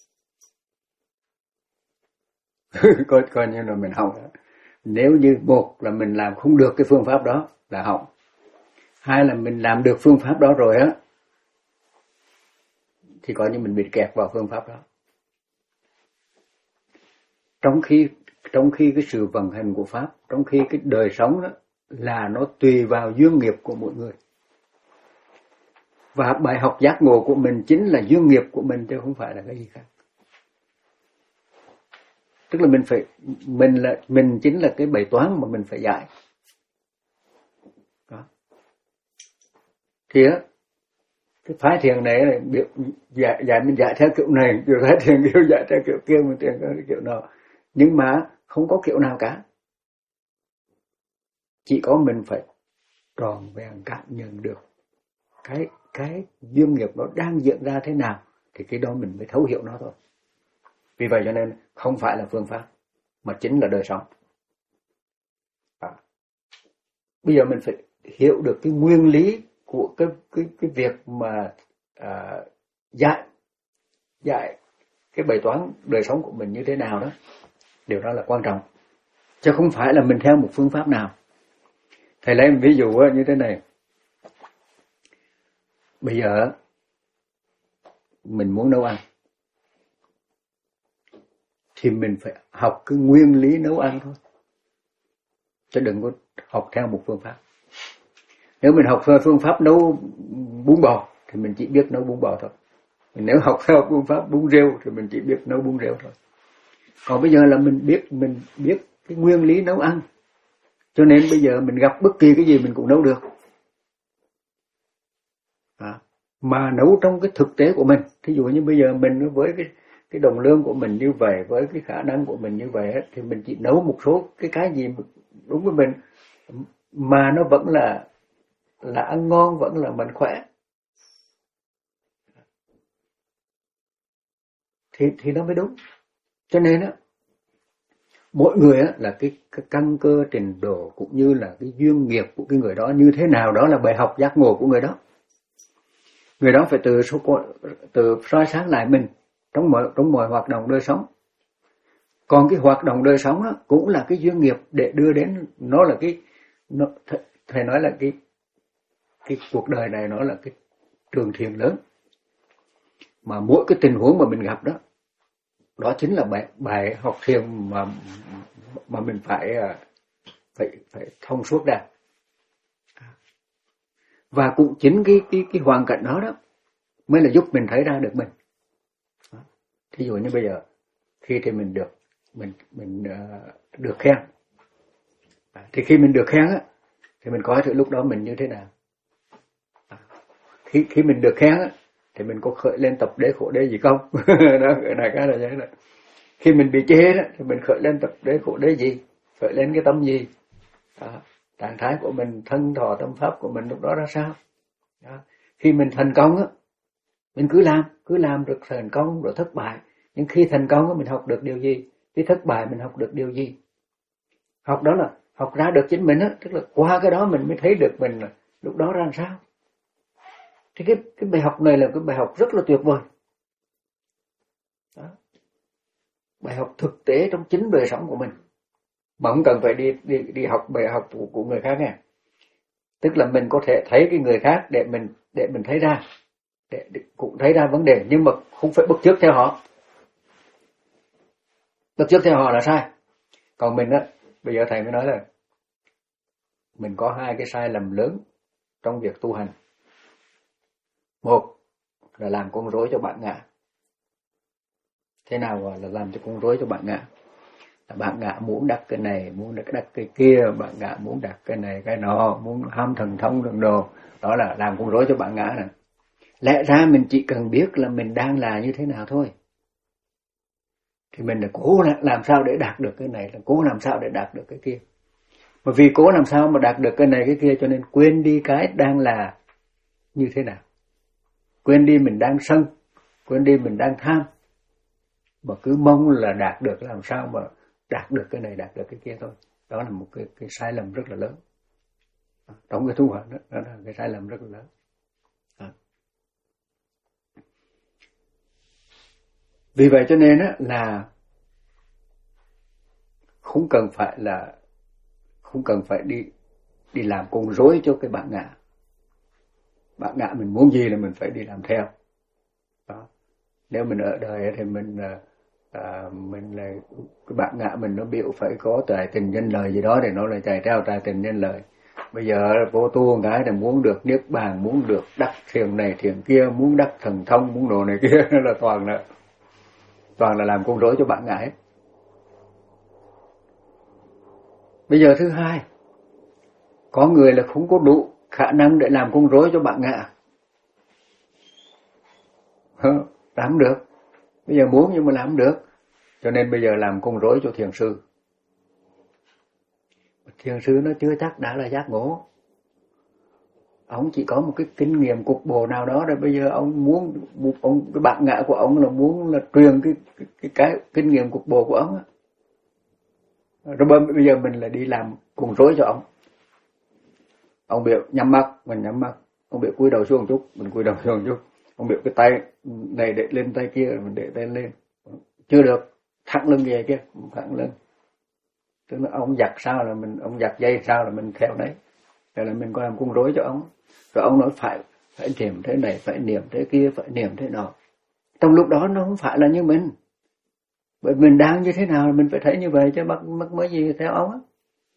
[SPEAKER 1] coi, coi như là mình hỏng. Nếu như một là mình làm không được cái phương pháp đó là hỏng. Hai là mình làm được phương pháp đó rồi á, thì coi như mình bị kẹt vào phương pháp đó. Trong khi trong khi cái sự vận hành của pháp, trong khi cái đời sống đó là nó tùy vào duyên nghiệp của mỗi người. Và bài học giác ngộ của mình chính là duyên nghiệp của mình, chứ không phải là cái gì khác. Tức là mình phải mình là mình chính là cái bài toán mà mình phải giải. Đó. Thì á, cái phái thiền này là giải giải mình giải theo kiểu này, kiểu phái thiền kiểu giải theo kiểu kia, mình thiền theo kiểu nào. Nhưng mà không có kiểu nào cả. Chỉ có mình phải tròn vẹn cảm nhận được cái cái duyên nghiệp nó đang diễn ra thế nào, thì cái đó mình mới thấu hiểu nó thôi. Vì vậy cho nên không phải là phương pháp, mà chính là đời sống. À. Bây giờ mình phải hiểu được cái nguyên lý của cái cái cái việc mà à, dạy dạy cái bài toán đời sống của mình như thế nào đó. Điều đó là quan trọng, chứ không phải là mình theo một phương pháp nào. Thầy lấy một ví dụ như thế này. Bây giờ mình muốn nấu ăn thì mình phải học cái nguyên lý nấu ăn thôi, chứ đừng có học theo một phương pháp. Nếu mình học theo phương pháp nấu bún bò thì mình chỉ biết nấu bún bò thôi. Nếu học theo phương pháp bún riêu thì mình chỉ biết nấu bún riêu thôi. Còn bây giờ là mình biết mình biết cái nguyên lý nấu ăn, cho nên bây giờ mình gặp bất kỳ cái gì mình cũng nấu được. À, mà nấu trong cái thực tế của mình. Thí dụ như bây giờ mình với cái cái đồng lương của mình như vậy, với cái khả năng của mình như vậy, thì mình chỉ nấu một số cái cái gì đúng với mình mà nó vẫn là là ăn ngon, vẫn là mạnh khỏe, thì thì nó mới đúng. Cho nên á, mỗi người á là cái, cái căn cơ trình độ cũng như là cái duyên nghiệp của cái người đó như thế nào, đó là bài học giác ngộ của người đó. Người đó phải từ từ soi sáng lại mình trong mọi trong mọi hoạt động đời sống. Còn cái hoạt động đời sống á cũng là cái duyên nghiệp để đưa đến, nó là cái nó, thầy nói là cái cái cuộc đời này nó là cái trường thiền lớn, mà mỗi cái tình huống mà mình gặp đó đó chính là bài bài học thiền mà mà mình phải phải phải thông suốt ra. Và cũng chính cái cái cái hoàn cảnh đó đó mới là giúp mình thấy ra được mình. Thí dụ như bây giờ khi thì mình được mình mình uh, được khen, thì khi mình được khen á thì mình coi thử lúc đó mình như thế nào. Khi khi mình được khen á thì mình có khởi lên tập đế khổ đế gì không? Đó, đại cái là vậy đó. Khi mình bị chê đó thì mình khởi lên tập đế khổ đế gì, khởi lên cái tâm gì, đó. Trạng thái của mình, thân thọ tâm pháp của mình lúc đó ra sao. Đó. Khi mình thành công á, mình cứ làm, cứ làm được thành công rồi thất bại. Nhưng khi thành công á, mình học được điều gì? Khi thất bại mình học được điều gì? Học đó là học ra được chính mình á, tức là qua cái đó mình mới thấy được mình là lúc đó ra làm sao. Thì cái cái bài học này là cái bài học rất là tuyệt vời. Đó. Bài học thực tế trong chính đời sống của mình, mà không cần phải đi đi đi học bài học của, của người khác nha. Tức là mình có thể thấy cái người khác để mình để mình thấy ra, để, để cũng thấy ra vấn đề, nhưng mà không phải bắt chước theo họ. Bắt chước theo họ là sai. Còn mình á, bây giờ thầy mới nói là mình có hai cái sai lầm lớn trong việc tu hành. Một là làm con rối cho bạn ngã. Thế nào gọi là làm cho con rối cho bạn ngã? Là bạn ngã muốn đặt cái này, muốn đặt cái kia, bạn ngã muốn đặt cái này cái nọ, muốn ham thần thông thần đồ, đó là làm con rối cho bạn ngã này. Lẽ ra mình chỉ cần biết là mình đang là như thế nào thôi, thì mình là cố làm sao để đạt được cái này, là cố làm sao để đạt được cái kia. Mà vì cố làm sao mà đạt được cái này cái kia cho nên quên đi cái đang là như thế nào. Quên đi mình đang sân, quên đi mình đang tham, mà cứ mong là đạt được làm sao mà đạt được cái này, đạt được cái kia thôi. Đó là một cái, cái sai lầm rất là lớn. Trong cái tu hành đó, đó là cái sai lầm rất là lớn. À. Vì vậy cho nên á, là không cần phải là không cần phải đi đi làm con rối cho cái bạn ngã. Bạn ngã mình muốn gì là mình phải đi làm theo. Đó. Nếu mình ở đời thì mình à, mình là cái bạn ngã mình nó biểu phải có tài tình nhân lời gì đó để nó lại chạy theo tài tình nhân lời. Bây giờ vô tu cái là muốn được niết bàn, muốn được đắc thiền này thiền kia, muốn đắc thần thông, muốn đồ này kia, là toàn là toàn là làm con rối cho bạn ngã hết. Bây giờ thứ hai, có người là không có đủ khả năng để làm con rối cho bạn ngã. Làm được. Bây giờ muốn nhưng mà làm được. Cho nên bây giờ làm con rối cho thiền sư. Thiền sư nó chưa chắc đã là giác ngộ. Ông chỉ có một cái kinh nghiệm cục bộ nào đó, rồi bây giờ ông muốn, ông, cái bạn ngã của ông là muốn là truyền cái, cái, cái, cái kinh nghiệm cục bộ của ông á. Rồi bây giờ mình lại đi làm con rối cho ông. Ông biểu nhắm mắt, mình nhắm mắt. Ông biểu cúi đầu xuống một chút, mình cúi đầu xuống một chút. Ông biểu cái tay này để lên tay kia, mình để tay lên. Chưa được, thẳng lưng về kia, thẳng lưng. Tức là ông giặt sao là mình, ông giặt dây sao là mình theo đấy. Rồi là mình có làm con rối cho ông. Rồi ông nói phải, phải niệm thế này, phải niệm thế kia, phải niệm thế nọ. Trong lúc đó nó không phải là như mình. Bởi mình đang như thế nào mình phải thấy như vậy chứ mắc mắc mới gì theo ông á.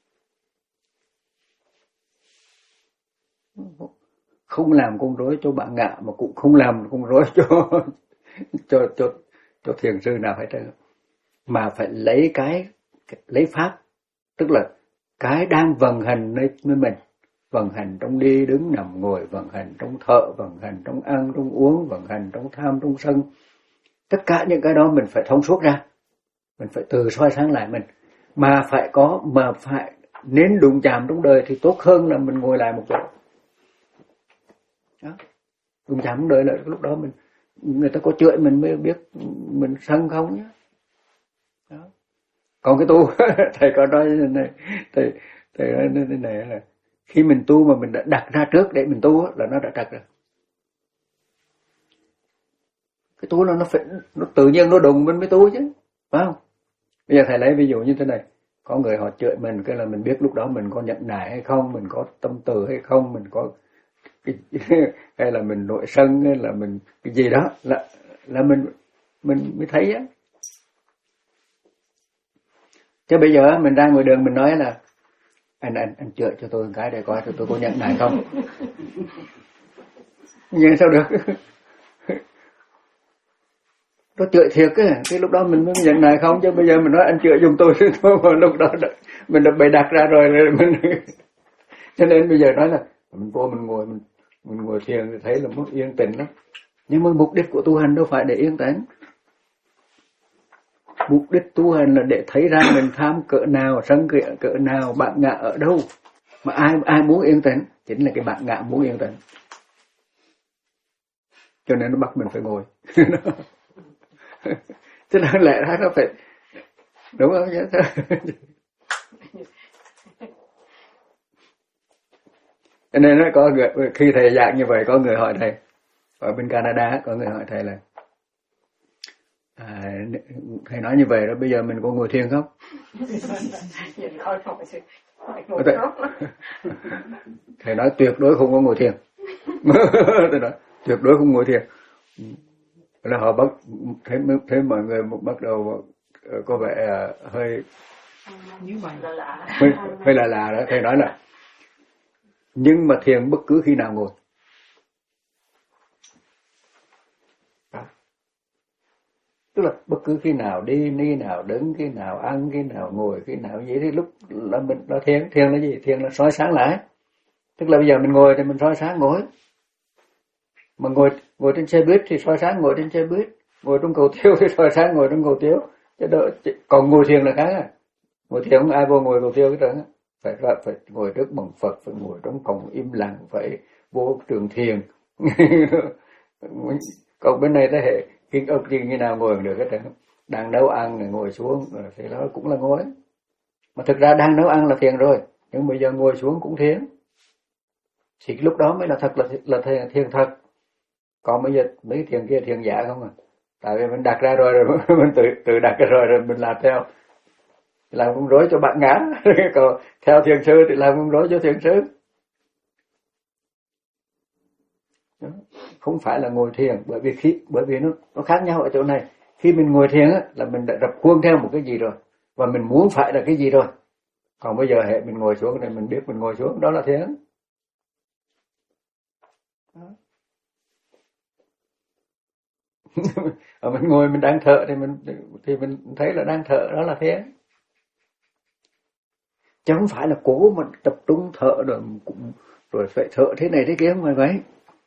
[SPEAKER 1] Không làm con rối cho bạn ngạ mà cũng không làm con rối cho cho cho cho thiền sư nào hết trơn. Mà phải lấy cái lấy pháp, tức là cái đang vận hành nơi với mình, vận hành trong đi đứng nằm ngồi, vận hành trong thở, vận hành trong ăn trong uống, vận hành trong tham trong sân. Tất cả những cái đó mình phải thông suốt ra. Mình phải từ soi sáng lại mình. Mà phải có, mà phải nên đụng chạm trong đời thì tốt hơn là mình ngồi lại một chỗ. Đó. Đụng chạm trong đời là lúc đó mình, người ta có chửi mình mới biết mình sân không nhé. Đó. Còn cái tu, thầy có nói này, thầy, thầy nói thế này là khi mình tu mà mình đã đặt ra trước để mình tu là nó đã trật rồi. Cái tu là nó phải, nó tự nhiên nó đụng mình mới tu chứ, phải không? Bây giờ thầy lấy ví dụ như thế này, có người họ chửi mình, cái là mình biết lúc đó mình có nhận nại hay không, mình có tâm từ hay không, mình có cái, hay là mình nội sân, hay là mình cái gì đó, là là mình mình mới thấy á. Chứ bây giờ mình ra ngoài đường mình nói là anh anh anh chữa cho tôi một cái để coi tôi có nhận này không. Nhưng sao được? Nó chữa thiệt á, cái lúc đó mình mới nhận này không, chứ bây giờ mình nói anh chữa giùm tôi thôi mà lúc đó mình đã bày đặt ra rồi, rồi mình cho nên bây giờ nói là mình vô mình ngồi mình mình ngồi thiền thì thấy là muốn yên tĩnh lắm. Nhưng mà mục đích của tu hành đâu phải để yên tĩnh. Mục đích tu hành là để thấy ra mình tham cỡ nào, sân cỡ nào, bạn ngạ ở đâu. Mà ai ai muốn yên tĩnh, chính là cái bạn ngạ muốn yên tĩnh. Cho nên nó bắt mình phải ngồi. Cho nên lẽ ra nó phải, đúng không? Cho nên nó có người, khi thầy giảng như vậy có người hỏi thầy, ở bên Canada có người hỏi thầy là à, thầy nói như vậy đó, bây giờ mình có ngồi thiền không? Thầy nói tuyệt đối không có ngồi thiền. Thầy nói tuyệt đối không ngồi thiền. Là họ bắt thấy thấy mọi người bắt đầu có vẻ hơi hơi, hơi là lạ đó. Thầy nói là nhưng mà thiền bất cứ khi nào ngồi. Tức là bất cứ khi nào đi, đi nào đứng, khi nào ăn, khi nào ngồi, khi nào gì thì lúc là mình là thiền. Thiền là gì? Thiền là soi sáng lại. Tức là bây giờ mình ngồi thì mình soi sáng ngồi. Mà ngồi ngồi trên xe buýt thì soi sáng ngồi trên xe buýt, ngồi trong cầu tiêu thì soi sáng ngồi trong cầu tiêu. Chứ đỡ, còn ngồi thiền là khác à. Ngồi thiền không ai vô ngồi cầu tiêu cái đó. Phải phải ngồi trước bằng Phật, phải ngồi trong phòng im lặng, phải vô trường thiền. Còn bên này thế hệ khi ông gì như nào ngồi được hết trơn. Đang nấu ăn rồi ngồi xuống rồi thì đó cũng là ngồi. Mà thực ra đang nấu ăn là thiền rồi, nhưng bây giờ ngồi xuống cũng thiền. Thì lúc đó mới là thật là là thiền, thiền thật. Còn bây giờ mấy thiền kia thiền giả không à. Tại vì mình đặt ra rồi, rồi mình tự tự đặt ra rồi rồi mình làm theo. Làm con rối cho bạn ngã. Còn theo thiền sư thì làm con rối cho thiền sư. Đó. Không phải là ngồi thiền, bởi vì khi bởi vì nó nó khác nhau ở chỗ này. Khi mình ngồi thiền á là mình đã rập khuôn theo một cái gì rồi và mình muốn phải là cái gì rồi. Còn bây giờ hệ mình ngồi xuống thì mình biết mình ngồi xuống, đó là thiền. Ở mình ngồi mình đang thở thì mình thì mình thấy là đang thở, đó là thiền. Chứ không phải là cố mà tập trung thở rồi rồi phải thở thế này thế kia không phải vậy.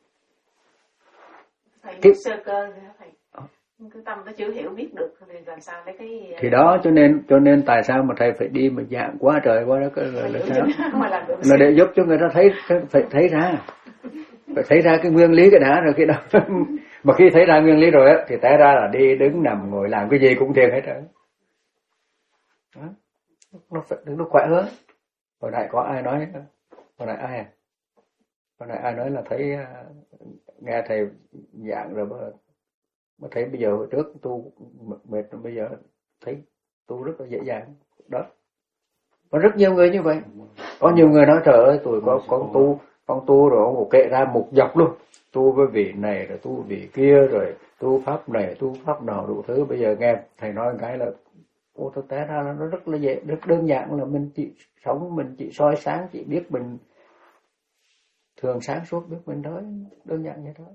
[SPEAKER 3] Thầy cái... sơ cơ thì thầy cái tâm nó chưa hiểu biết được thì làm sao lấy cái
[SPEAKER 1] thì đó cho nên cho nên tại sao mà thầy phải đi mà giảng quá trời quá đó cái là, là sao? Là để giúp cho người ta thấy phải thấy ra. Phải thấy ra cái nguyên lý cái đã rồi cái đó. Mà khi thấy ra nguyên lý rồi á thì té ra là đi đứng nằm ngồi làm cái gì cũng thiền hết rồi. Đó. Nó phải nó khỏe hơn. Hồi nãy có ai nói hồi nãy ai à? Hồi nãy ai nói là thấy nghe thầy giảng rồi mà thấy bây giờ hồi trước tu mệt bây giờ thấy tu rất là dễ dàng đó. Có rất nhiều người như vậy. Có nhiều người nói trời ơi tôi có con tu con tu rồi ông kệ ra một dọc luôn. Tu với vị này rồi tu vị kia rồi tu pháp này tu pháp nào đủ thứ. Bây giờ nghe thầy nói cái là ô thực tế ra nó rất là dễ, rất đơn giản là mình chỉ sống mình chỉ soi sáng, chỉ biết mình thường sáng suốt biết mình thôi, đơn giản như thôi.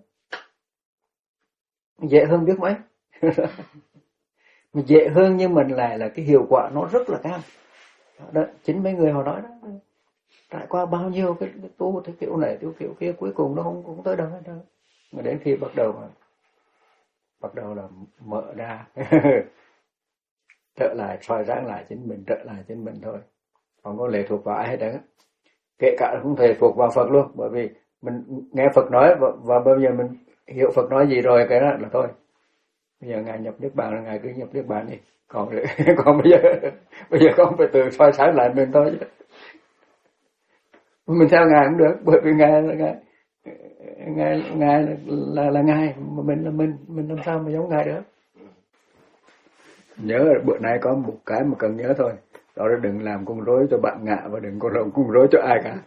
[SPEAKER 1] Dễ hơn biết mấy. Mình dễ hơn nhưng mình lại là cái hiệu quả nó rất là cao. Đó, chính mấy người họ nói đó. Trải qua bao nhiêu cái, cái tu cái kiểu này tu kiểu kia cuối cùng nó không cũng tới đâu hết đâu. Mà đến khi bắt đầu mà bắt đầu là mở ra trở lại soi sáng lại chính mình, trở lại chính mình thôi. Không có lệ thuộc vào ai hết đó. Kể cả không thể thuộc vào Phật luôn, bởi vì mình nghe Phật nói và, và bây giờ mình hiểu Phật nói gì rồi cái đó là thôi. Bây giờ ngài nhập niết bàn là ngài cứ nhập niết bàn đi. Còn còn bây giờ bây giờ không phải tự soi sáng lại mình thôi chứ. Mình theo ngài cũng được, bởi vì ngài là ngài ngài ngài là là, là ngài mà mình là mình, mình làm sao mà giống ngài được. Nhớ bữa nay có một cái mà cần nhớ thôi, đó là đừng làm con rối cho bạn ngạ và đừng có làm con rối cho ai cả.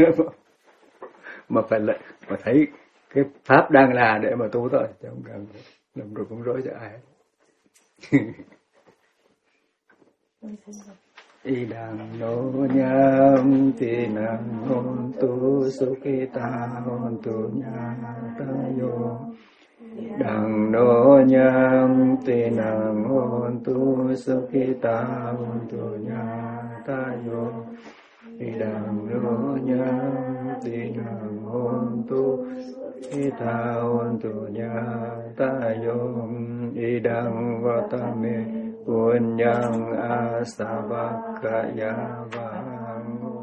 [SPEAKER 1] Mà phải là mà thấy cái pháp đang là để mà tu thôi, chứ không cần làm rồi con rối cho ai. idang no nyam tinang hontu sukita hontu nyatayo đằng no nham tinang hontu sukita hontu nyatayo idang no nham tinang hontu sukita hontu nyatayo idang vatame punyang asavakaya vang